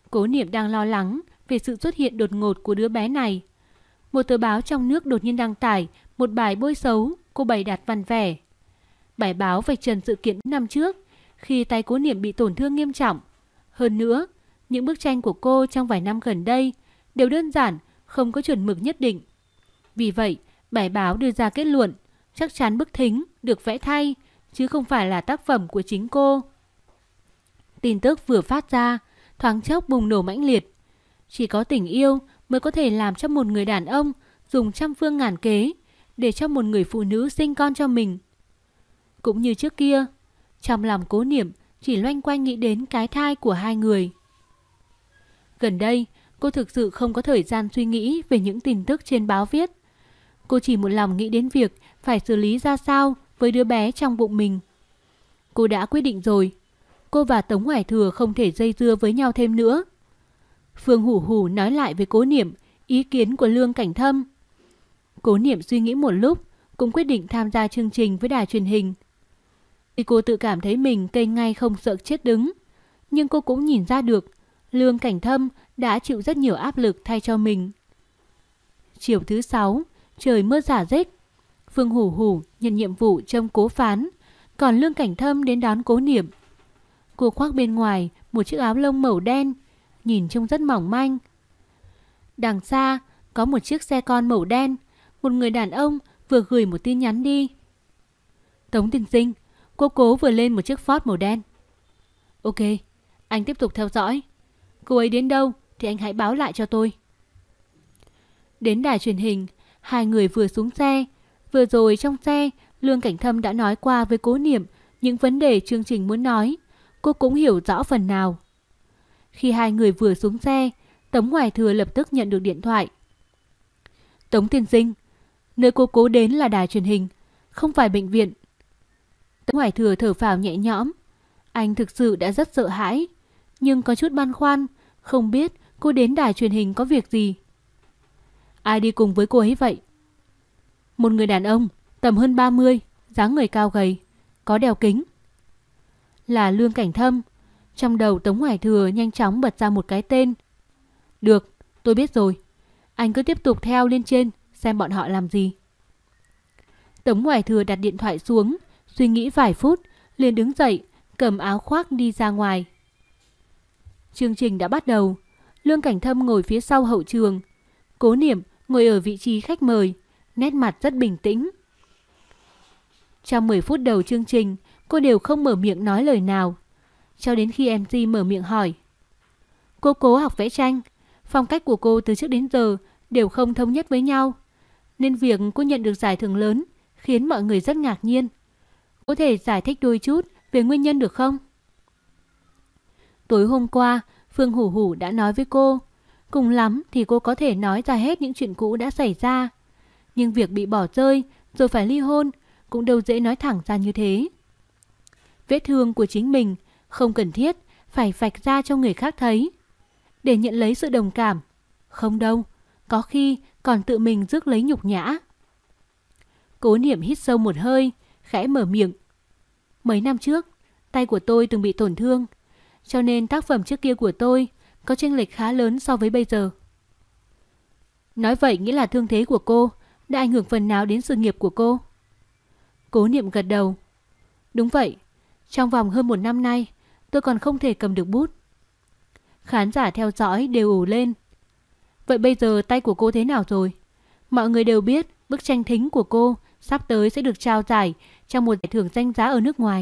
Cố Niệm đang lo lắng về sự xuất hiện đột ngột của đứa bé này. Một tờ báo trong nước đột nhiên đăng tải một bài bôi xấu cô bày đặt văn vẻ. Bài báo vạch trần sự kiện năm trước khi tay Cố Niệm bị tổn thương nghiêm trọng. Hơn nữa, những bức tranh của cô trong vài năm gần đây đều đơn giản, không có chuẩn mực nhất định. Vì vậy, bài báo đưa ra kết luận chắc chắn bức thính được vẽ thay, chứ không phải là tác phẩm của chính cô. Tin tức vừa phát ra, thoáng chốc bùng nổ mãnh liệt. Chỉ có tình yêu mới có thể làm cho một người đàn ông dùng trăm phương ngàn kế để cho một người phụ nữ sinh con cho mình. Cũng như trước kia, trong lòng Cố Niệm chỉ loanh quanh nghĩ đến cái thai của hai người. Gần đây, cô thực sự không có thời gian suy nghĩ về những tin tức trên báo viết. Cô chỉ một lòng nghĩ đến việc phải xử lý ra sao với đứa bé trong bụng mình. Cô đã quyết định rồi, cô và Tống Hoài Thừa không thể dây dưa với nhau thêm nữa. Phương Hủ Hủ nói lại với Cố Niệm ý kiến của Lương Cảnh Thâm. Cố Niệm suy nghĩ một lúc, cũng quyết định tham gia chương trình với đài truyền hình. Thì cô tự cảm thấy mình cây ngay không sợ chết đứng, nhưng cô cũng nhìn ra được Lương Cảnh Thâm đã chịu rất nhiều áp lực thay cho mình. Chiều thứ 6, trời mưa rả rích. Phương Hủ Hủ nhận nhiệm vụ trông Cố Phán, còn Lương Cảnh Thâm đến đón Cố Niệm. Cô khoác bên ngoài một chiếc áo lông màu đen, nhìn trông rất mỏng manh. Đằng xa có một chiếc xe con màu đen, một người đàn ông vừa gửi một tin nhắn đi. Tống tiên sinh, cô Cố vừa lên một chiếc Ford màu đen. Ok, anh tiếp tục theo dõi. Cô ấy đến đâu thì anh hãy báo lại cho tôi. Đến đài truyền hình, hai người vừa xuống xe. Vừa rồi trong xe, Lương Cảnh Thâm đã nói qua với Cố Niệm những vấn đề chương trình muốn nói. Cô cũng hiểu rõ phần nào. Khi hai người vừa xuống xe, Tống Hoài Thừa lập tức nhận được điện thoại. Tống tiên sinh, nơi cô Cố đến là đài truyền hình, không phải bệnh viện. Tống Hoài Thừa thở phào nhẹ nhõm. Anh thực sự đã rất sợ hãi, nhưng có chút băn khoăn, không biết cô đến đài truyền hình có việc gì. Ai đi cùng với cô ấy vậy? Một người đàn ông, tầm hơn 30, dáng người cao gầy, có đeo kính. Là Lương Cảnh Thâm. Trong đầu Tống Hoài Thừa nhanh chóng bật ra một cái tên. Được, tôi biết rồi. Anh cứ tiếp tục theo lên trên xem bọn họ làm gì. Tống Hoài Thừa đặt điện thoại xuống, suy nghĩ vài phút, liền đứng dậy, cầm áo khoác đi ra ngoài. Chương trình đã bắt đầu. Lương Cảnh Thâm ngồi phía sau hậu trường. Cố Niệm ngồi ở vị trí khách mời, nét mặt rất bình tĩnh. Trong 10 phút đầu chương trình, cô đều không mở miệng nói lời nào. Cho đến khi MC mở miệng hỏi. Cô Cố học vẽ tranh, phong cách của cô từ trước đến giờ đều không thống nhất với nhau, nên việc cô nhận được giải thưởng lớn khiến mọi người rất ngạc nhiên. Có thể giải thích đôi chút về nguyên nhân được không? Tối hôm qua, Phương Hủ Hủ đã nói với cô, cùng lắm thì cô có thể nói ra hết những chuyện cũ đã xảy ra. Nhưng việc bị bỏ rơi rồi phải ly hôn cũng đâu dễ nói thẳng ra như thế. Vết thương của chính mình không cần thiết phải vạch ra cho người khác thấy, để nhận lấy sự đồng cảm. Không đâu, có khi còn tự mình rước lấy nhục nhã. Cố Niệm hít sâu một hơi, khẽ mở miệng. Mấy năm trước, tay của tôi từng bị tổn thương, cho nên tác phẩm trước kia của tôi có chênh lệch khá lớn so với bây giờ. Nói vậy nghĩa là thương thế của cô đã ảnh hưởng phần nào đến sự nghiệp của cô? Cố Niệm gật đầu. Đúng vậy, trong vòng hơn 1 năm nay, tôi còn không thể cầm được bút. Khán giả theo dõi đều ồ lên. Vậy bây giờ tay của cô thế nào rồi? Mọi người đều biết bức tranh thính của cô sắp tới sẽ được trao giải trong một giải thưởng danh giá ở nước ngoài.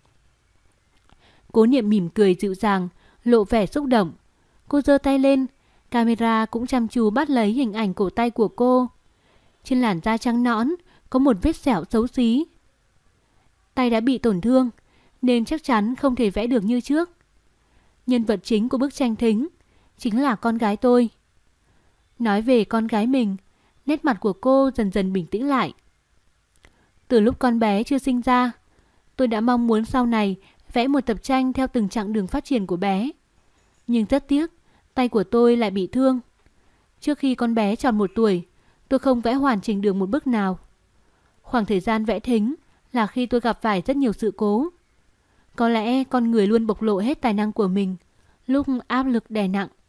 Cố Niệm mỉm cười dịu dàng, lộ vẻ xúc động. Cô giơ tay lên, camera cũng chăm chú bắt lấy hình ảnh cổ tay của cô. Trên làn da trắng nõn có một vết sẹo xấu xí. Tay đã bị tổn thương nên chắc chắn không thể vẽ được như trước. Nhân vật chính của bức tranh thính chính là con gái tôi. Nói về con gái mình, nét mặt của cô dần dần bình tĩnh lại. Từ lúc con bé chưa sinh ra, tôi đã mong muốn sau này vẽ một tập tranh theo từng chặng đường phát triển của bé. Nhưng rất tiếc, tay của tôi lại bị thương. Trước khi con bé tròn 1 tuổi, tôi không vẽ hoàn chỉnh được một bức nào. Khoảng thời gian vẽ thính là khi tôi gặp phải rất nhiều sự cố. Có lẽ con người luôn bộc lộ hết tài năng của mình lúc áp lực đè nặng.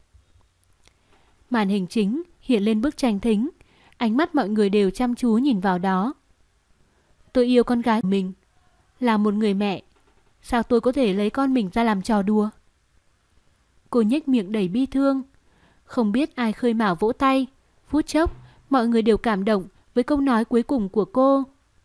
Màn hình chính hiện lên bức tranh thính, ánh mắt mọi người đều chăm chú nhìn vào đó. Tôi yêu con gái của mình, là một người mẹ. Sao tôi có thể lấy con mình ra làm trò đùa? Cô nhếch miệng đầy bi thương. Không biết ai khơi mào vỗ tay. Phút chốc, mọi người đều cảm động với câu nói cuối cùng của cô.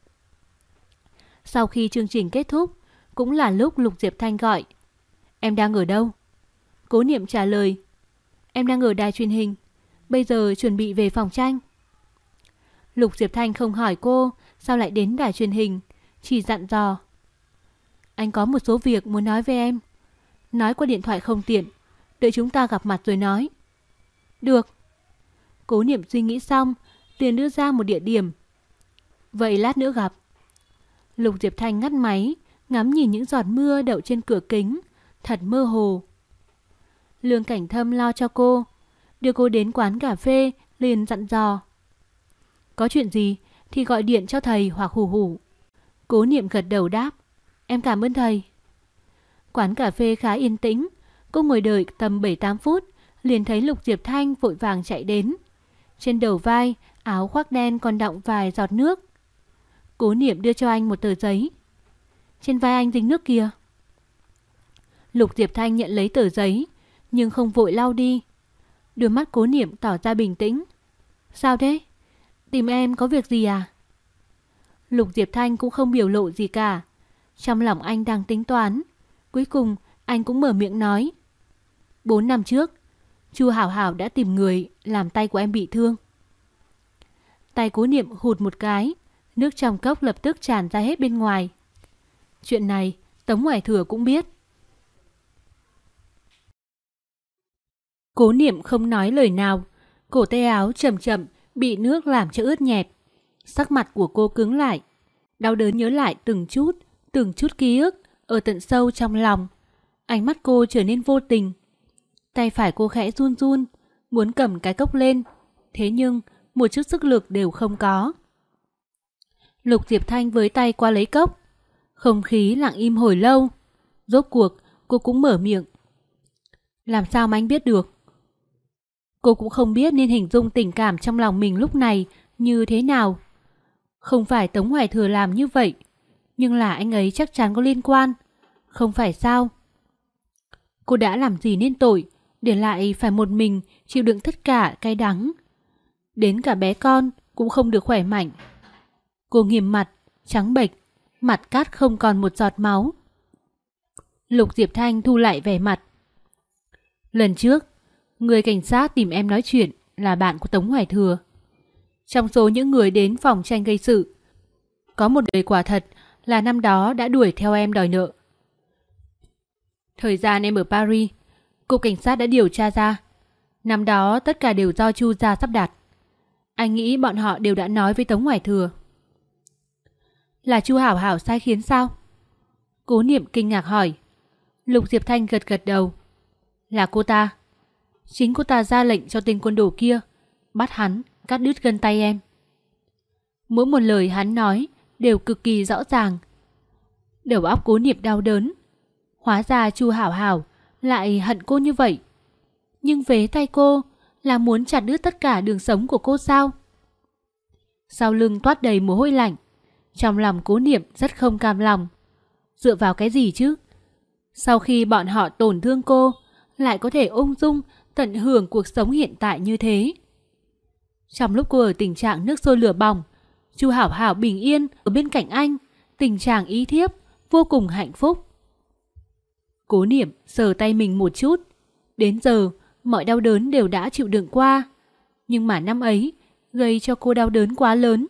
Sau khi chương trình kết thúc, cũng là lúc Lục Diệp Thanh gọi. Em đang ở đâu? Cố Niệm trả lời. Em đang ở đài truyền hình. Bây giờ chuẩn bị về phòng tranh. Lục Diệp Thanh không hỏi cô sao lại đến đài truyền hình, chỉ dặn dò. Anh có một số việc muốn nói với em. Nói qua điện thoại không tiện, đợi chúng ta gặp mặt rồi nói. Được. Cố Niệm suy nghĩ xong, liền đưa ra một địa điểm. Vậy lát nữa gặp. Lục Diệp Thanh ngắt máy, ngắm nhìn những giọt mưa đậu trên cửa kính, thật mơ hồ. Lương Cảnh Thâm lo cho cô, đưa cô đến quán cà phê, liền dặn dò. Có chuyện gì thì gọi điện cho thầy hoặc Hủ Hủ. Cố Niệm gật đầu đáp. Em cảm ơn thầy. Quán cà phê khá yên tĩnh, cô ngồi đợi tầm 7-8 phút, liền thấy Lục Diệp Thanh vội vàng chạy đến. Trên đầu vai, áo khoác đen còn đọng vài giọt nước. Cố Niệm đưa cho anh một tờ giấy. Trên vai anh dính nước kìa. Lục Diệp Thanh nhận lấy tờ giấy, nhưng không vội lau đi. Đôi mắt Cố Niệm tỏ ra bình tĩnh. Sao thế? Tìm em có việc gì à? Lục Diệp Thanh cũng không biểu lộ gì cả. Trong lòng anh đang tính toán. Cuối cùng anh cũng mở miệng nói. 4 năm trước, Chu Hảo Hảo đã tìm người làm tay của em bị thương. Tay Cố Niệm hụt một cái, nước trong cốc lập tức tràn ra hết bên ngoài. Chuyện này Tống Hoài Thừa cũng biết. Cố Niệm không nói lời nào, cổ tay áo chậm chậm bị nước làm cho ướt nhẹp. Sắc mặt của cô cứng lại, đau đớn nhớ lại từng chút ký ức ở tận sâu trong lòng. Ánh mắt cô trở nên vô tình. Tay phải cô khẽ run run, muốn cầm cái cốc lên, thế nhưng một chút sức lực đều không có. Lục Diệp Thanh với tay qua lấy cốc. Không khí lặng im hồi lâu. Rốt cuộc cô cũng mở miệng. Làm sao mà anh biết được? Cô cũng không biết nên hình dung tình cảm trong lòng mình lúc này như thế nào. Không phải Tống Hoài Thừa làm như vậy, nhưng là anh ấy chắc chắn có liên quan. Không phải sao? Cô đã làm gì nên tội để lại phải một mình chịu đựng tất cả cay đắng. Đến cả bé con cũng không được khỏe mạnh. Cô nghiêm mặt, trắng bệch, mặt cát không còn một giọt máu. Lục Diệp Thanh thu lại vẻ mặt. Lần trước, người cảnh sát tìm em nói chuyện là bạn của Tống Hoài Thừa. Trong số những người đến phòng tranh gây sự, có một người quả thật là năm đó đã đuổi theo em đòi nợ. Thời gian em ở Paris, cục cảnh sát đã điều tra ra. Năm đó tất cả đều do Chu gia sắp đặt. Anh nghĩ bọn họ đều đã nói với Tống Hoài Thừa. Là Chu Hảo Hảo sai khiến sao? Cố Niệm kinh ngạc hỏi. Lục Diệp Thanh gật gật đầu. Là cô ta. Chính cô ta ra lệnh cho tên quân đồ kia bắt hắn cắt đứt gân tay em. Mỗi một lời hắn nói đều cực kỳ rõ ràng. Đầu óc Cố Niệm đau đớn. Hóa ra Chu Hảo Hảo lại hận cô như vậy. Nhưng vế tay cô là muốn chặt đứt tất cả đường sống của cô sao? Sau lưng toát đầy mồ hôi lạnh. Trong lòng Cố Niệm rất không cam lòng. Dựa vào cái gì chứ? Sau khi bọn họ tổn thương cô, lại có thể ung dung tận hưởng cuộc sống hiện tại như thế. Trong lúc cô ở tình trạng nước sôi lửa bỏng, Chu Hảo Hảo bình yên ở bên cạnh anh, tình trạng ý thiếp, vô cùng hạnh phúc. Cố Niệm sờ tay mình một chút. Đến giờ, mọi đau đớn đều đã chịu đựng qua. Nhưng mà năm ấy, gây cho cô đau đớn quá lớn.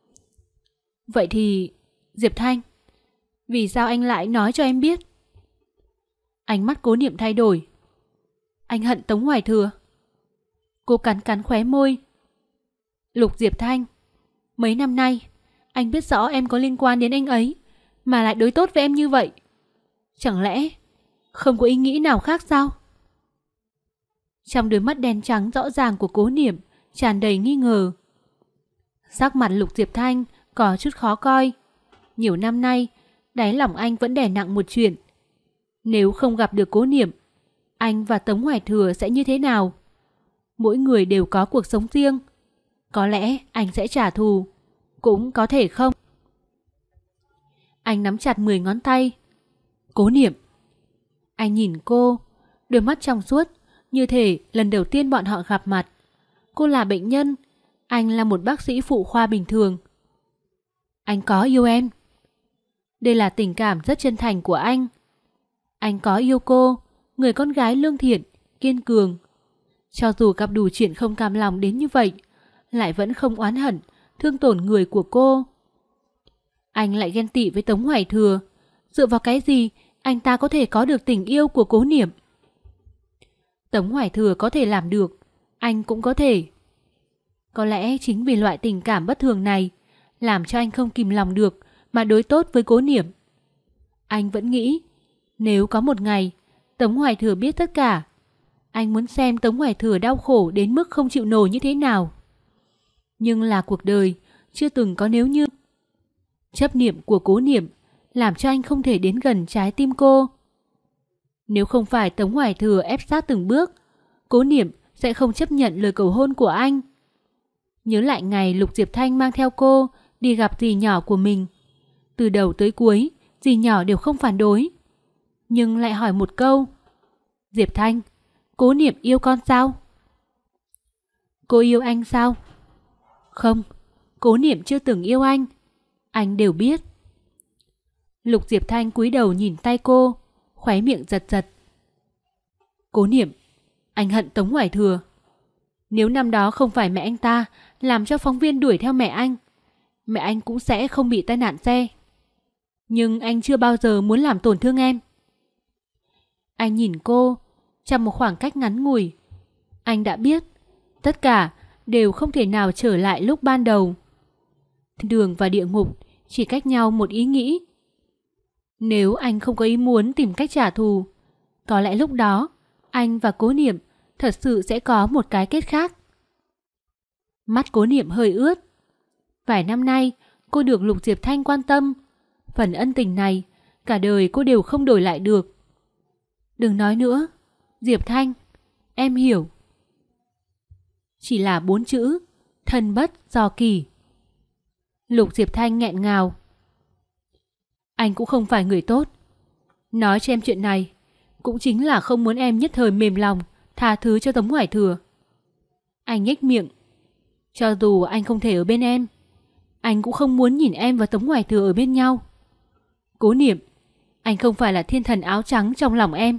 Vậy thì, Diệp Thanh, vì sao anh lại nói cho em biết? Ánh mắt Cố Niệm thay đổi. Anh hận Tống Hoài Thừa. Cô cắn cắn khóe môi. Lục Diệp Thanh, mấy năm nay, anh biết rõ em có liên quan đến anh ấy, mà lại đối tốt với em như vậy. Chẳng lẽ không có ý nghĩ nào khác sao? Trong đôi mắt đen trắng rõ ràng của Cố Niệm tràn đầy nghi ngờ. Sắc mặt Lục Diệp Thanh có chút khó coi. Nhiều năm nay, đáy lòng anh vẫn đè nặng một chuyện. Nếu không gặp được Cố Niệm, anh và Tống Hoài Thừa sẽ như thế nào? Mỗi người đều có cuộc sống riêng. Có lẽ anh sẽ trả thù, cũng có thể không. Anh nắm chặt 10 ngón tay. Cố Niệm. Anh nhìn cô, đôi mắt trong suốt, như thể lần đầu tiên bọn họ gặp mặt. Cô là bệnh nhân, anh là một bác sĩ phụ khoa bình thường. Anh có yêu em. Đây là tình cảm rất chân thành của anh. Anh có yêu cô, người con gái lương thiện, kiên cường. Cho dù gặp đủ chuyện không cam lòng đến như vậy, lại vẫn không oán hận, thương tổn người của cô. Anh lại ghen tị với Tống Hoài Thừa. Dựa vào cái gì anh ta có thể có được tình yêu của Cố Niệm? Tống Hoài Thừa có thể làm được, anh cũng có thể. Có lẽ chính vì loại tình cảm bất thường này làm cho anh không kìm lòng được mà đối tốt với Cố Niệm. Anh vẫn nghĩ nếu có một ngày Tống Hoài Thừa biết tất cả, anh muốn xem Tống Hoài Thừa đau khổ đến mức không chịu nổi như thế nào. Nhưng là cuộc đời chưa từng có nếu như. Chấp niệm của Cố Niệm làm cho anh không thể đến gần trái tim cô. Nếu không phải Tống Hoài Thừa ép sát từng bước, Cố Niệm sẽ không chấp nhận lời cầu hôn của anh. Nhớ lại ngày Lục Diệp Thanh mang theo cô đi gặp dì nhỏ của mình. Từ đầu tới cuối, dì nhỏ đều không phản đối. Nhưng lại hỏi một câu. Diệp Thanh, Cố Niệm yêu con sao? Cô yêu anh sao? Không, Cố Niệm chưa từng yêu anh. Anh đều biết. Lục Diệp Thanh cúi đầu nhìn tay cô, khóe miệng giật giật. Cố Niệm, anh hận Tống Hoài Thừa. Nếu năm đó không phải mẹ anh ta làm cho phóng viên đuổi theo mẹ anh cũng sẽ không bị tai nạn xe. Nhưng anh chưa bao giờ muốn làm tổn thương em. Anh nhìn cô, trong một khoảng cách ngắn ngủi. Anh đã biết, tất cả đều không thể nào trở lại lúc ban đầu. Thiên đường và địa ngục chỉ cách nhau một ý nghĩ. Nếu anh không có ý muốn tìm cách trả thù, có lẽ lúc đó anh và Cố Niệm thật sự sẽ có một cái kết khác. Mắt Cố Niệm hơi ướt. Vài năm nay cô được Lục Diệp Thanh quan tâm. Phần ân tình này cả đời cô đều không đổi lại được. Đừng nói nữa, Diệp Thanh, em hiểu. Chỉ là 4 chữ, thân bất do kỳ. Lục Diệp Thanh nghẹn ngào. Anh cũng không phải người tốt. Nói cho em chuyện này cũng chính là không muốn em nhất thời mềm lòng tha thứ cho Tống Hoài Thừa. Anh nhếch miệng. Cho dù anh không thể ở bên em, anh cũng không muốn nhìn em và Tống Hoài Thừa ở bên nhau. Cố Niệm, anh không phải là thiên thần áo trắng trong lòng em.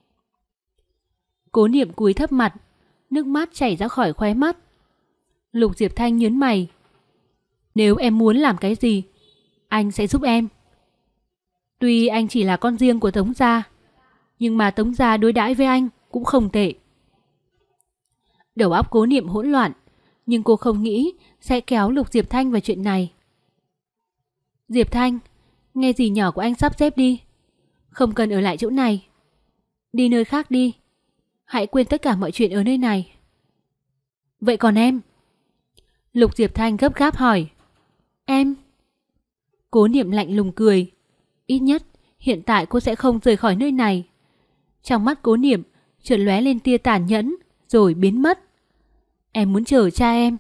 Cố Niệm cúi thấp mặt, nước mắt chảy ra khỏi khóe mắt. Lục Diệp Thanh nhướng mày. Nếu em muốn làm cái gì, anh sẽ giúp em. Tuy anh chỉ là con riêng của Tống gia, nhưng mà Tống gia đối đãi với anh cũng không tệ. Đầu óc Cố Niệm hỗn loạn, nhưng cô không nghĩ sẽ kéo Lục Diệp Thanh vào chuyện này. Diệp Thanh, nghe dì nhỏ của anh sắp xếp đi. Không cần ở lại chỗ này. Đi nơi khác đi. Hãy quên tất cả mọi chuyện ở nơi này. Vậy còn em? Lục Diệp Thanh gấp gáp hỏi. Em? Cố Niệm lạnh lùng cười. Ít nhất hiện tại cô sẽ không rời khỏi nơi này. Trong mắt Cố Niệm chợt lóe lên tia tàn nhẫn rồi biến mất. Em muốn chờ cha em.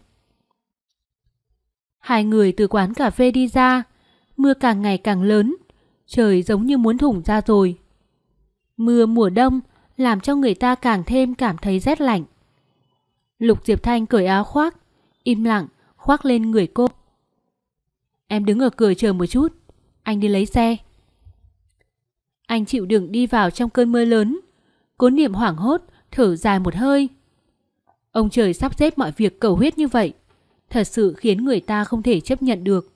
Hai người từ quán cà phê đi ra. Mưa càng ngày càng lớn. Trời giống như muốn thủng ra rồi. Mưa mùa đông làm cho người ta càng thêm cảm thấy rét lạnh. Lục Diệp Thanh cởi áo khoác, im lặng khoác lên người cô. Em đứng ở cửa chờ một chút, anh đi lấy xe. Anh chịu đựng đi vào trong cơn mưa lớn. Cố Niệm hoảng hốt thở dài một hơi. Ông trời sắp xếp mọi việc cầu huyết như vậy, thật sự khiến người ta không thể chấp nhận được.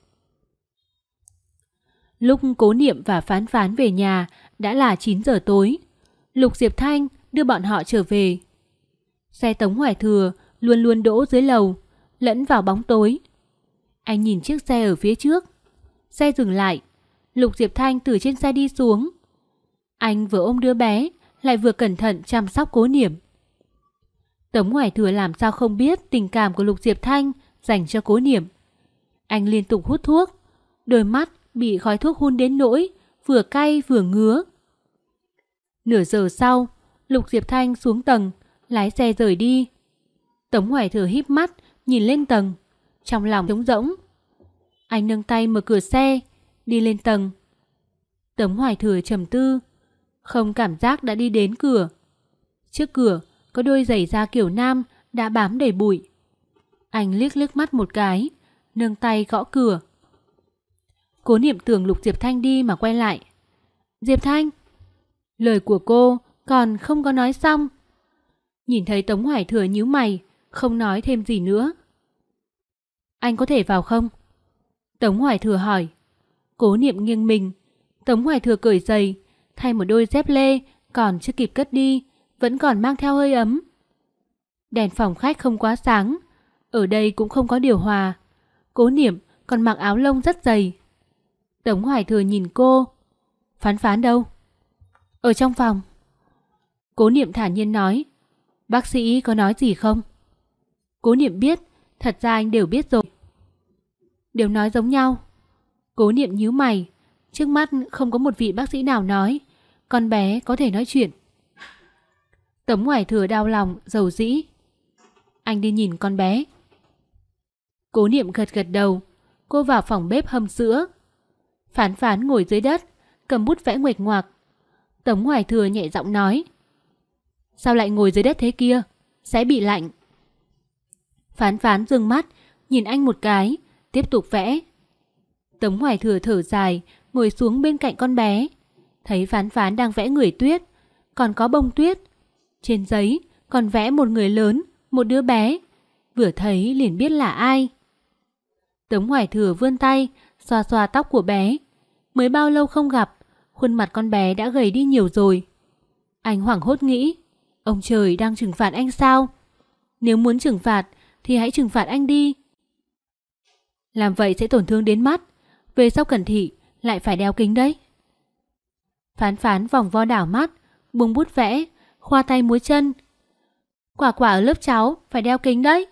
Lúc Cố Niệm và Phán Phán về nhà đã là 9 giờ tối. Lục Diệp Thanh đưa bọn họ trở về. Xe Tống Hoài Thừa luôn luôn đỗ dưới lầu, lẫn vào bóng tối. Anh nhìn chiếc xe ở phía trước. Xe dừng lại. Lục Diệp Thanh từ trên xe đi xuống. Anh vừa ôm đứa bé, lại vừa cẩn thận chăm sóc Cố Niệm. Tống Hoài Thừa làm sao không biết tình cảm của Lục Diệp Thanh dành cho Cố Niệm. Anh liên tục hút thuốc, đôi mắt bị khói thuốc hun đến nỗi vừa cay vừa ngứa. Nửa giờ sau, Lục Diệp Thanh xuống tầng, lái xe rời đi. Tống Hoài Thừa híp mắt, nhìn lên tầng. Trong lòng trống rỗng. Anh nâng tay mở cửa xe, đi lên tầng. Tống Hoài Thừa trầm tư, không cảm giác đã đi đến cửa. Trước cửa có đôi giày da kiểu nam đã bám đầy bụi. Anh liếc mắt một cái, nâng tay gõ cửa. Cố Niệm tưởng Lục Diệp Thanh đi mà quay lại. Diệp Thanh! Lời của cô còn không có nói xong. Nhìn thấy Tống Hoài Thừa nhíu mày, không nói thêm gì nữa. Anh có thể vào không? Tống Hoài Thừa hỏi. Cố Niệm nghiêng mình. Tống Hoài Thừa cởi giày, thay một đôi dép lê còn chưa kịp cất đi, vẫn còn mang theo hơi ấm. Đèn phòng khách không quá sáng, ở đây cũng không có điều hòa. Cố Niệm còn mặc áo lông rất dày. Tống Hoài Thừa nhìn cô. Phán Phán đâu? Ở trong phòng. Cố Niệm thản nhiên nói. Bác sĩ có nói gì không? Cố Niệm biết, thật ra anh đều biết rồi. Đều nói giống nhau. Cố Niệm nhíu mày. Trước mắt không có một vị bác sĩ nào nói con bé có thể nói chuyện. Tống Hoài Thừa đau lòng, dầu dĩ. Anh đi nhìn con bé. Cố Niệm gật gật đầu. Cô vào phòng bếp hâm sữa. Phán Phán ngồi dưới đất, cầm bút vẽ nguệch ngoạc. Tống Hoài Thừa nhẹ giọng nói. Sao lại ngồi dưới đất thế kia? Sẽ bị lạnh. Phán Phán dương mắt, nhìn anh một cái, tiếp tục vẽ. Tống Hoài Thừa thở dài, ngồi xuống bên cạnh con bé. Thấy Phán Phán đang vẽ người tuyết, còn có bông tuyết. Trên giấy còn vẽ một người lớn, một đứa bé. Vừa thấy liền biết là ai. Tống Hoài Thừa vươn tay, xoa xoa tóc của bé. Mới bao lâu không gặp, khuôn mặt con bé đã gầy đi nhiều rồi. Anh hoảng hốt nghĩ, ông trời đang trừng phạt anh sao? Nếu muốn trừng phạt thì hãy trừng phạt anh đi. Làm vậy sẽ tổn thương đến mắt. Về sau cẩn thị lại phải đeo kính đấy. Phán Phán vòng vo đảo mắt, buông bút vẽ, khoa tay múa chân. Quả quả ở lớp cháu phải đeo kính đấy.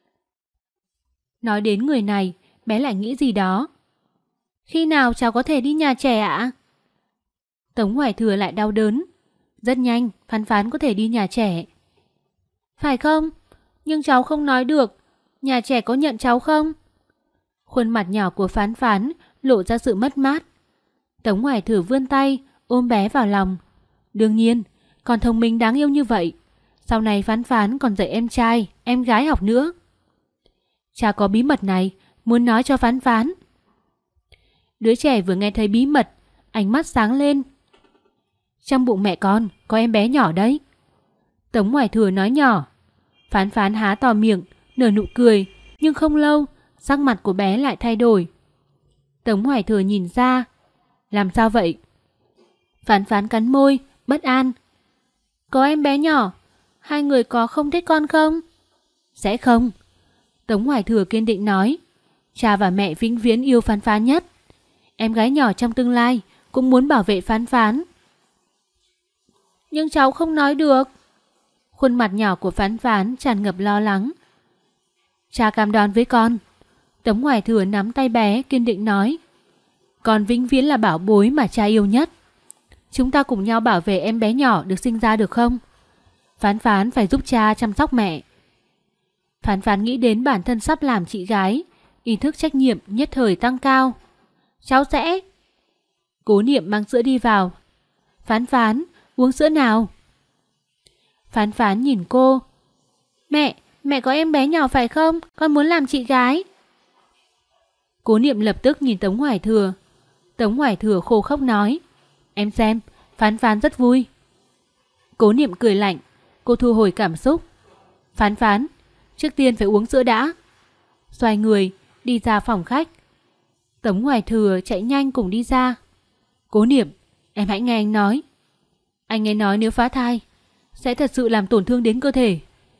Nói đến người này, bé lại nghĩ gì đó. Khi nào cháu có thể đi nhà trẻ ạ? Tống Hoài Thừa lại đau đớn. Rất nhanh, Phán Phán có thể đi nhà trẻ. Phải không? Nhưng cháu không nói được. Nhà trẻ có nhận cháu không? Khuôn mặt nhỏ của Phán Phán lộ ra sự mất mát. Tống Hoài Thừa vươn tay, ôm bé vào lòng. Đương nhiên, con thông minh đáng yêu như vậy. Sau này Phán Phán còn dạy em trai, em gái học nữa. Cha có bí mật này, muốn nói cho Phán Phán. Đứa trẻ vừa nghe thấy bí mật, ánh mắt sáng lên. Trong bụng mẹ con có em bé nhỏ đấy. Tống Hoài Thừa nói nhỏ. Phán Phán há to miệng, nở nụ cười, nhưng không lâu, sắc mặt của bé lại thay đổi. Tống Hoài Thừa nhìn ra. Làm sao vậy? Phán Phán cắn môi, bất an. Có em bé nhỏ, hai người có không thích con không? Sẽ không. Tống Hoài Thừa kiên định nói. Cha và mẹ vĩnh viễn yêu Phán Phán nhất. Em gái nhỏ trong tương lai cũng muốn bảo vệ Phán Phán. Nhưng cháu không nói được. Khuôn mặt nhỏ của Phán Phán tràn ngập lo lắng. Cha cam đoan với con. Tống Hoài Thừa nắm tay bé kiên định nói. Con vĩnh viễn là bảo bối mà cha yêu nhất. Chúng ta cùng nhau bảo vệ em bé nhỏ được sinh ra được không? Phán Phán phải giúp cha chăm sóc mẹ. Phán Phán nghĩ đến bản thân sắp làm chị gái, ý thức trách nhiệm nhất thời tăng cao. Cháu sẽ... Cố Niệm mang sữa đi vào. Phán Phán, uống sữa nào? Phán Phán nhìn cô. Mẹ có em bé nhỏ phải không? Con muốn làm chị gái. Cố Niệm lập tức nhìn Tống Hoài Thừa. Tống Hoài Thừa khô khốc nói. Em xem, Phán Phán rất vui. Cố Niệm cười lạnh. Cô thu hồi cảm xúc. Phán Phán, trước tiên phải uống sữa đã. Xoay người, đi ra phòng khách. Tống Hoài Thừa chạy nhanh cùng đi ra. Cố Niệm, em hãy nghe anh nói. Anh nghe nói nếu phá thai sẽ thật sự làm tổn thương đến cơ thể.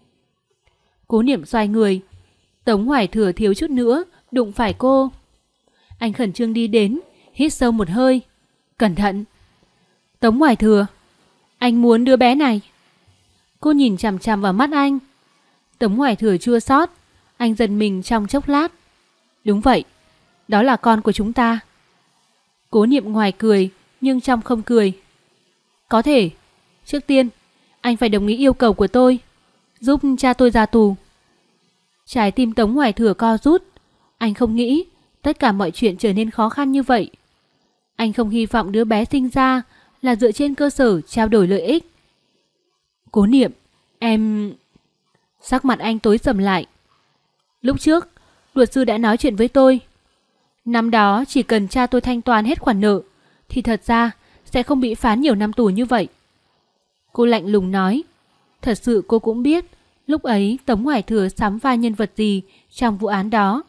Cố Niệm xoay người. Tống Hoài Thừa thiếu chút nữa đụng phải cô. Anh khẩn trương đi đến, hít sâu một hơi. Cẩn thận. Tống Hoài Thừa, anh muốn đứa bé này. Cô nhìn chằm chằm vào mắt anh. Tống Hoài Thừa chua xót. Anh giật mình trong chốc lát. Đúng vậy, đó là con của chúng ta. Cố Niệm ngoài cười nhưng trong không cười. Có thể. Trước tiên anh phải đồng ý yêu cầu của tôi, giúp cha tôi ra tù. Trái tim Tống Hoài Thừa co rút. Anh không nghĩ tất cả mọi chuyện trở nên khó khăn như vậy. Anh không hy vọng đứa bé sinh ra là dựa trên cơ sở trao đổi lợi ích. Cố Niệm, em... Sắc mặt anh tối sầm lại. Lúc trước, luật sư đã nói chuyện với tôi. Năm đó chỉ cần cha tôi thanh toán hết khoản nợ thì thật ra sẽ không bị phán nhiều năm tù như vậy. Cô lạnh lùng nói. Thật sự cô cũng biết lúc ấy Tống Hoài Thừa sắm vai nhân vật gì trong vụ án đó.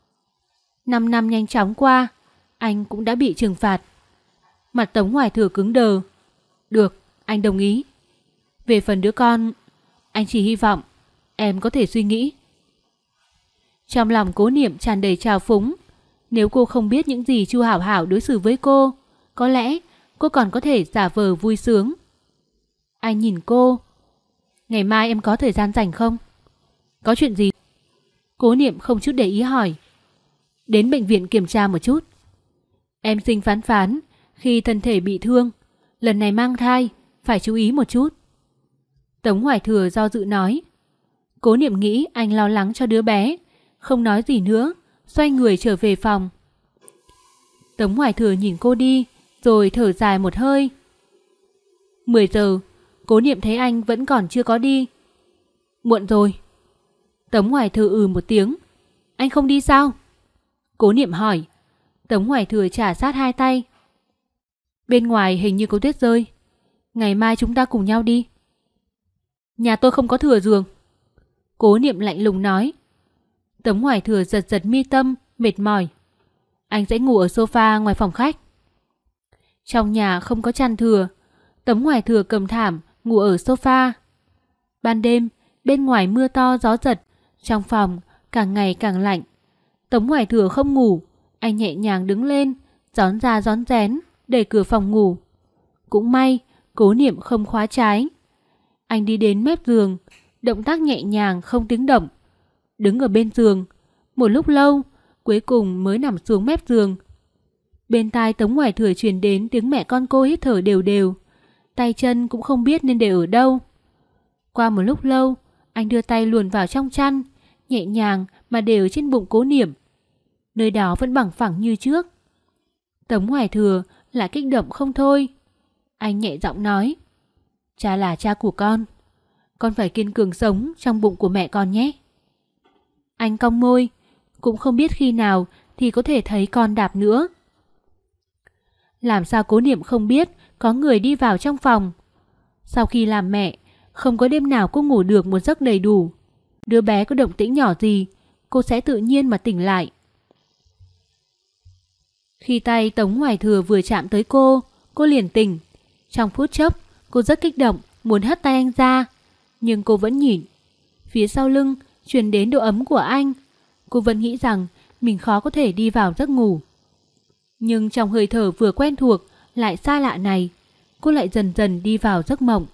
5 năm nhanh chóng qua, anh cũng đã bị trừng phạt. Mặt Tống Hoài Thừa cứng đờ. Được, anh đồng ý. Về phần đứa con, anh chỉ hy vọng em có thể suy nghĩ. Trong lòng Cố Niệm tràn đầy trào phúng. Nếu cô không biết những gì Chu Hảo Hảo đối xử với cô, có lẽ cô còn có thể giả vờ vui sướng. Anh nhìn cô. Ngày mai em có thời gian rảnh không? Có chuyện gì? Cố Niệm không chút để ý hỏi. Đến bệnh viện kiểm tra một chút. Em sinh phán phán khi thân thể bị thương. Lần này mang thai, phải chú ý một chút. Tống Hoài Thừa do dự nói. Cố Niệm nghĩ anh lo lắng cho đứa bé, không nói gì nữa, xoay người trở về phòng. Tống Hoài Thừa nhìn cô đi, rồi thở dài một hơi. 10 giờ, Cố Niệm thấy anh vẫn còn chưa có đi. Muộn rồi. Tống Hoài Thừa một tiếng. Anh không đi sao? Cố Niệm hỏi. Tống Hoài Thừa trả sát hai tay. Bên ngoài hình như có tuyết rơi. Ngày mai chúng ta cùng nhau đi. Nhà tôi không có thừa giường. Cố Niệm lạnh lùng nói. Tống Hoài Thừa giật giật mi tâm, mệt mỏi. Anh sẽ ngủ ở sofa ngoài phòng khách. Trong nhà không có chăn thừa. Tống Hoài Thừa cầm thảm, ngủ ở sofa. Ban đêm, bên ngoài mưa to gió giật, trong phòng càng ngày càng lạnh. Tống Hoài Thừa không ngủ, anh nhẹ nhàng đứng lên, rón ra rón rén, đẩy cửa phòng ngủ. Cũng may, Cố Niệm không khóa trái. Anh đi đến mép giường, động tác nhẹ nhàng không tiếng động. Đứng ở bên giường, một lúc lâu, cuối cùng mới nằm xuống mép giường. Bên tai Tống Hoài Thừa truyền đến tiếng mẹ con cô hít thở đều đều. Tay chân cũng không biết nên để ở đâu. Qua một lúc lâu, anh đưa tay luồn vào trong chăn, nhẹ nhàng mà để ở trên bụng Cố Niệm. Nơi đó vẫn bằng phẳng như trước. Tống Hoài Thừa lại kích động không thôi. Anh nhẹ giọng nói. Cha là cha của con phải kiên cường sống trong bụng của mẹ con nhé. Anh cong môi, cũng không biết khi nào thì có thể thấy con đạp nữa. Làm sao Cố Niệm không biết có người đi vào trong phòng. Sau khi làm mẹ, không có đêm nào cô ngủ được một giấc đầy đủ. Đứa bé có động tĩnh nhỏ gì, cô sẽ tự nhiên mà tỉnh lại. Khi tay Tống Hoài Thừa vừa chạm tới cô liền tỉnh. Trong phút chốc, cô rất kích động, muốn hất tay anh ra. Nhưng cô vẫn nhịn. Phía sau lưng truyền đến độ ấm của anh. Cô vẫn nghĩ rằng mình khó có thể đi vào giấc ngủ. Nhưng trong hơi thở vừa quen thuộc lại xa lạ này, cô lại dần dần đi vào giấc mộng.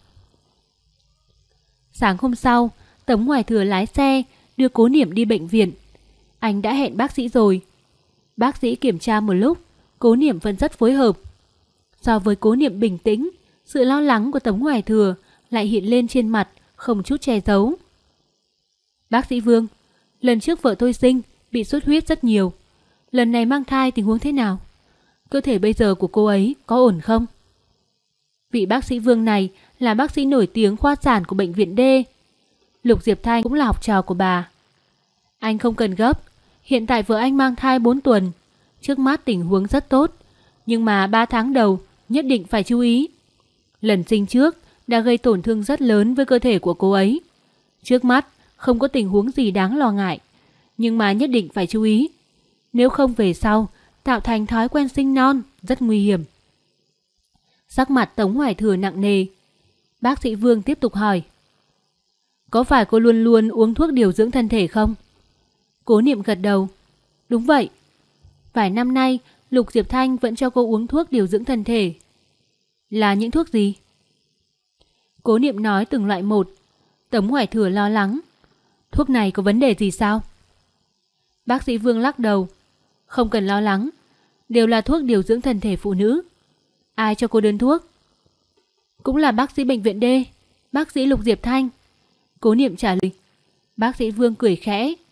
Sáng hôm sau, Tống Hoài Thừa lái xe đưa Cố Niệm đi bệnh viện. Anh đã hẹn bác sĩ rồi. Bác sĩ kiểm tra một lúc, Cố Niệm vẫn rất phối hợp. So với Cố Niệm bình tĩnh, sự lo lắng của Tống Hoài Thừa lại hiện lên trên mặt, không chút che giấu. Bác sĩ Vương, lần trước vợ tôi sinh bị xuất huyết rất nhiều. Lần này mang thai tình huống thế nào? Cơ thể bây giờ của cô ấy có ổn không? Vị bác sĩ Vương này là bác sĩ nổi tiếng khoa sản của bệnh viện D. Lục Diệp Thanh cũng là học trò của bà. Anh không cần gấp. Hiện tại vợ anh mang thai 4 tuần. Trước mắt tình huống rất tốt. Nhưng mà 3 tháng đầu nhất định phải chú ý. Lần sinh trước đã gây tổn thương rất lớn với cơ thể của cô ấy. Trước mắt không có tình huống gì đáng lo ngại. Nhưng mà nhất định phải chú ý. Nếu không về sau tạo thành thói quen sinh non rất nguy hiểm. Sắc mặt Tống Hoài Thừa nặng nề. Bác sĩ Vương tiếp tục hỏi. Có phải cô luôn luôn uống thuốc điều dưỡng thân thể không? Cố Niệm gật đầu. Đúng vậy. Vài năm nay Lục Diệp Thanh vẫn cho cô uống thuốc điều dưỡng thân thể. Là những thuốc gì? Cố Niệm nói từng loại một. Tống Hoài Thừa lo lắng. Thuốc này có vấn đề gì sao? Bác sĩ Vương lắc đầu. Không cần lo lắng. Đều là thuốc điều dưỡng thân thể phụ nữ. Ai cho cô đơn thuốc? Cũng là bác sĩ bệnh viện D. Bác sĩ Lục Diệp Thanh. Cố Niệm trả lời. Bác sĩ Vương cười khẽ.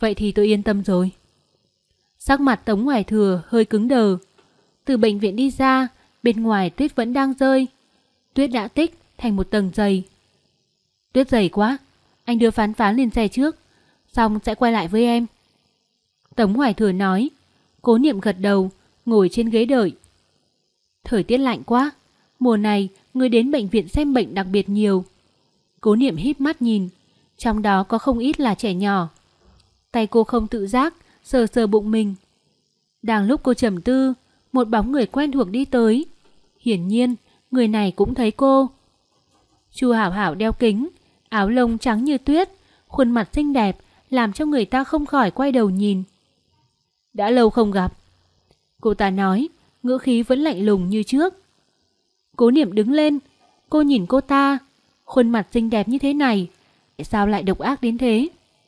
Vậy thì tôi yên tâm rồi. Sắc mặt Tống Hoài Thừa hơi cứng đờ. Từ bệnh viện đi ra, bên ngoài tuyết vẫn đang rơi. Tuyết đã tích thành một tầng dày. Tuyết dày quá, anh đưa Phán Phán lên xe trước, xong sẽ quay lại với em. Tống Hoài Thừa nói. Cố Niệm gật đầu, ngồi trên ghế đợi. Thời tiết lạnh quá, mùa này người đến bệnh viện xem bệnh đặc biệt nhiều. Cố Niệm híp mắt nhìn, trong đó có không ít là trẻ nhỏ. Tay cô không tự giác sờ sờ bụng mình. Đang lúc cô trầm tư, một bóng người quen thuộc đi tới. Hiển nhiên, người này cũng thấy cô. Chu Hảo Hảo đeo kính, áo lông trắng như tuyết, khuôn mặt xinh đẹp, làm cho người ta không khỏi quay đầu nhìn. Đã lâu không gặp. Cô ta nói, ngữ khí vẫn lạnh lùng như trước. Cố Niệm đứng lên, cô nhìn cô ta, khuôn mặt xinh đẹp như thế này, sao lại độc ác đến thế?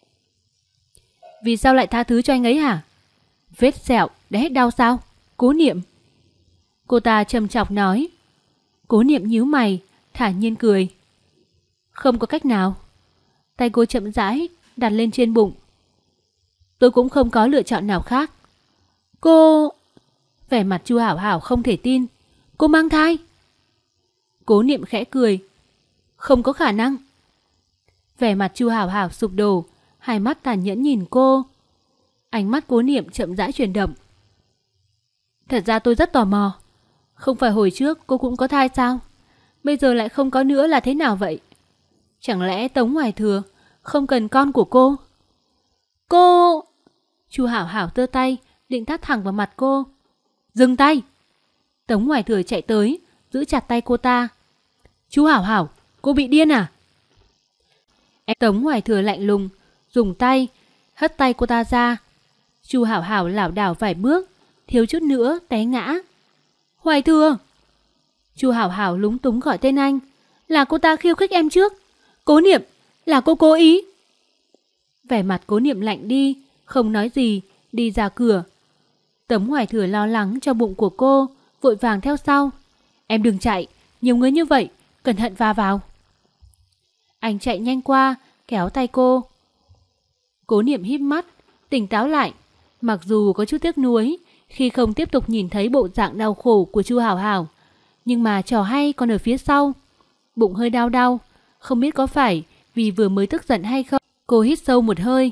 Vì sao lại tha thứ cho anh ấy hả? Vết sẹo đã hết đau sao? Cố Niệm. Cô ta trầm chọc nói. Cố Niệm nhíu mày, thản nhiên cười. Không có cách nào. Tay cô chậm rãi đặt lên trên bụng. Tôi cũng không có lựa chọn nào khác. Cô... Vẻ mặt Chu Hảo Hảo không thể tin. Cô mang thai? Cố Niệm khẽ cười. Không có khả năng. Vẻ mặt Chu Hảo Hảo sụp đổ, hai mắt tàn nhẫn nhìn cô. Ánh mắt Cố Niệm chậm rãi chuyển động. Thật ra tôi rất tò mò. Không phải hồi trước cô cũng có thai sao? Bây giờ lại không có nữa là thế nào vậy? Chẳng lẽ Tống Hoài Thừa không cần con của cô? Cô... Chu Hảo Hảo giơ tay, định tát thẳng vào mặt cô. Dừng tay! Tống Hoài Thừa chạy tới, giữ chặt tay cô ta. Chu Hảo Hảo, cô bị điên à? Tống Hoài Thừa lạnh lùng, dùng tay, hất tay cô ta ra. Chu Hảo Hảo lảo đảo vài bước, thiếu chút nữa té ngã. Hoài Thừa! Chu Hảo Hảo lúng túng gọi tên anh. Là cô ta khiêu khích em trước. Cố Niệm, là cô cố ý. Vẻ mặt Cố Niệm lạnh đi, không nói gì, đi ra cửa. Tống Hoài Thừa lo lắng cho bụng của cô, vội vàng theo sau. Em đừng chạy, nhiều người như vậy, cẩn thận va vào. Anh chạy nhanh qua, kéo tay cô. Cố Niệm híp mắt, tỉnh táo lại. Mặc dù có chút tiếc nuối khi không tiếp tục nhìn thấy bộ dạng đau khổ của Chu Hảo Hảo, nhưng mà trò hay còn ở phía sau. Bụng hơi đau đau, không biết có phải vì vừa mới tức giận hay không. Cô hít sâu một hơi.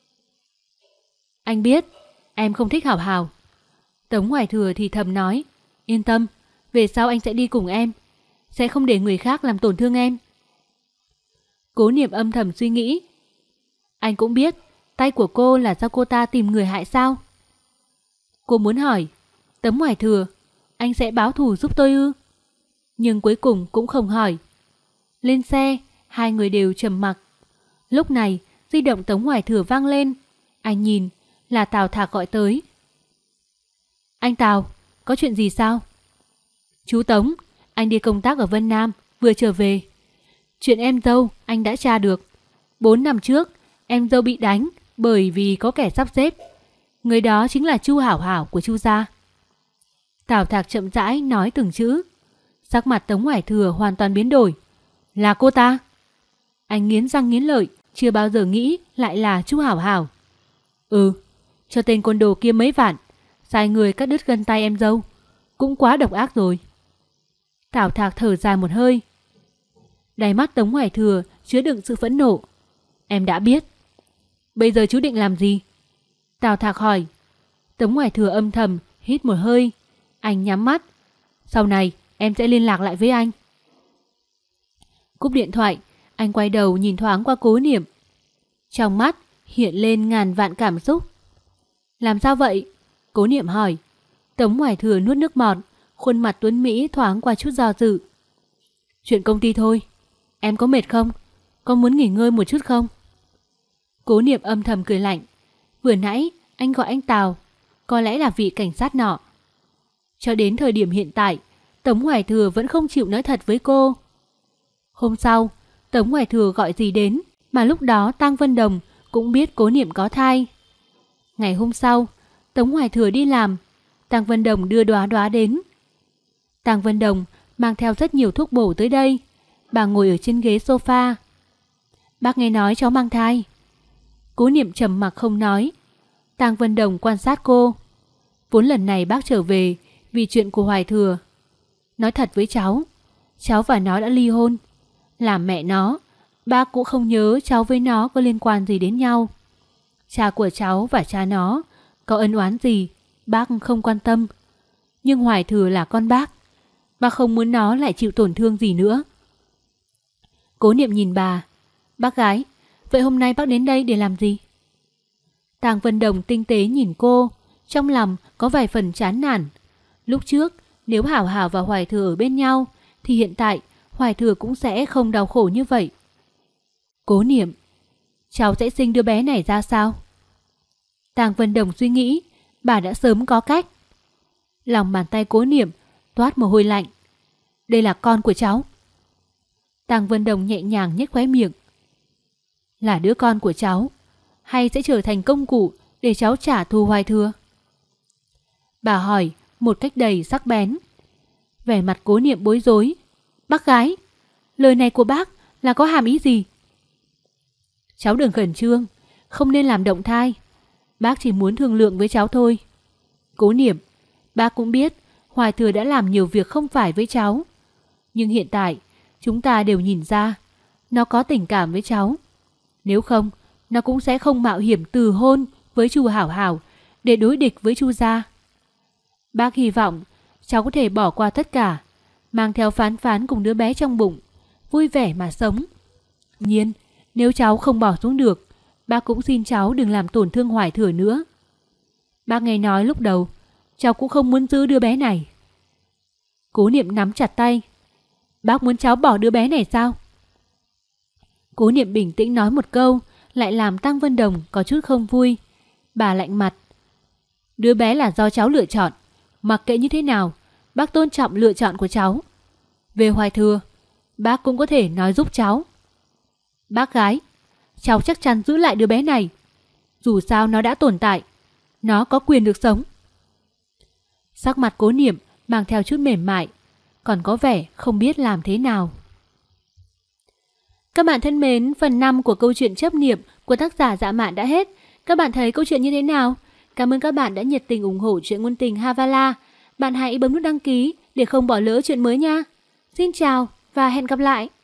Anh biết, em không thích Hảo Hảo. Tống Hoài Thừa thì thầm nói. Yên tâm, về sau anh sẽ đi cùng em, sẽ không để người khác làm tổn thương em. Cố Niệm âm thầm suy nghĩ. Anh cũng biết tay của cô là do cô ta tìm người hại sao? Cô muốn hỏi, Tống Hoài Thừa, anh sẽ báo thù giúp tôi ư? Nhưng cuối cùng cũng không hỏi. Lên xe, hai người đều trầm mặc. Lúc này, di động Tống Hoài Thừa vang lên. Anh nhìn, là Tào Thạc gọi tới. Anh Tào, có chuyện gì sao? Chú Tống, anh đi công tác ở Vân Nam, vừa trở về. Chuyện em dâu, anh đã tra được. 4 năm trước, em dâu bị đánh bởi vì có kẻ sắp xếp. Người đó chính là Chu Hảo Hảo của Chu gia. Tào Thạc chậm rãi nói từng chữ. Sắc mặt Tống Hoài Thừa hoàn toàn biến đổi. Là cô ta? Anh nghiến răng nghiến lợi, chưa bao giờ nghĩ lại là Chu Hảo Hảo. Cho tên côn đồ kia mấy vạn, sai người cắt đứt gân tay em dâu, cũng quá độc ác rồi. Tào Thạc thở dài một hơi. Đáy mắt Tống Hoài Thừa chứa đựng sự phẫn nộ. Em đã biết. Bây giờ chú định làm gì? Tào Thạc hỏi. Tống Hoài Thừa âm thầm hít một hơi. Anh nhắm mắt. Sau này em sẽ liên lạc lại với anh. Cúp điện thoại, anh quay đầu nhìn thoáng qua Cố Niệm. Trong mắt hiện lên ngàn vạn cảm xúc. Làm sao vậy? Cố Niệm hỏi. Tống Hoài Thừa nuốt nước bọt, khuôn mặt tuấn mỹ thoáng qua chút do dự. Chuyện công ty thôi. Em có mệt không? Có muốn nghỉ ngơi một chút không? Cố Niệm âm thầm cười lạnh. Vừa nãy anh gọi anh Tào, có lẽ là vị cảnh sát nọ. Cho đến thời điểm hiện tại, Tống Hoài Thừa vẫn không chịu nói thật với cô. Hôm sau, Tống Hoài Thừa gọi gì đến, mà lúc đó Tang Vân Đồng cũng biết Cố Niệm có thai. Ngày hôm sau, Tống Hoài Thừa đi làm, Tang Vân Đồng đưa Đoá Đoá đến. Tang Vân Đồng mang theo rất nhiều thuốc bổ tới đây. Bà ngồi ở trên ghế sofa. Bác nghe nói cháu mang thai. Cố Niệm trầm mặc không nói. Tang Vân Đồng quan sát cô. Vốn lần này bác trở về vì chuyện của Hoài Thừa. Nói thật với cháu và nó đã ly hôn. Làm mẹ nó, bác cũng không nhớ cháu với nó có liên quan gì đến nhau. Cha của cháu và cha nó có ân oán gì, bác không quan tâm. Nhưng Hoài Thừa là con bác không muốn nó lại chịu tổn thương gì nữa. Cố Niệm nhìn bà. Bác gái, vậy hôm nay bác đến đây để làm gì? Tang Vân Đồng tinh tế nhìn cô, trong lòng có vài phần chán nản. Lúc trước, nếu Hảo Hảo và Hoài Thừa ở bên nhau, thì hiện tại Hoài Thừa cũng sẽ không đau khổ như vậy. Cố Niệm, cháu sẽ sinh đứa bé này ra sao? Tang Vân Đồng suy nghĩ, bà đã sớm có cách. Lòng bàn tay Cố Niệm toát mồ hôi lạnh. Đây là con của cháu. Tang Vân Đồng nhẹ nhàng nhếch khóe miệng. Là đứa con của cháu, hay sẽ trở thành công cụ để cháu trả thù Hoài Thừa? Bà hỏi một cách đầy sắc bén. Vẻ mặt Cố Niệm bối rối. Bác gái, lời này của bác là có hàm ý gì? Cháu đừng khẩn trương, không nên làm động thai. Bác chỉ muốn thương lượng với cháu thôi. Cố Niệm, bác cũng biết Hoài Thừa đã làm nhiều việc không phải với cháu. Nhưng hiện tại, chúng ta đều nhìn ra nó có tình cảm với cháu. Nếu không, nó cũng sẽ không mạo hiểm từ hôn với Chu Hảo Hảo để đối địch với Chu gia. Bác hy vọng cháu có thể bỏ qua tất cả, mang theo Phán Phán cùng đứa bé trong bụng, vui vẻ mà sống. Nhiên, nếu cháu không bỏ xuống được, bác cũng xin cháu đừng làm tổn thương Hoài Thừa nữa. Bác nghe nói lúc đầu, cháu cũng không muốn giữ đứa bé này. Cố Niệm nắm chặt tay. Bác muốn cháu bỏ đứa bé này sao? Cố Niệm bình tĩnh nói một câu, lại làm Tang Vân Đồng có chút không vui. Bà lạnh mặt. Đứa bé là do cháu lựa chọn. Mặc kệ như thế nào, bác tôn trọng lựa chọn của cháu. Về Hoài Thừa, bác cũng có thể nói giúp cháu. Bác gái, cháu chắc chắn giữ lại đứa bé này. Dù sao nó đã tồn tại, nó có quyền được sống. Sắc mặt Cố Niệm mang theo chút mềm mại, còn có vẻ không biết làm thế nào. Các bạn thân mến, phần 5 của câu chuyện Chấp Niệm của tác giả Dạ Mạn đã hết. Các bạn thấy câu chuyện như thế nào? Cảm ơn các bạn đã nhiệt tình ủng hộ truyện ngôn tình Havala. Bạn hãy bấm nút đăng ký để không bỏ lỡ chuyện mới nha. Xin chào và hẹn gặp lại!